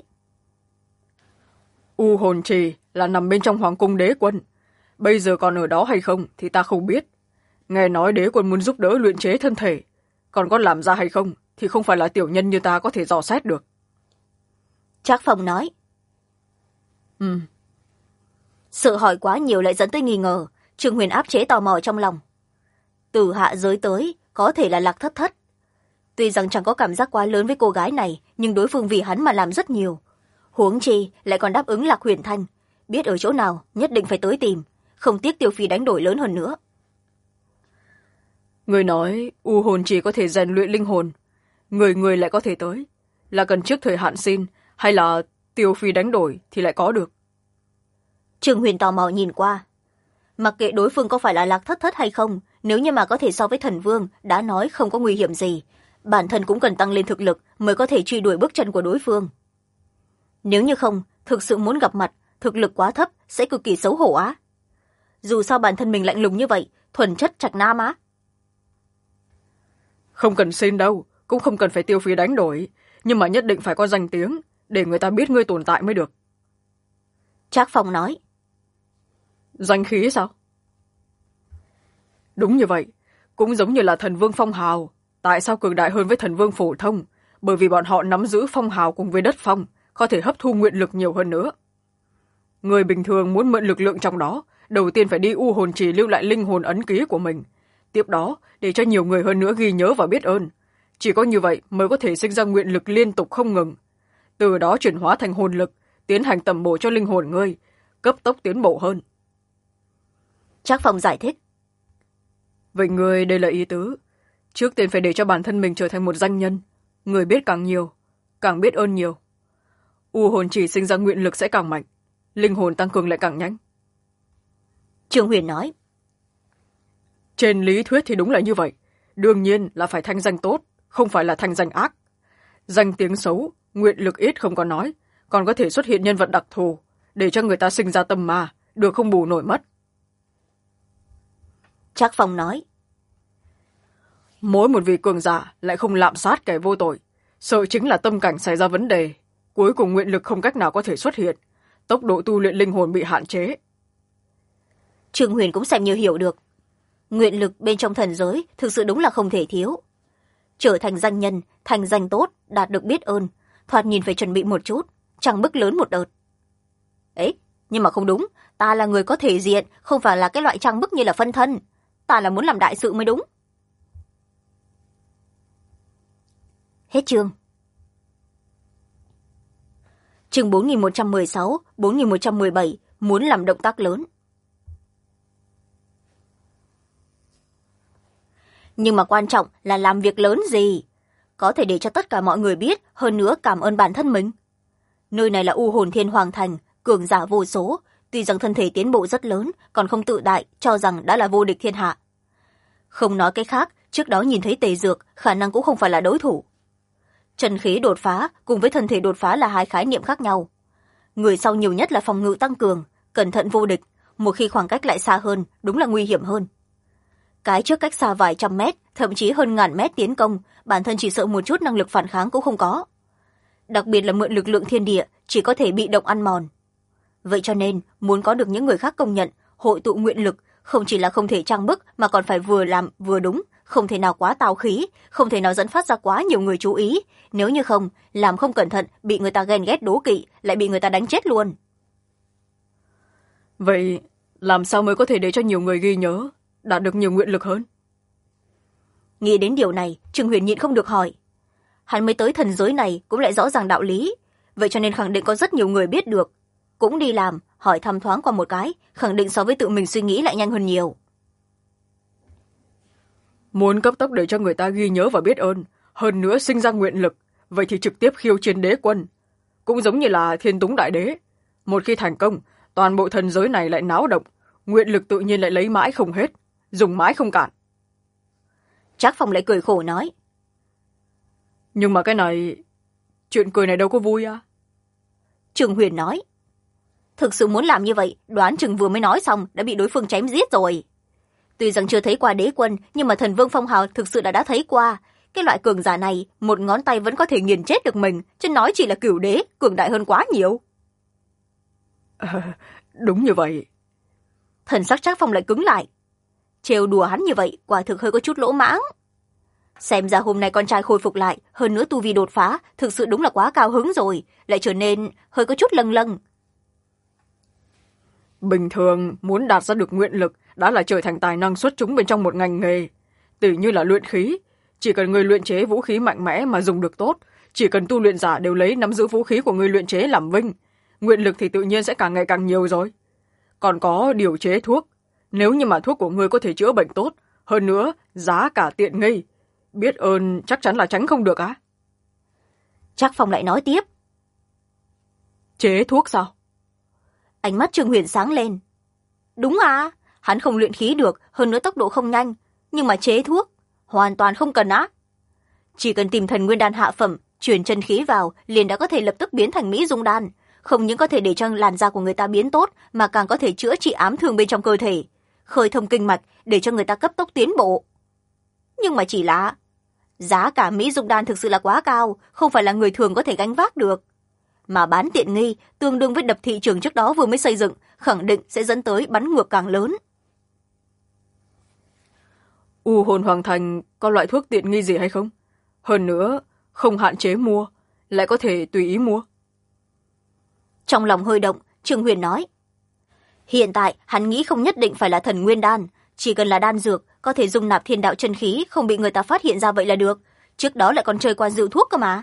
U hồn trì là nằm bên trong hoàng cung đế quân. Bây giờ còn ở đó hay không thì ta không biết. Nghe nói đế quân muốn giúp đỡ luyện chế thân thể. Còn có làm ra hay không thì không phải là tiểu nhân như ta có thể dò xét được. Trác Phong nói. Sự hỏi quá nhiều lại dẫn tới nghi ngờ. Trương Huyền áp chế tò mò trong lòng. Từ hạ giới tới có thể là Lạc Thất Thất. Tuy rằng chẳng có cảm giác quá lớn với cô gái này, nhưng đối phương vì hắn mà làm rất nhiều. Huống chi lại còn đáp ứng Lạc Huyền Thanh, biết ở chỗ nào nhất định phải tới tìm, không tiếc tiêu phí đánh đổi lớn hơn nữa. Người nói u hồn chỉ có thể rèn luyện linh hồn, người lại có thể tới, là cần trước thời hạn xin hay là tiêu phí đánh đổi thì lại có được? Trương Huyền tò mò nhìn qua. Mặc kệ đối phương có phải là Lạc Thất Thất hay không, nếu như mà có thể so với thần vương, đã nói không có nguy hiểm gì, bản thân cũng cần tăng lên thực lực mới có thể truy đuổi bước chân của đối phương. Nếu như không, thực sự muốn gặp mặt, thực lực quá thấp sẽ cực kỳ xấu hổ á. Dù sao bản thân mình lạnh lùng như vậy, thuần chất trạch nam á. Không cần xin đâu, cũng không cần phải tiêu phí đánh đổi, nhưng mà nhất định phải có danh tiếng, để người ta biết ngươi tồn tại mới được. Trác Phong nói. Danh khí sao? Đúng như vậy, cũng giống như là thần vương phong hào. Tại sao cường đại hơn với thần vương phổ thông? Bởi vì bọn họ nắm giữ phong hào cùng với đất phong, có thể hấp thu nguyện lực nhiều hơn nữa. Người bình thường muốn mượn lực lượng trong đó, đầu tiên phải đi u hồn trì lưu lại linh hồn ấn ký của mình. Tiếp đó, để cho nhiều người hơn nữa ghi nhớ và biết ơn. Chỉ có như vậy mới có thể sinh ra nguyện lực liên tục không ngừng. Từ đó chuyển hóa thành hồn lực, tiến hành tầm bổ cho linh hồn ngươi, cấp tốc tiến bộ hơn. Trác Phong giải thích. Vậy ngươi đây là ý tứ. Trước tiên phải để cho bản thân mình trở thành một danh nhân. Người biết càng nhiều, càng biết ơn nhiều. U hồn chỉ sinh ra nguyện lực sẽ càng mạnh, linh hồn tăng cường lại càng nhanh. Trương Huyền nói. Trên lý thuyết thì đúng là như vậy. Đương nhiên là phải thanh danh tốt, không phải là thanh danh ác. Danh tiếng xấu, nguyện lực ít không có nói, còn có thể xuất hiện nhân vật đặc thù, để cho người ta sinh ra tâm ma, được không bù nổi mất. Trác Phong nói. Mỗi một vị cường giả lại không lạm sát kẻ vô tội, sợ chính là tâm cảnh xảy ra vấn đề, cuối cùng nguyện lực không cách nào có thể xuất hiện, tốc độ tu luyện linh hồn bị hạn chế. Trương Huyền cũng xem như hiểu được. Nguyện lực bên trong thần giới thực sự đúng là không thể thiếu. Trở thành danh nhân, thành danh tốt, đạt được biết ơn, thoạt nhìn phải chuẩn bị một chút, chẳng bức lớn một đợt. Ấy, nhưng mà không đúng, ta là người có thể diện, không phải là cái loại trang bức như là phân thân. Ta là muốn làm đại sự mới đúng. Hết chương. Chương 4116, 4117, muốn làm động tác lớn. Nhưng mà quan trọng là làm việc lớn gì? Có thể để cho tất cả mọi người biết, hơn nữa cảm ơn bản thân mình. Nơi này là U Hồn Thiên Hoàng Thành, cường giả vô số, tuy rằng thân thể tiến bộ rất lớn, còn không tự đại, cho rằng đã là vô địch thiên hạ. Không nói cái khác, trước đó nhìn thấy Tề Dược, khả năng cũng không phải là đối thủ. Chân khí đột phá cùng với thân thể đột phá là hai khái niệm khác nhau. Người sau nhiều nhất là phòng ngự tăng cường, cẩn thận vô địch, một khi khoảng cách lại xa hơn, đúng là nguy hiểm hơn. Cái trước cách xa vài trăm mét, thậm chí hơn ngàn mét tiến công, bản thân chỉ sợ một chút năng lực phản kháng cũng không có. Đặc biệt là mượn lực lượng thiên địa, chỉ có thể bị động ăn mòn. Vậy cho nên, muốn có được những người khác công nhận, hội tụ nguyện lực, không chỉ là không thể trang bức mà còn phải vừa làm vừa đúng, không thể nào quá tào khí, không thể nào dẫn phát ra quá nhiều người chú ý. Nếu như không, làm không cẩn thận, bị người ta ghen ghét đố kỵ, lại bị người ta đánh chết luôn. Vậy làm sao mới có thể để cho nhiều người ghi nhớ, đạt được nhiều nguyện lực hơn? Nghĩ đến điều này, Trương Huyền nhịn không được hỏi. Hắn mới tới thần giới này cũng lại rõ ràng đạo lý, vậy cho nên khẳng định có rất nhiều người biết được. Cũng đi làm, hỏi thăm thoáng qua một cái, khẳng định so với tự mình suy nghĩ lại nhanh hơn nhiều. Muốn cấp tốc để cho người ta ghi nhớ và biết ơn, hơn nữa sinh ra nguyện lực, vậy thì trực tiếp khiêu chiến đế quân. Cũng giống như là Thiên Túng Đại Đế. Một khi thành công, toàn bộ thần giới này lại náo động, nguyện lực tự nhiên lại lấy mãi không hết, dùng mãi không cạn. Trác Phong lại cười khổ nói. Nhưng mà cái này, chuyện cười này đâu có vui à? Trương Huyền nói. Thực sự muốn làm như vậy, đoán chừng vừa mới nói xong đã bị đối phương chém giết rồi. Tuy rằng chưa thấy qua đế quân, nhưng mà thần vương phong hào thực sự đã thấy qua. Cái loại cường giả này, một ngón tay vẫn có thể nghiền chết được mình, chứ nói chỉ là cửu đế, cường đại hơn quá nhiều. Đúng như vậy. Thần sắc Trác Phong lại cứng lại. Trêu đùa hắn như vậy, quả thực hơi có chút lỗ mãng. Xem ra hôm nay con trai khôi phục lại, hơn nữa tu vi đột phá, thực sự đúng là quá cao hứng rồi, lại trở nên hơi có chút lâng lâng. Bình thường, muốn đạt ra được nguyện lực đã là trở thành tài năng xuất chúng bên trong một ngành nghề. Tỉ như là luyện khí, chỉ cần người luyện chế vũ khí mạnh mẽ mà dùng được tốt, chỉ cần tu luyện giả đều lấy nắm giữ vũ khí của người luyện chế làm vinh, nguyện lực thì tự nhiên sẽ càng ngày càng nhiều rồi. Còn có điều chế thuốc, nếu như mà thuốc của người có thể chữa bệnh tốt, hơn nữa giá cả tiện nghi, biết ơn chắc chắn là tránh không được á. Trác Phong lại nói tiếp. Chế thuốc sao? Ánh mắt Trương Huyền sáng lên. Đúng à, hắn không luyện khí được, hơn nữa tốc độ không nhanh, nhưng mà chế thuốc hoàn toàn không cần á. Chỉ cần tìm thần nguyên đan hạ phẩm, truyền chân khí vào, liền đã có thể lập tức biến thành mỹ dung đan, không những có thể để cho làn da của người ta biến tốt, mà càng có thể chữa trị ám thương bên trong cơ thể, khơi thông kinh mạch để cho người ta cấp tốc tiến bộ. Nhưng mà chỉ là giá cả mỹ dung đan thực sự là quá cao, không phải là người thường có thể gánh vác được. Mà bán tiện nghi, tương đương với đập thị trường trước đó vừa mới xây dựng, khẳng định sẽ dẫn tới bắn ngược càng lớn. U Hồn Hoàng Thành có loại thuốc tiện nghi gì hay không? Hơn nữa, không hạn chế mua, lại có thể tùy ý mua. Trong lòng hơi động, Trương Huyền nói. Hiện tại, hắn nghĩ không nhất định phải là thần nguyên đan, chỉ cần là đan dược, có thể dung nạp thiên đạo chân khí, không bị người ta phát hiện ra vậy là được. Trước đó lại còn chơi qua rượu thuốc cơ mà.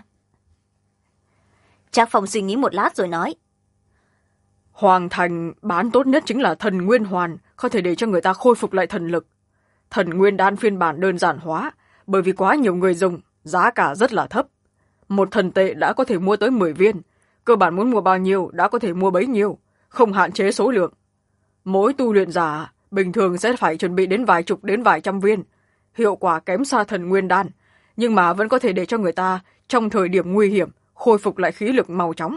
Trác Phong suy nghĩ một lát rồi nói. Hoàng Thành bán tốt nhất chính là thần nguyên hoàn, có thể để cho người ta khôi phục lại thần lực. Thần nguyên đan phiên bản đơn giản hóa, bởi vì quá nhiều người dùng, giá cả rất là thấp. Một thần tệ đã có thể mua tới 10 viên, cơ bản muốn mua bao nhiêu đã có thể mua bấy nhiêu, không hạn chế số lượng. Mỗi tu luyện giả bình thường sẽ phải chuẩn bị đến vài chục đến vài trăm viên, hiệu quả kém xa thần nguyên đan, nhưng mà vẫn có thể để cho người ta trong thời điểm nguy hiểm khôi phục lại khí lực mau chóng.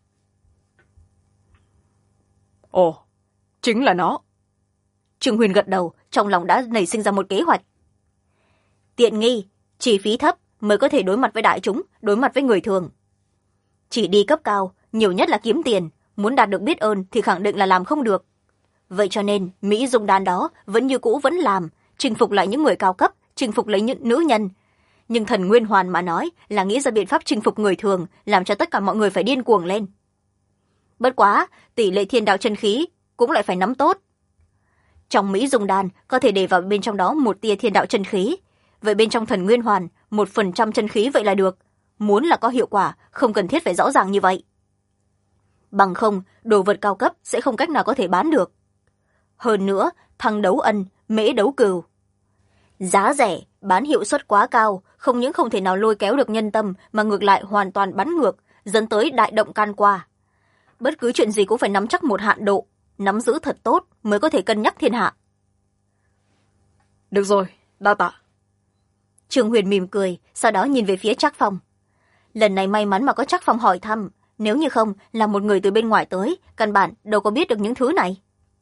Ồ, chính là nó. Trương Huyền gật đầu, trong lòng đã nảy sinh ra một kế hoạch. Tiện nghi, chi phí thấp mới có thể đối mặt với đại chúng, đối mặt với người thường. Chỉ đi cấp cao, nhiều nhất là kiếm tiền, muốn đạt được biết ơn thì khẳng định là làm không được. Vậy cho nên, mỹ dung đan đó vẫn như cũ vẫn làm, chinh phục lại những người cao cấp, chinh phục lấy những nữ nhân. Nhưng thần nguyên hoàn mà nói là nghĩ ra biện pháp chinh phục người thường, làm cho tất cả mọi người phải điên cuồng lên. Bất quá, tỷ lệ thiên đạo chân khí cũng lại phải nắm tốt. Trong mỹ dung đan có thể để vào bên trong đó một tia thiên đạo chân khí, vậy bên trong thần nguyên hoàn 1% chân khí vậy là được. Muốn là có hiệu quả, không cần thiết phải rõ ràng như vậy. Bằng không, đồ vật cao cấp sẽ không cách nào có thể bán được. Hơn nữa, thăng đấu ân, mễ đấu cừu. Giá rẻ, bán hiệu suất quá cao, không những không thể nào lôi kéo được nhân tâm, mà ngược lại hoàn toàn bắn ngược, dẫn tới đại động can qua. Bất cứ chuyện gì cũng phải nắm chắc một hạn độ, nắm giữ thật tốt mới có thể cân nhắc thiên hạ. Được rồi, đa tạ. Trương Huyền mỉm cười, sau đó nhìn về phía Trác Phong. Lần này may mắn mà có Trác Phong hỏi thăm, nếu như không là một người từ bên ngoài tới, căn bản đâu có biết được những thứ này.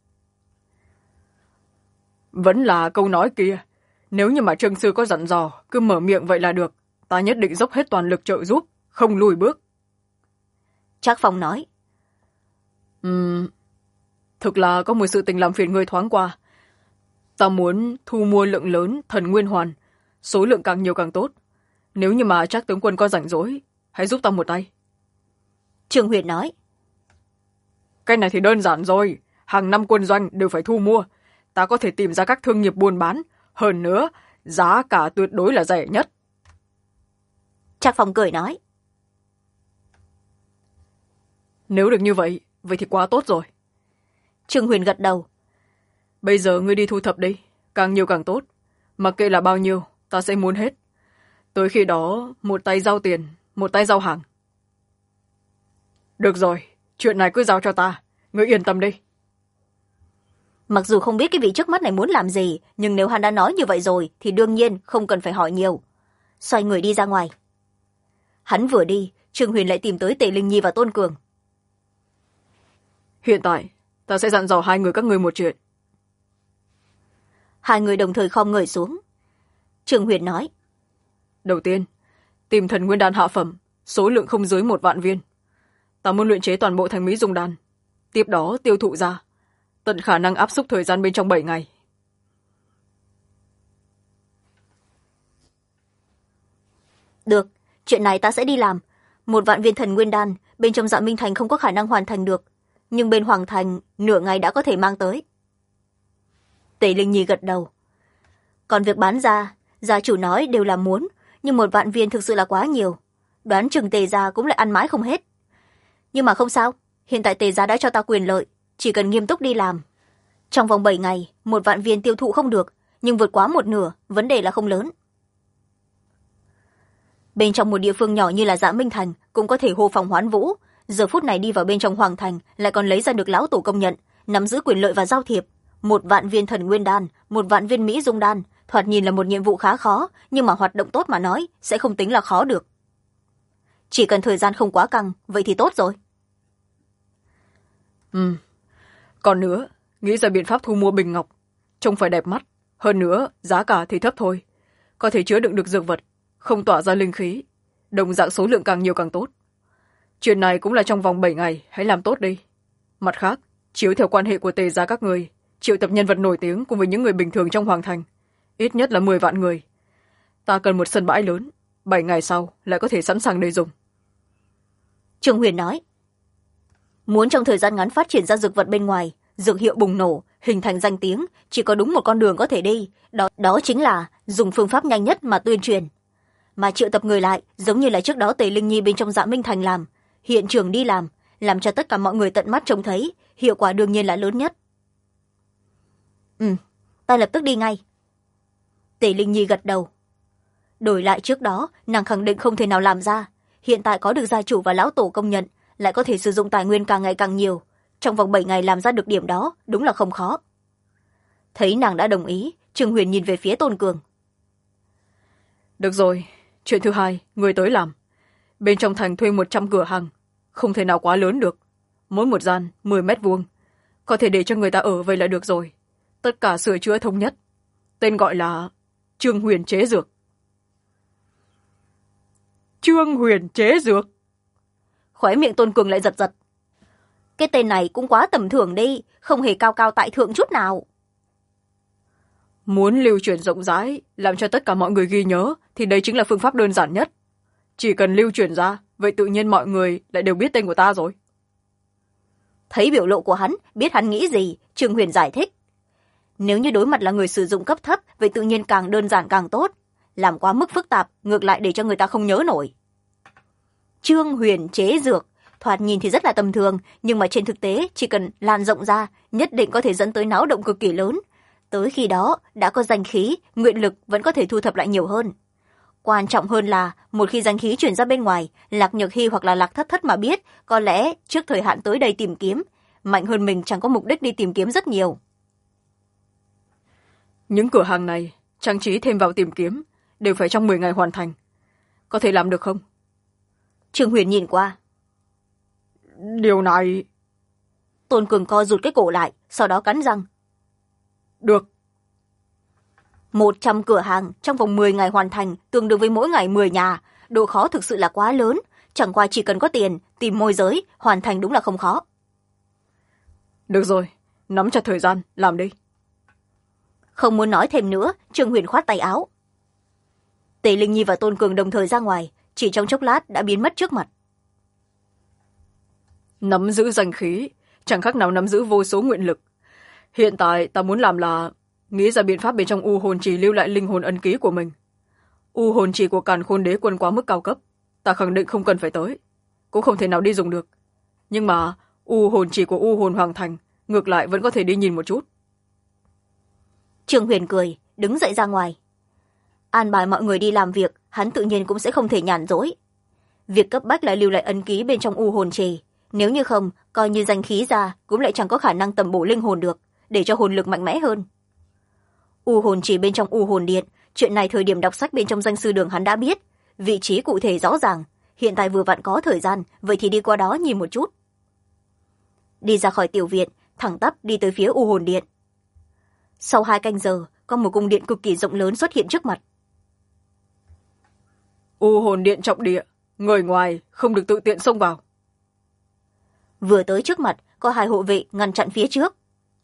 Vẫn là câu nói kia, nếu như mà Trương sư có dặn dò, cứ mở miệng vậy là được, ta nhất định dốc hết toàn lực trợ giúp, không lùi bước. Trác Phong nói. Thực là có một sự tình làm phiền ngươi thoáng qua. Ta muốn thu mua lượng lớn thần nguyên hoàn, số lượng càng nhiều càng tốt. Nếu như mà Trác tướng quân có rảnh rỗi, hãy giúp ta một tay. Trương Huyền nói. Cái này thì đơn giản rồi, hàng năm quân doanh đều phải thu mua. Ta có thể tìm ra các thương nghiệp buôn bán. Hơn nữa, giá cả tuyệt đối là rẻ nhất. Trác Phong cười nói. Nếu được như vậy, vậy thì quá tốt rồi. Trương Huyền gật đầu. Bây giờ ngươi đi thu thập đi, càng nhiều càng tốt. Mặc kệ là bao nhiêu, ta sẽ muốn hết. Tới khi đó, một tay giao tiền, một tay giao hàng. Được rồi, chuyện này cứ giao cho ta, ngươi yên tâm đi. Mặc dù không biết cái vị trước mắt này muốn làm gì, nhưng nếu hắn đã nói như vậy rồi thì đương nhiên không cần phải hỏi nhiều. Xoay người đi ra ngoài. Hắn vừa đi, Trương Huyền lại tìm tới Tề Linh Nhi và Tôn Cường. Hiện tại, ta sẽ dặn dò hai người các ngươi một chuyện. Hai người đồng thời khom người xuống. Trương Huyền nói. Đầu tiên, tìm thần nguyên đan hạ phẩm, số lượng không dưới 1 vạn viên. Ta muốn luyện chế toàn bộ thành Mỹ Dung đan. Tiếp đó tiêu thụ ra, tận khả năng áp xúc thời gian bên trong 7 ngày. Được, chuyện này ta sẽ đi làm. 1 vạn viên thần nguyên đan, bên trong Dạ Minh Thành không có khả năng hoàn thành được. Nhưng bên Hoàng Thành, nửa ngày đã có thể mang tới. Tề Linh Nhi gật đầu. Còn việc bán ra, gia chủ nói đều là muốn, nhưng 1 vạn viên thực sự là quá nhiều. Đoán chừng Tề gia cũng lại ăn mãi không hết. Nhưng mà không sao, hiện tại Tề gia đã cho ta quyền lợi, chỉ cần nghiêm túc đi làm. Trong vòng 7 ngày, 1 vạn viên tiêu thụ không được, nhưng vượt quá một nửa, vấn đề là không lớn. Bên trong một địa phương nhỏ như là Dạ Minh Thành cũng có thể hô phong hoán vũ. Giờ phút này đi vào bên trong Hoàng Thành lại còn lấy ra được lão tổ công nhận, nắm giữ quyền lợi và giao thiệp. 1 vạn viên thần nguyên đan, 1 vạn viên Mỹ Dung đan, thoạt nhìn là một nhiệm vụ khá khó, nhưng mà hoạt động tốt mà nói sẽ không tính là khó được. Chỉ cần thời gian không quá căng, vậy thì tốt rồi. Còn nữa, nghĩ ra biện pháp thu mua bình ngọc, trông phải đẹp mắt. Hơn nữa, giá cả thì thấp thôi. Có thể chứa đựng được dược vật, không tỏa ra linh khí. Đồng dạng số lượng càng nhiều càng tốt. Chuyện này cũng là trong vòng 7 ngày, hãy làm tốt đi. Mặt khác, chiếu theo quan hệ của Tề gia các người, triệu tập nhân vật nổi tiếng cùng với những người bình thường trong Hoàng Thành. Ít nhất là 10 vạn người. Ta cần một sân bãi lớn, 7 ngày sau lại có thể sẵn sàng để dùng. Trương Huyền nói. Muốn trong thời gian ngắn phát triển ra dược vật bên ngoài, dược hiệu bùng nổ, hình thành danh tiếng, chỉ có đúng một con đường có thể đi, đó chính là dùng phương pháp nhanh nhất mà tuyên truyền. Mà triệu tập người lại, giống như là trước đó Tề Linh Nhi bên trong Dạ Minh Thành làm, hiện trường đi làm cho tất cả mọi người tận mắt trông thấy, hiệu quả đương nhiên là lớn nhất. Ta lập tức đi ngay. Tề Linh Nhi gật đầu. Đổi lại trước đó, nàng khẳng định không thể nào làm ra. Hiện tại có được gia chủ và lão tổ công nhận, lại có thể sử dụng tài nguyên càng ngày càng nhiều. Trong vòng 7 ngày làm ra được điểm đó, đúng là không khó. Thấy nàng đã đồng ý, Trương Huyền nhìn về phía Tôn Cường. Được rồi, chuyện thứ hai, người tới làm. Bên trong thành thuê 100 cửa hàng, không thể nào quá lớn được. Mỗi một gian 10 mét vuông, có thể để cho người ta ở vậy là được rồi. Tất cả sửa chữa thống nhất. Tên gọi là Trương Huyền chế dược. Trương Huyền chế dược. Khóe miệng Tôn Cường lại giật giật. Cái tên này cũng quá tầm thường đi, không hề cao cao tại thượng chút nào. Muốn lưu truyền rộng rãi, làm cho tất cả mọi người ghi nhớ, thì đây chính là phương pháp đơn giản nhất. Chỉ cần lưu truyền ra, vậy tự nhiên mọi người lại đều biết tên của ta rồi. Thấy biểu lộ của hắn, biết hắn nghĩ gì, Trương Huyền giải thích. Nếu như đối mặt là người sử dụng cấp thấp, vậy tự nhiên càng đơn giản càng tốt. Làm quá mức phức tạp, ngược lại để cho người ta không nhớ nổi. Trương Huyền chế dược, thoạt nhìn thì rất là tầm thường, nhưng mà trên thực tế chỉ cần lan rộng ra, nhất định có thể dẫn tới náo động cực kỳ lớn. Tới khi đó, đã có danh khí, nguyện lực vẫn có thể thu thập lại nhiều hơn. Quan trọng hơn là, một khi danh khí chuyển ra bên ngoài, Lạc Nhược Hy hoặc là Lạc Thất Thất mà biết, có lẽ trước thời hạn tới đây tìm kiếm, mạnh hơn mình chẳng có mục đích đi tìm kiếm rất nhiều. Những cửa hàng này, trang trí thêm vào tìm kiếm, đều phải trong 10 ngày hoàn thành. Có thể làm được không? Trương Huyền nhìn qua. Điều này... Tôn Cường co rụt cái cổ lại, sau đó cắn răng. Được. 100 cửa hàng trong vòng 10 ngày hoàn thành, tương đương với mỗi ngày 10 nhà. Độ khó thực sự là quá lớn, chẳng qua chỉ cần có tiền, tìm môi giới, hoàn thành đúng là không khó. Được rồi, nắm chặt thời gian, làm đi. Không muốn nói thêm nữa, Trương Huyền khoát tay áo. Tề Linh Nhi và Tôn Cường đồng thời ra ngoài, chỉ trong chốc lát đã biến mất trước mặt. Nắm giữ danh khí, chẳng khác nào nắm giữ vô số nguyện lực. Hiện tại ta muốn làm là nghĩ ra biện pháp bên trong u hồn trì lưu lại linh hồn ân ký của mình. U hồn trì của Càn Khôn Đế Quân quá mức cao cấp, ta khẳng định không cần phải tới, cũng không thể nào đi dùng được. Nhưng mà u hồn trì của u hồn Hoàng Thành ngược lại vẫn có thể đi nhìn một chút. Trương Huyền cười, đứng dậy ra ngoài. An bài mọi người đi làm việc, hắn tự nhiên cũng sẽ không thể nhàn rỗi. Việc cấp bách là lưu lại ân ký bên trong u hồn trì, nếu như không, coi như danh khí ra cũng lại chẳng có khả năng tầm bổ linh hồn được, để cho hồn lực mạnh mẽ hơn. U hồn trì bên trong u hồn điện, chuyện này thời điểm đọc sách bên trong danh sư đường hắn đã biết, vị trí cụ thể rõ ràng, hiện tại vừa vặn có thời gian, vậy thì đi qua đó nhìn một chút. Đi ra khỏi tiểu viện, thẳng tắp đi tới phía u hồn điện. Sau 2 canh giờ, có một cung điện cực kỳ rộng lớn xuất hiện trước mặt. U hồn điện trọng địa, người ngoài không được tự tiện xông vào. Vừa tới trước mặt, có 2 hộ vệ ngăn chặn phía trước.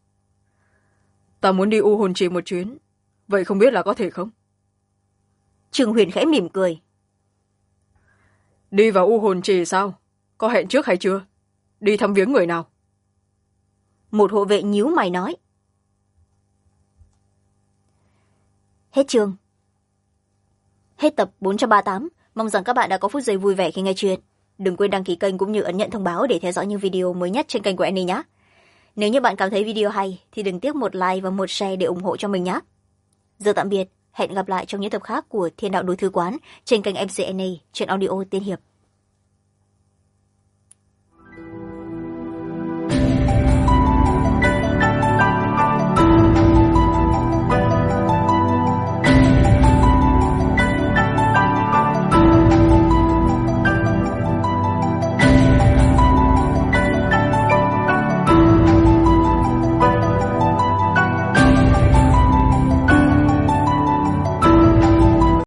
Ta muốn đi u hồn trì một chuyến, vậy không biết là có thể không? Trương Huyền khẽ mỉm cười. Đi vào u hồn trì sao? Có hẹn trước hay chưa? Đi thăm viếng người nào? Một hộ vệ nhíu mày nói. Hết chương. Hết tập 438. Mong rằng các bạn đã có phút giây vui vẻ khi nghe chuyện. Đừng quên đăng ký kênh cũng như ấn nhận thông báo để theo dõi những video mới nhất trên kênh của Annie nhé. Nếu như bạn cảm thấy video hay thì đừng tiếc một like và một share để ủng hộ cho mình nhé. Giờ tạm biệt, hẹn gặp lại trong những tập khác của Thiên Đạo Đối Thư Quán trên kênh MC Annie trên audio Tiên Hiệp.